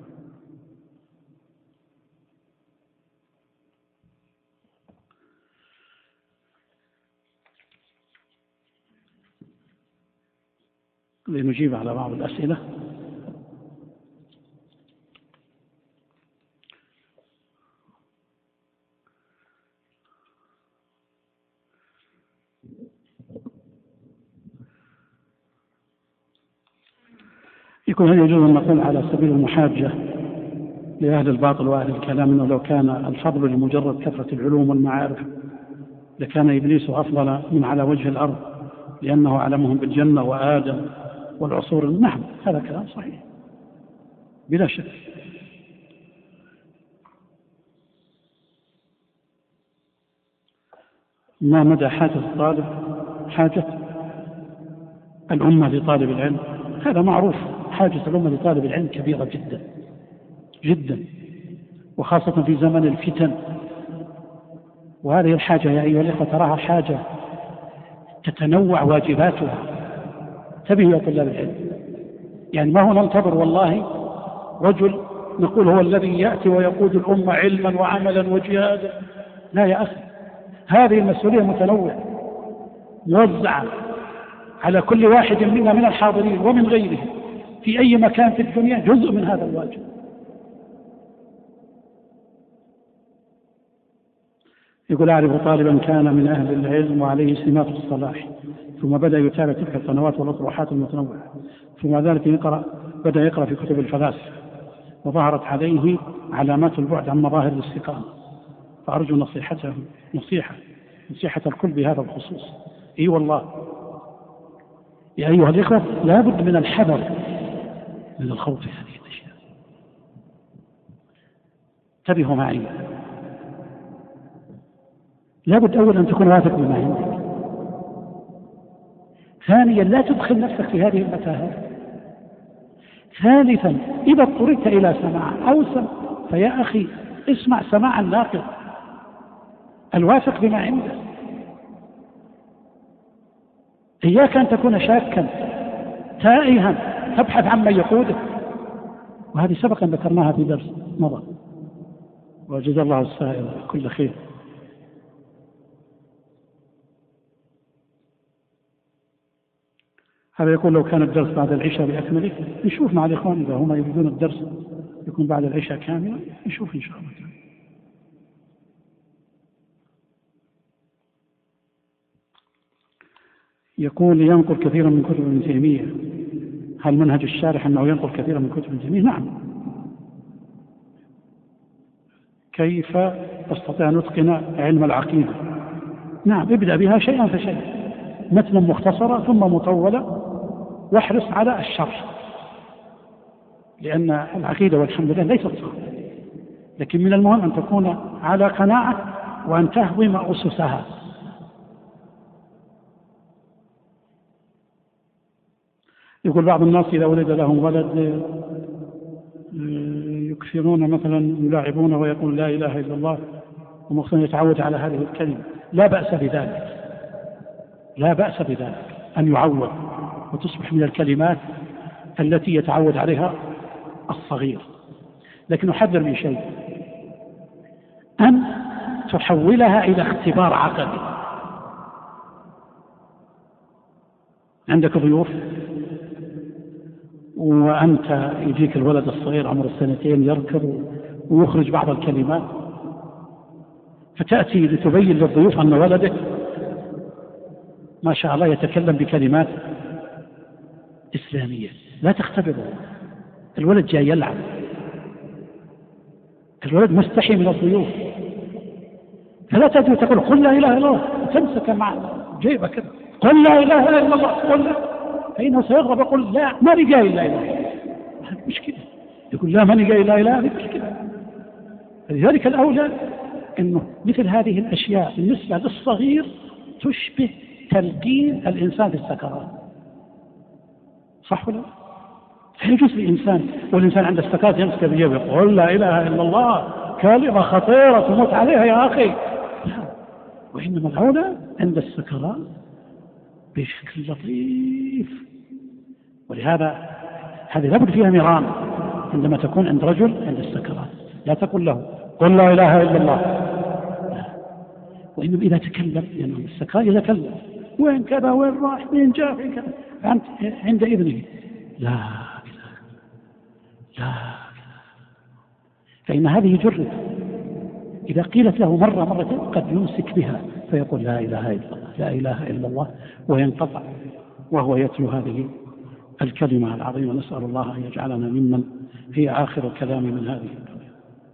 لنجيب على بعض الأسئلة. يكون هل يجوز أن نقول على سبيل المحاجة لأهل الباطل وأهل الكلام أنه لو كان الفضل لمجرد كثرة العلوم والمعارف لكان إبليس أفضل من على وجه الأرض لأنه أعلمهم بالجنة وآدم والعصور؟ نعم، هذا كلام صحيح بلا شك. ما مدى حاجة الطالب، حاجة الأمة لطالب العلم؟ هذا معروف، حاجة الأمة لطالب العلم كبيرة جدا جدا، وخاصة في زمن الفتن. وهذه الحاجة يا أيها الأخوة تراها حاجة تتنوع واجباتها. انتبهوا يا طلاب العلم، يعني ما هو ننتظر والله رجل نقول هو الذي يأتي ويقود الأمة علما وعملا وجهادا. لا يا أخي، هذه المسؤولية متنوعة موزعة على كل واحد منا من الحاضرين ومن غيره في أي مكان في الدنيا جزء من هذا الواجب. يقول أعرف طالبا كان من أهل العلم وعليه سمات الصلاح، ثم بدأ يتابع تلك القنوات والأطروحات المتنوعة، ثم ذلك بدأ يقرأ في كتب الفلاسفة، وظهرت عليه علامات البعد عن مظاهر الاستقامة، فأرجو نصيحة الكل بهذا الخصوص. إي والله يا أيها الإخوة لا بد من الحذر من الخوض في هذه الأشياء. انتبهوا معي، لا بد أولا أن تكون واثق بما عندك. ثانيا لا تدخل نفسك في هذه المتاهات. ثالثا إذا اضطررت إلى سماع أو سمع فيا أخي اسمع سماعا ناقض الواثق بما عندك. إياك أن تكون شاكا تائها تبحث عن من يقودك، وهذه سبقا ذكرناها في درس مضى، وجزا الله السائل كل خير. هذا يقول لو كان الدرس بعد العشاء بأكمله نشوف مع الإخوان إذا هم يريدون الدرس يكون بعد العشاء كاملا نشوف إن شاء الله. يقول ينقل كثيرا من كتب ابن تيمية، هل منهج الشارح أنه ينقل كثيرا من كتب ابن تيمية؟ نعم. كيف أستطيع أن أتقن علم العقيدة؟ نعم، ابدأ بها شيئا فشيئا، متنا مختصرة ثم مطولة، واحرص على الشرح، لأن العقيدة والحمد لله ليست صعبة، لكن من المهم أن تكون على قناعة وأن تهضم أسسها. يقول بعض الناس إذا ولد لهم ولد يكثرون مثلا يلاعبونه ويقول لا إله إلا الله، ومخصوصا يتعود على هذه الكلمة. لا بأس بذلك، لا بأس بذلك أن يعود وتصبح من الكلمات التي يتعود عليها الصغير، لكن أحذر من شيء، أن تحولها إلى اختبار عقدي. عندك ضيوف وأنت يجيك الولد الصغير عمر السنتين يركض ويخرج بعض الكلمات، فتأتي لتبين للضيوف أن ولدك ما شاء الله يتكلم بكلمات إسلامية. لا تختبره، الولد جاي يلعب، الولد مستحي من الضيوف، فلا تأتي وتقول قل لا إله إلا الله تمسك مع جيبك قل لا إله إلا الله قل لا، فإنه سيغضب يقول لا ما لي جاي لا إله، مش كده، يقول لا ماني جاي لا إله، مش كده. لذلك الأولى أنه مثل هذه الأشياء بالنسبة للصغير تشبه تلقين الإنسان في السكرات، صح ولا؟ فيجوز للإنسان والإنسان عند السكرات يمسك بجيبه يقول لا إله إلا الله، كلمة خطيرة تموت عليها يا أخي، لا، وإنما الأولى عند السكرات بشكل لطيف. ولهذا هذه لابد فيها مرام عندما تكون عند رجل عند السكرات، لا تقول له قل لا إله إلا الله، لا. وإنما إذا تكلم لأنه يعني السكرات يتكلم وين كذا وين راح وين جاء وين كذا عند إذنه لا إله لا، فإن هذه جرد إذا قيلت له مرة مرتين قد يمسك بها فيقول لا إله إلا الله لا إله إلا الله وينقطع وهو يتلو هذه الكلمة العظيمة. نسأل الله أن يجعلنا ممن هي آخر الكلام من هذه الدنيا.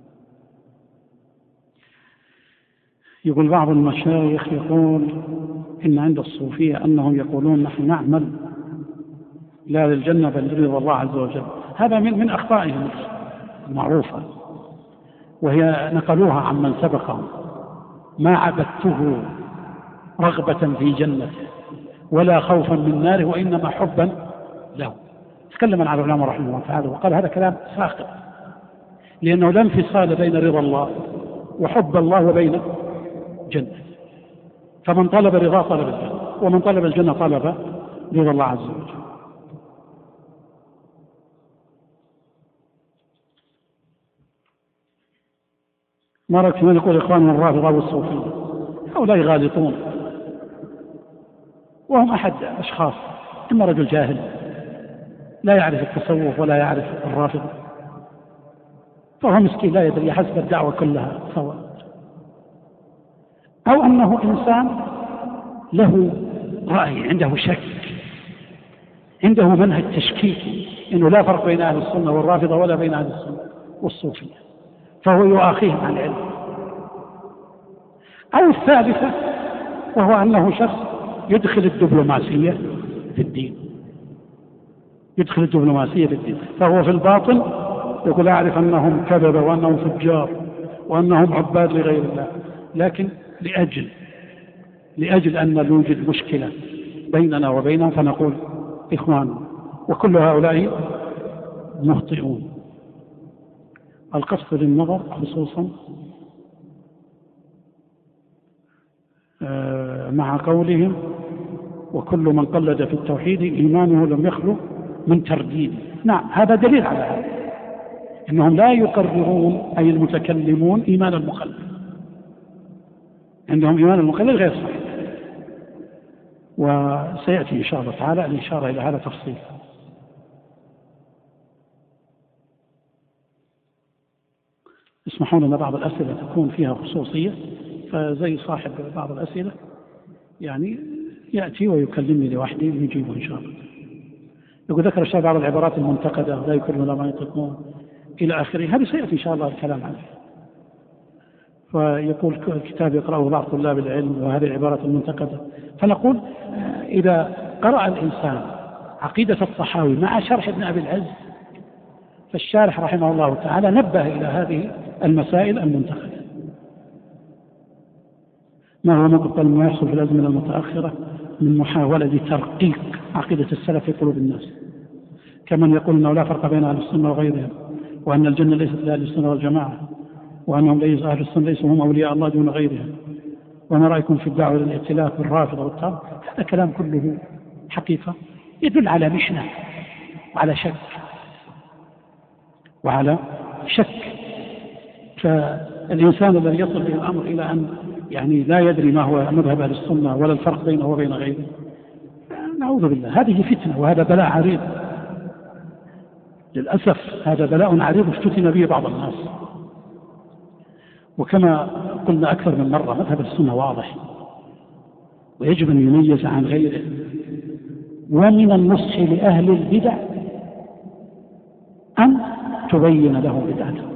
يقول بعض المشايخ يقول إن عند الصوفية أنهم يقولون نحن نعمل لا للجنة بل لرضا الله عز وجل. هذا من أخطائهم المعروفة، وهي نقلوها عمن سبقهم: ما عبدته رغبة في جنته ولا خوفا من ناره وإنما حبا له. تكلم عن العلماء رحمه الله تعالى وقال هذا كلام ساقط، لأنه لا انفصال بين رضا الله وحب الله وبين الجنة. فمن طلب رضاه طلب الجنة، ومن طلب الجنة طلب رضا الله عز وجل. ما رأيك من يقول إخواننا الرافضة والصوفية؟ هؤلاء غالطون، وهم أحد أشخاص، إما رجل جاهل لا يعرف التصوف ولا يعرف الرافضة، فهو مسكين لا يدري، حسب الدعوة كلها سواء، أو أنه إنسان له رأي، عنده شك، عنده منهج تشكيكي، إنه لا فرق بين أهل السنة والرافضة ولا بين أهل السنة والصوفية، فهو يؤاخيهم عن العلم. أو الثالثة، وهو أنه شخص يدخل الدبلوماسية في الدين، يدخل الدبلوماسية في الدين، فهو في الباطن يقول أعرف أنهم كذبة وأنهم فجار وأنهم عباد لغير الله، لكن لأجل أن يوجد مشكلة بيننا وبينهم فنقول إخوان، وكل هؤلاء مخطئون. القصد للنظر خصوصا مع قولهم وكل من قلد في التوحيد إيمانه لم يخلو من ترديد. نعم، هذا دليل على هذا، إنهم لا يقررون أي المتكلمون إيمان المقلد، عندهم إيمان المقلد غير صحيح، وسيأتي إن شاء الله تعالى الإشارة إلى هذا تفصيل. اسمحوا لنا بعض الأسئلة تكون فيها خصوصية، فزي صاحب بعض الأسئلة يعني يأتي ويكلمني لوحدي ويجيبه إن شاء الله. يقول ذكر الشيخ بعض العبارات المنتقدة لا يكلمون ما ينطقون إلى آخره، هذه سيأتي إن شاء الله الكلام عنه. فيقول كتاب يقرأه بعض طلاب العلم وهذه العبارات المنتقدة، فنقول إذا قرأ الإنسان عقيدة الطحاوي مع شرح ابن أبي العز، فالشارح رحمه الله تعالى نبه إلى هذه المسائل المنتقدة. ما هو مقبل ما يحصل في الأزمنة المتأخرة من محاولة ترقيق عقيدة السلف في قلوب الناس، كمن يقول أنه لا فرق بين أهل السنة وغيرهم، وأن الجنة ليست لأهل السنة والجماعة، وأنهم ليس أهل السنة ليسوا هم أولياء الله دون غيرهم، وما رأيكم في الدعوة للائتلاف بالرافضة والطاغوت. هذا كلام كله حقيقة يدل على مشنة وعلى شك. فالإنسان الذي يصل به الأمر إلى أن يعني لا يدري ما هو مذهب أهل السنة ولا الفرق بينه وبين غيره، نعوذ بالله، هذه فتنة وهذا بلاء عريض للأسف. هذا بلاء عريض افتتن به بعض الناس. وكما قلنا أكثر من مرة، مذهب السنة واضح ويجب أن يميز عن غيره، ومن النصح لأهل البدع أن تبين لهم بدعتهم.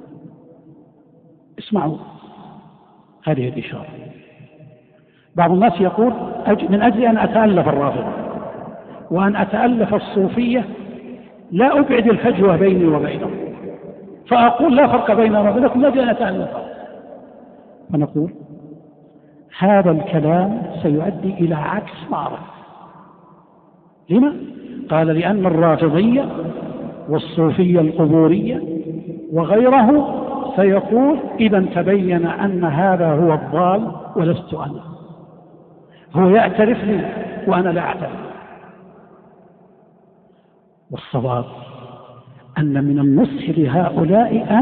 اسمعوا هذه الإشارة. بعض الناس يقول من أجل أن أتألف الرافضة وأن أتألف الصوفية لا أبعد الفجوة بيني وبينهم، فأقول لا فرق بيننا وبينكم، من أجل أن أتألفهم. فنقول هذا الكلام سيؤدي إلى عكس ما أردت. لما؟ قال لأن الرافضية والصوفية القبورية وغيره سيقول إذا تبين أن هذا هو الضال ولست أنا، هو يعترف لي وأنا لا أعترف. والصواب أن من النصح لهؤلاء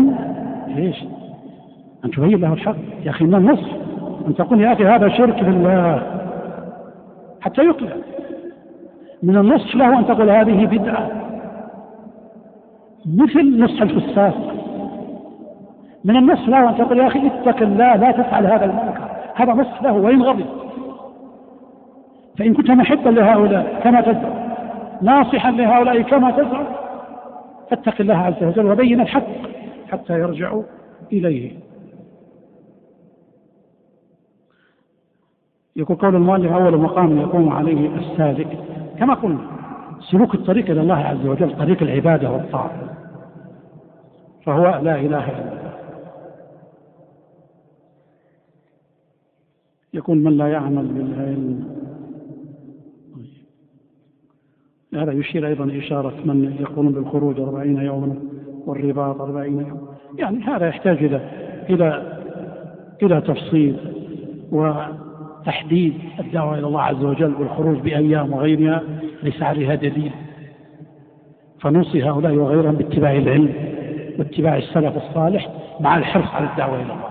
أن تبين له الحق. يا أخي من النصح أن تقول يا أخي هذا شرك بالله حتى يقلع. من النصح له أن تقول هذه بدعة، مثل نصح الفساق. من النصح له أن تقول يا أخي اتق الله لا تفعل هذا المنكر، هذا نصح له وإن غضب. فإن كنت محبا لهؤلاء كما تزعم، ناصحا لهؤلاء كما تزعم، فاتق الله عز وجل وبين الحق حتى يرجعوا إليه. يقول قول المؤلف أول مقام يقوم عليه السالك، كما قلنا سلوك الطريق إلى الله عز وجل طريق العبادة والطاعة، فهو لا إله إلا الله. يكون من لا يعمل بالعلم. هذا يشير أيضا إشارة من يقولون بالخروج 40 يوما والرباط 40 يوما. يعني هذا يحتاج إلى تفصيل وتحديد الدعوة إلى الله عز وجل والخروج بأيام وغيرها، ليس عليها دليل. فنوصي هؤلاء وغيرهم باتباع العلم واتباع السلف الصالح مع الحرص على الدعوة إلى الله.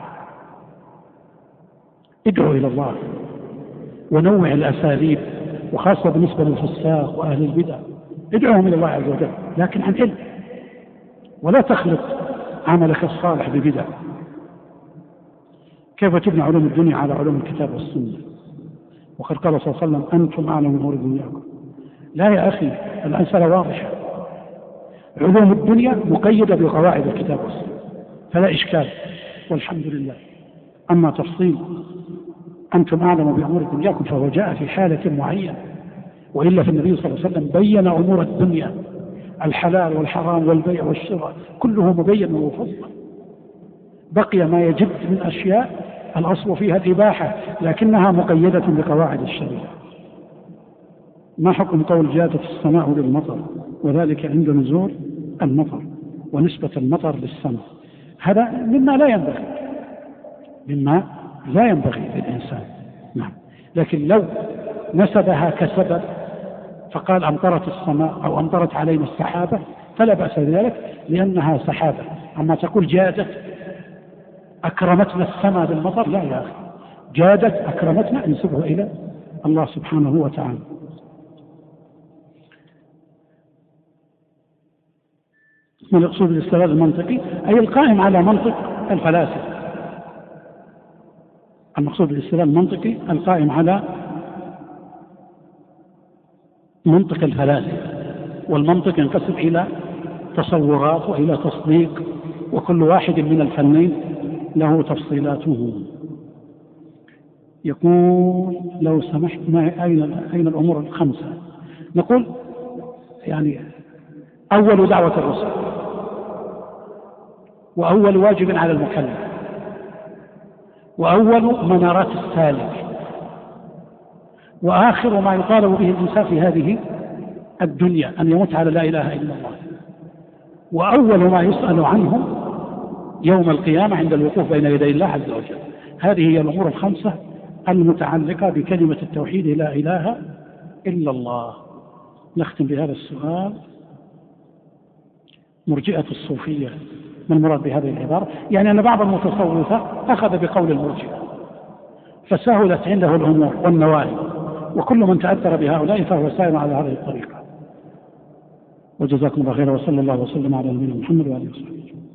ادعوا إلى الله ونوع الأساليب، وخاصة بالنسبة للفساق وأهل البدع، ادعوهم إلى الله عز وجل لكن عن علم، ولا تخلط عملك الصالح ببدع. كيف تبنى علوم الدنيا على علوم الكتاب والسنة؟ وقد قال صلى الله عليه وسلم أنتم أعلم بأمور دنياكم. لا يا أخي، المسألة واضحة، علوم الدنيا مقيدة بقواعد الكتاب والسنة فلا إشكال والحمد لله. أما تفصيل أنتم أعلم بأمور دنياكم فهو جاء في حالة معينة، وإلا في النبي صلى الله عليه وسلم بين أمور الدنيا، الحلال والحرام والبيع والشراء كله مبين ومفصل. بقي ما يجد من أشياء الأصل فيها الإباحة لكنها مقيدة بقواعد الشريعة. ما حكم قول جادت السماء للمطر وذلك عند نزول المطر ونسبة المطر للسماء؟ هذا مما لا ينبغي للإنسان. نعم، لكن لو نسبها كسبب فقال أمطرت السماء أو أمطرت علينا السحابة فلا بأس بذلك لأنها سحابة. أما تقول جادت أكرمتنا السماء بالمطر، لا يا أخي، جادت أكرمتنا انسبه إلى الله سبحانه وتعالى. من يقصد الاستدلال المنطقي أي القائم على منطق الفلاسفة. المقصود بالاستدلال المنطقي القائم على منطق الفلاسفة، والمنطق ينقسم إلى تصورات وإلى تصديق، وكل واحد من الفنين له تفصيلاته. يقول لو سمحت معي أين الأمور الخمسة؟ نقول يعني أول دعوة الرسل، وأول واجب على المكلف، وأول منارات السالك، وآخر ما يطالب به الإنسان في هذه الدنيا أن يموت على لا إله إلا الله، وأول ما يسأل عنه يوم القيامة عند الوقوف بين يدي الله عز وجل. هذه هي الأمور الخمسة المتعلقة بكلمة التوحيد لا إله إلا الله. نختم بهذا السؤال: مرجئة الصوفية ما المراد بهذه العبارة؟ يعني أن بعض المتصوفة أخذ بقول المرجئة فسهلت عنده الأمور والنواهي، وكل من تأثر بهؤلاء فهو سائر على هذه الطريقة. وجزاكم الله خيرا، وصلى الله وسلم على نبينا محمد وآله وصحبه.